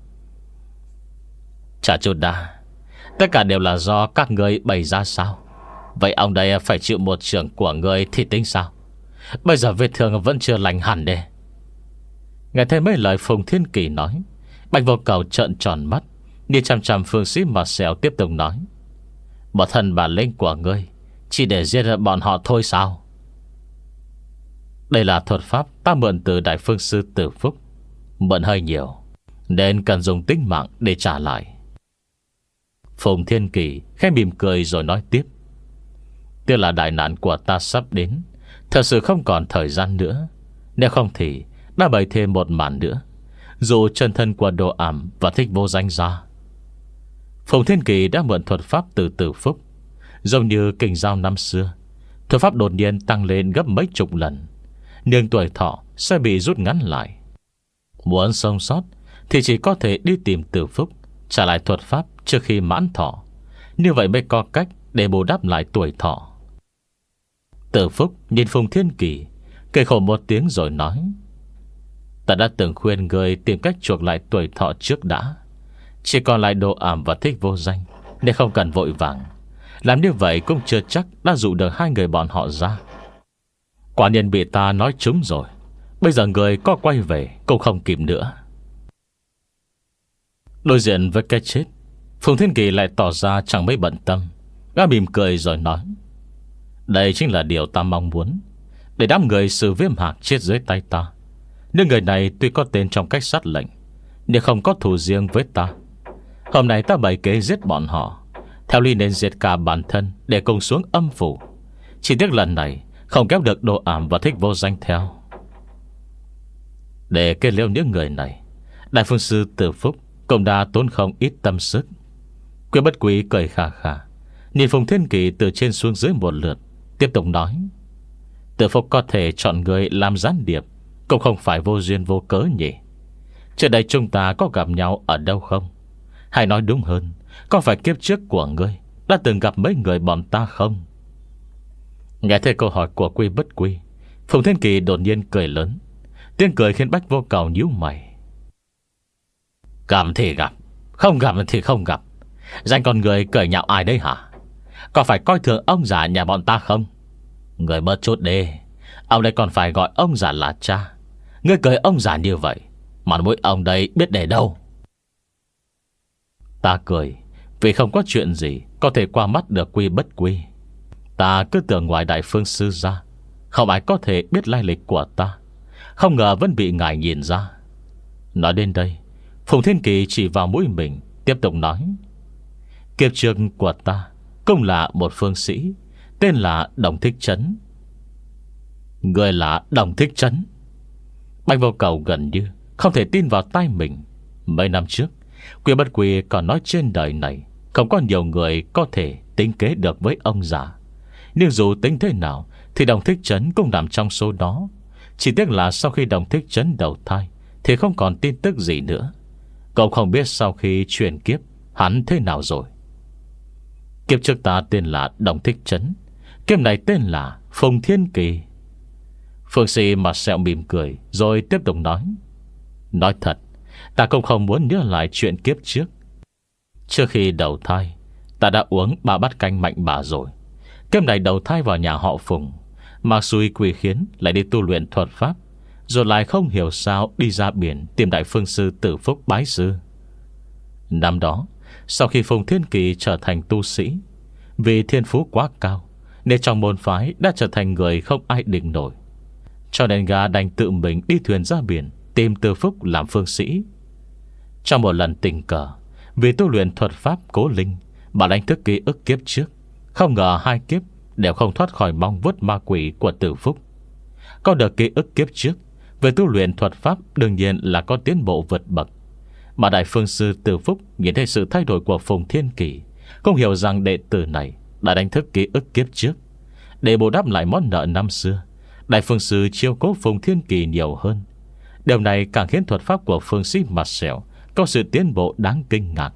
"Chả chút đã, tất cả đều là do các người bày ra sao? Vậy ông đây phải chịu một trường của người thì tính sao? Bây giờ vết thương vẫn chưa lành hẳn đây." Nghe thấy mấy lời Phùng Thiên Kỳ nói, Bạch Vô Cầu trợn tròn mắt, đi chăm chăm phương sĩ mà xèo tiếp tục nói: "Một thân bản lĩnh của ngươi chỉ để giết bọn họ thôi sao?" "Đây là thuật pháp ta mượn từ đại phương sư Từ Phúc, mượn hơi nhiều nên cần dùng tính mạng để trả lại." Phùng Thiên Kỳ khẽ mỉm cười rồi nói tiếp: "Tiếc là đại nạn của ta sắp đến, thật sự không còn thời gian nữa. Nếu không thì đã bày thêm một màn nữa, dù chân thân của Độ Ảm và Thích Vô Danh ra." Phùng Thiên Kỳ đã mượn thuật pháp từ Từ Phúc. Giống như kình giao năm xưa, thuật pháp đột nhiên tăng lên gấp mấy chục lần, nhưng tuổi thọ sẽ bị rút ngắn lại. Muốn sống sót thì chỉ có thể đi tìm Từ Phúc, trả lại thuật pháp trước khi mãn thọ. Như vậy mới có cách để bù đắp lại tuổi thọ. Từ Phúc nhìn Phùng Thiên Kỳ, cười khổ một tiếng rồi nói: "Ta đã từng khuyên người tìm cách chuộc lại tuổi thọ trước đã. Chỉ còn lại Độ Ảm và Thích Vô Danh, nên không cần vội vàng. Làm như vậy cũng chưa chắc đã dụ được hai người bọn họ ra. Quả nhiên bị ta nói trúng rồi. Bây giờ người có quay về cũng không kịp nữa." Đối diện với cái chết, Phùng Thiên Kỳ lại tỏ ra chẳng mấy bận tâm. Gã mỉm cười rồi nói: "Đây chính là điều ta mong muốn, để đám người Sử Viêm Hạc chết dưới tay ta. Nhưng người này tuy có tên trong cách sát lệnh, nhưng không có thù riêng với ta. Hôm nay ta bày kế giết bọn họ, theo lý nên diệt cả bản thân để cùng xuống âm phủ. Chỉ tiếc lần này không kéo được Độ Ảm và Thích Vô Danh theo." Để kết liễu những người này, đại phương sư Từ Phúc cũng đã tốn không ít tâm sức. Quy Bất Quý cười khà khà, nhìn Phùng Thiên Kỳ từ trên xuống dưới một lượt, tiếp tục nói: "Từ Phúc có thể chọn người làm gián điệp cũng không phải vô duyên vô cớ nhỉ? Trước đây chúng ta có gặp nhau ở đâu không? Hay nói đúng hơn, có phải kiếp trước của ngươi đã từng gặp mấy người bọn ta không?" Nghe thấy câu hỏi của Quy Bất Quy, Phùng Thiên Kỳ đột nhiên cười lớn. Tiếng cười khiến Bách Vô Cầu nhíu mày. "Gặp thì gặp, không gặp thì không gặp. Danh con người cười nhạo ai đấy hả? Có phải coi thường ông già nhà bọn ta không? Người bớt chút đi, ông đây còn phải gọi ông già là cha. Ngươi cười ông già như vậy, mặt mũi ông đây biết để đâu?" Ta cười vì không có chuyện gì có thể qua mắt được Quy Bất Quy. Ta cứ tưởng ngoài đại phương sư ra, không ai có thể biết lai lịch của ta, không ngờ vẫn bị ngài nhìn ra. Nói đến đây, Phùng Thiên Kỳ chỉ vào mũi mình, tiếp tục nói: "Kiếp trước của ta cũng là một phương sĩ, tên là Đồng Thích Trấn. Người là Đồng Thích Trấn? Bạch Vô Cầu gần như không thể tin vào tai mình. Mấy năm trước, Quy Bất Quy còn nói trên đời này không có nhiều người có thể tính kế được với ông già. Nhưng dù tính thế nào thì Đồng Thích Trấn cũng nằm trong số đó. Chỉ tiếc là sau khi Đồng Thích Trấn đầu thai thì không còn tin tức gì nữa. Cậu không biết sau khi chuyển kiếp hắn thế nào rồi. Kiếp trước ta tên là Đồng Thích Trấn, kiếp này tên là Phùng Thiên Kỳ. Phương sĩ mặt sẹo mỉm cười rồi tiếp tục nói: Nói thật, ta cũng không muốn nhớ lại chuyện kiếp trước. Trước khi đầu thai, ta đã uống ba bát canh mạnh bà rồi. Kiếp này đầu thai vào nhà họ Phùng, mà xui quỷ khiến lại đi tu luyện thuật pháp, rồi lại không hiểu sao đi ra biển tìm đại phương sư Tử Phúc bái sư. Năm đó, sau khi Phùng Thiên Kỳ trở thành tu sĩ, vì thiên phú quá cao nên trong môn phái đã trở thành người không ai địch nổi. Cho nên gã đành tự mình đi thuyền ra biển tìm Tử Phúc làm phương sĩ. Trong một lần tình cờ, vì tu luyện thuật pháp cố linh, bà đánh thức ký ức kiếp trước. Không ngờ hai kiếp đều không thoát khỏi mong vuốt ma quỷ của Tử Phúc. Có được ký ức kiếp trước, về tu luyện thuật pháp đương nhiên là có tiến bộ vượt bậc. Mà đại phương sư Tử Phúc nhìn thấy sự thay đổi của Phùng Thiên Kỳ, không hiểu rằng đệ tử này đã đánh thức ký ức kiếp trước. Để bù đắp lại món nợ năm xưa, đại phương sư chiêu cố Phùng Thiên Kỳ nhiều hơn. Điều này càng khiến thuật pháp của phương sĩ mặt sẹo có sự tiến bộ đáng kinh ngạc.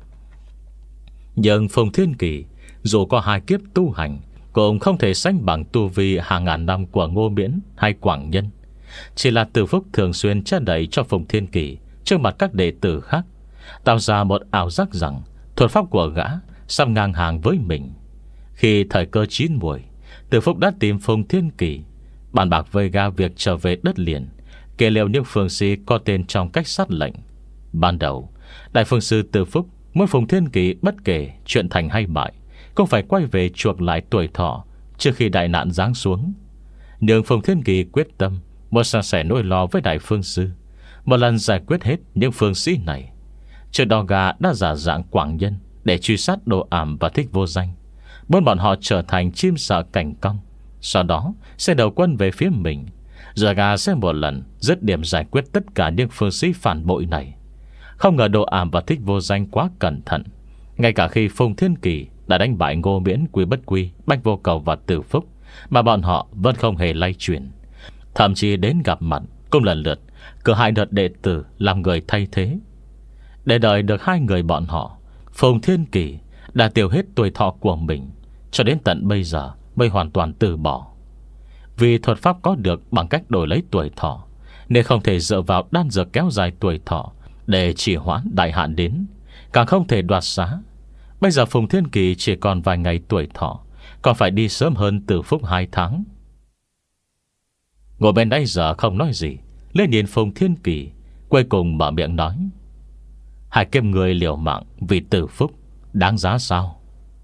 Nhưng Phùng Thiên Kỳ dù có hai kiếp tu hành cũng không thể sánh bằng tu vi hàng ngàn năm của Ngô Miễn hay Quảng Nhân. Chỉ là Tử Phúc thường xuyên che đậy cho Phùng Thiên Kỳ trước mặt các đệ tử khác, tạo ra một ảo giác rằng thuật pháp của gã sắp ngang hàng với mình. Khi thời cơ chín muồi, Tử Phúc đã tìm Phùng Thiên Kỳ, bàn bạc với gã việc trở về đất liền, kể liệu những phương sĩ có tên trong cách sát lệnh. Ban đầu, đại phương sư Tử Phúc muốn Phùng Thiên Kỳ bất kể chuyện thành hay bại cũng phải quay về chuộc lại tuổi thọ trước khi đại nạn giáng xuống. Nhưng Phùng Thiên Kỳ quyết tâm muốn san sẻ nỗi lo với đại phương sư, một lần giải quyết hết những phương sĩ này. Trước đó gã đã giả dạng Quảng Nhân để truy sát Đồ Ảm và Thích Vô Danh, muốn bọn họ trở thành chim sợ cảnh cong, sau đó sẽ đầu quân về phía mình. Giờ gã sẽ một lần dứt điểm giải quyết tất cả những phương sĩ phản bội này. Không ngờ Đồ Ảm và Thích Vô Danh quá cẩn thận. Ngay cả khi Phùng Thiên Kỳ đã đánh bại Ngô Miễn, Quy Bất Quy, Bạch Vô Cầu và Tử Phúc, mà bọn họ vẫn không hề lay chuyển. Thậm chí đến gặp mặt cũng lần lượt cử hai đợt đệ tử làm người thay thế. Để đợi được hai người bọn họ, Phùng Thiên Kỳ đã tiêu hết tuổi thọ của mình, cho đến tận bây giờ mới hoàn toàn từ bỏ. Vì thuật pháp có được bằng cách đổi lấy tuổi thọ, nên không thể dựa vào đan dược kéo dài tuổi thọ để trì hoãn đại hạn đến, càng không thể đoạt xá. Bây giờ Phùng Thiên Kỳ chỉ còn vài ngày tuổi thọ, còn phải đi sớm hơn Tử Phúc hai tháng. Ngồi bên đây giờ không nói gì, lên nhìn Phùng Thiên Kỳ, cuối cùng mở miệng nói: Hai kiếp người liều mạng vì Tử Phúc đáng giá sao?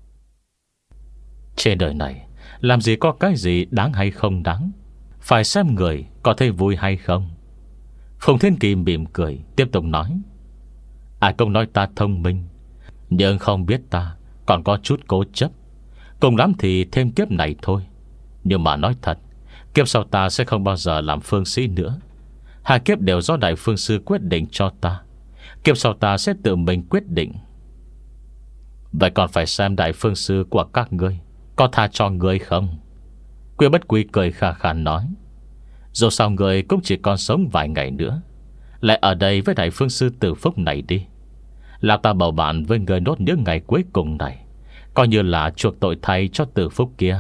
Trên đời này làm gì có cái gì đáng hay không đáng, phải xem người có thấy vui hay không. Phùng Thiên Kỳ mỉm cười tiếp tục nói: Ai cũng nói ta thông minh, nhưng không biết ta còn có chút cố chấp. Cùng lắm thì thêm kiếp này thôi. Nhưng mà nói thật, kiếp sau ta sẽ không bao giờ làm phương sĩ nữa. Hai kiếp đều do đại phương sư quyết định cho ta. Kiếp sau ta sẽ tự mình quyết định. Vậy còn phải xem đại phương sư của các ngươi có tha cho ngươi không? Quy Bất Quy cười khà khà nói: Dù sao ngươi cũng chỉ còn sống vài ngày nữa, lại ở đây với đại phương sư Tử Phúc này đi. Lạc ta bầu bạn với người nốt những ngày cuối cùng này, coi như là chuộc tội thay cho Tử Phúc kia.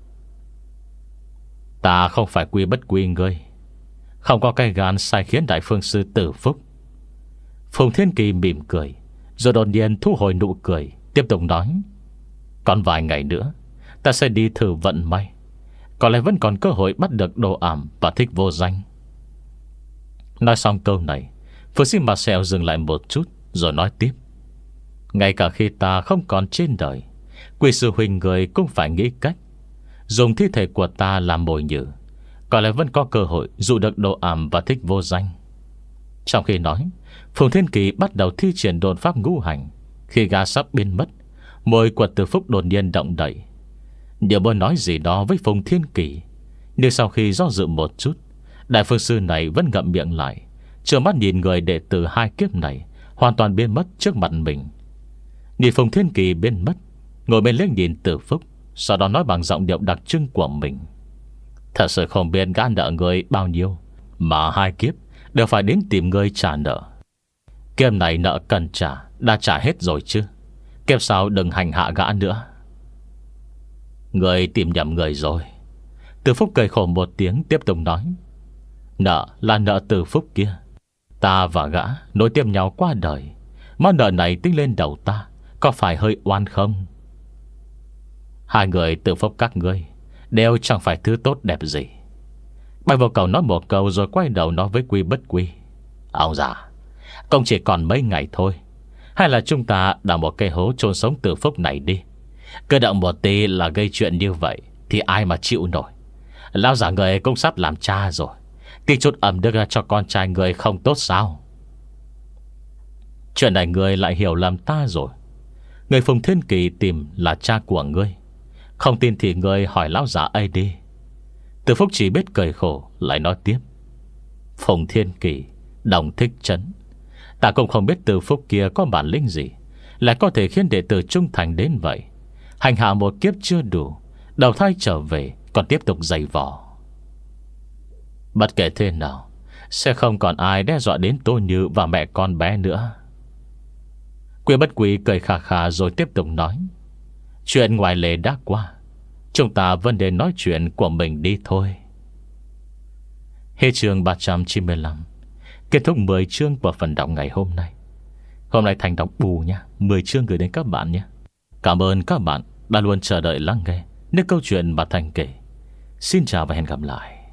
Ta không phải Quy Bất Quy ngươi, không có cái gan sai khiến đại phương sư Tử Phúc. Phùng Thiên Kỳ mỉm cười, rồi đột nhiên thu hồi nụ cười, tiếp tục nói: Còn vài ngày nữa ta sẽ đi thử vận may, có lẽ vẫn còn cơ hội bắt được Đồ Ảm và Thích Vô Danh. Nói xong câu này, Phương sĩ Mà Sẹo dừng lại một chút rồi nói tiếp: Ngay cả khi ta không còn trên đời, Quy sư huynh người cũng phải nghĩ cách dùng thi thể của ta làm mồi nhử, có lẽ vẫn có cơ hội dụ được Đồ Ảm và Thích Vô Danh. Trong khi nói, Phùng Thiên Kỳ bắt đầu thi triển độn pháp ngũ hành. Khi gã sắp biến mất, Môi của Từ Phúc đột nhiên động đậy, như muốn nói gì đó với Phùng Thiên Kỳ. Nhưng sau khi do dự một chút, Đại Phương Sư này vẫn ngậm miệng lại, trợn mắt nhìn người đệ tử hai kiếp này hoàn toàn biến mất trước mặt mình. Nhìn Phùng Thiên Kỳ biến mất, ngồi bên liếc nhìn Từ Phúc, sau đó nói bằng giọng điệu đặc trưng của mình: Thật sự không biết gã nợ người bao nhiêu, mà hai kiếp đều phải đến tìm người trả nợ. Kiếp này nợ cần trả đã trả hết rồi chứ, kiếp sau đừng hành hạ gã nữa. Người tìm nhầm người rồi. Từ Phúc cười khổ một tiếng, tiếp tục nói: Nợ là nợ Từ Phúc kia. Ta và gã nối tiếp nhau qua đời, món nợ này tính lên đầu ta, có phải hơi oan không? Hai người Từ Phúc các ngươi đều chẳng phải thứ tốt đẹp gì. Bạch Vô Cầu nói một câu rồi quay đầu nói với Quy Bất Quy: Ông già, cũng chỉ còn mấy ngày thôi, hay là chúng ta đào một cây hố chôn sống Từ Phúc này đi. Cơ động một tí là gây chuyện như vậy thì ai mà chịu nổi. Lão già người cũng sắp làm cha rồi, tí chút ẩm đức cho con trai người không tốt sao? Chuyện này người lại hiểu lầm ta rồi. Người Phùng Thiên Kỳ tìm là cha của ngươi. Không tin thì ngươi hỏi lão già ấy đi. Từ Phúc chỉ biết cười khổ, lại nói tiếp: Phùng Thiên Kỳ, Đồng Thích Trấn, ta cũng không biết Từ Phúc kia có bản lĩnh gì, lại có thể khiến đệ tử trung thành đến vậy. Hành hạ một kiếp chưa đủ, đầu thai trở về còn tiếp tục giày vò. Bất kể thế nào, sẽ không còn ai đe dọa đến Tô Như và mẹ con bé nữa. Quy Bất Quy cười khà khà rồi tiếp tục nói: Chuyện ngoài lề đã qua, chúng ta vẫn đến nói chuyện của mình đi thôi. Hết chương ba trăm chín mươi lăm. Kết thúc mười chương của phần đọc ngày hôm nay. Hôm nay Thành đọc bù nha, mười chương gửi đến các bạn nhé. Cảm ơn các bạn đã luôn chờ đợi lắng nghe những câu chuyện mà Thành kể. Xin chào và hẹn gặp lại.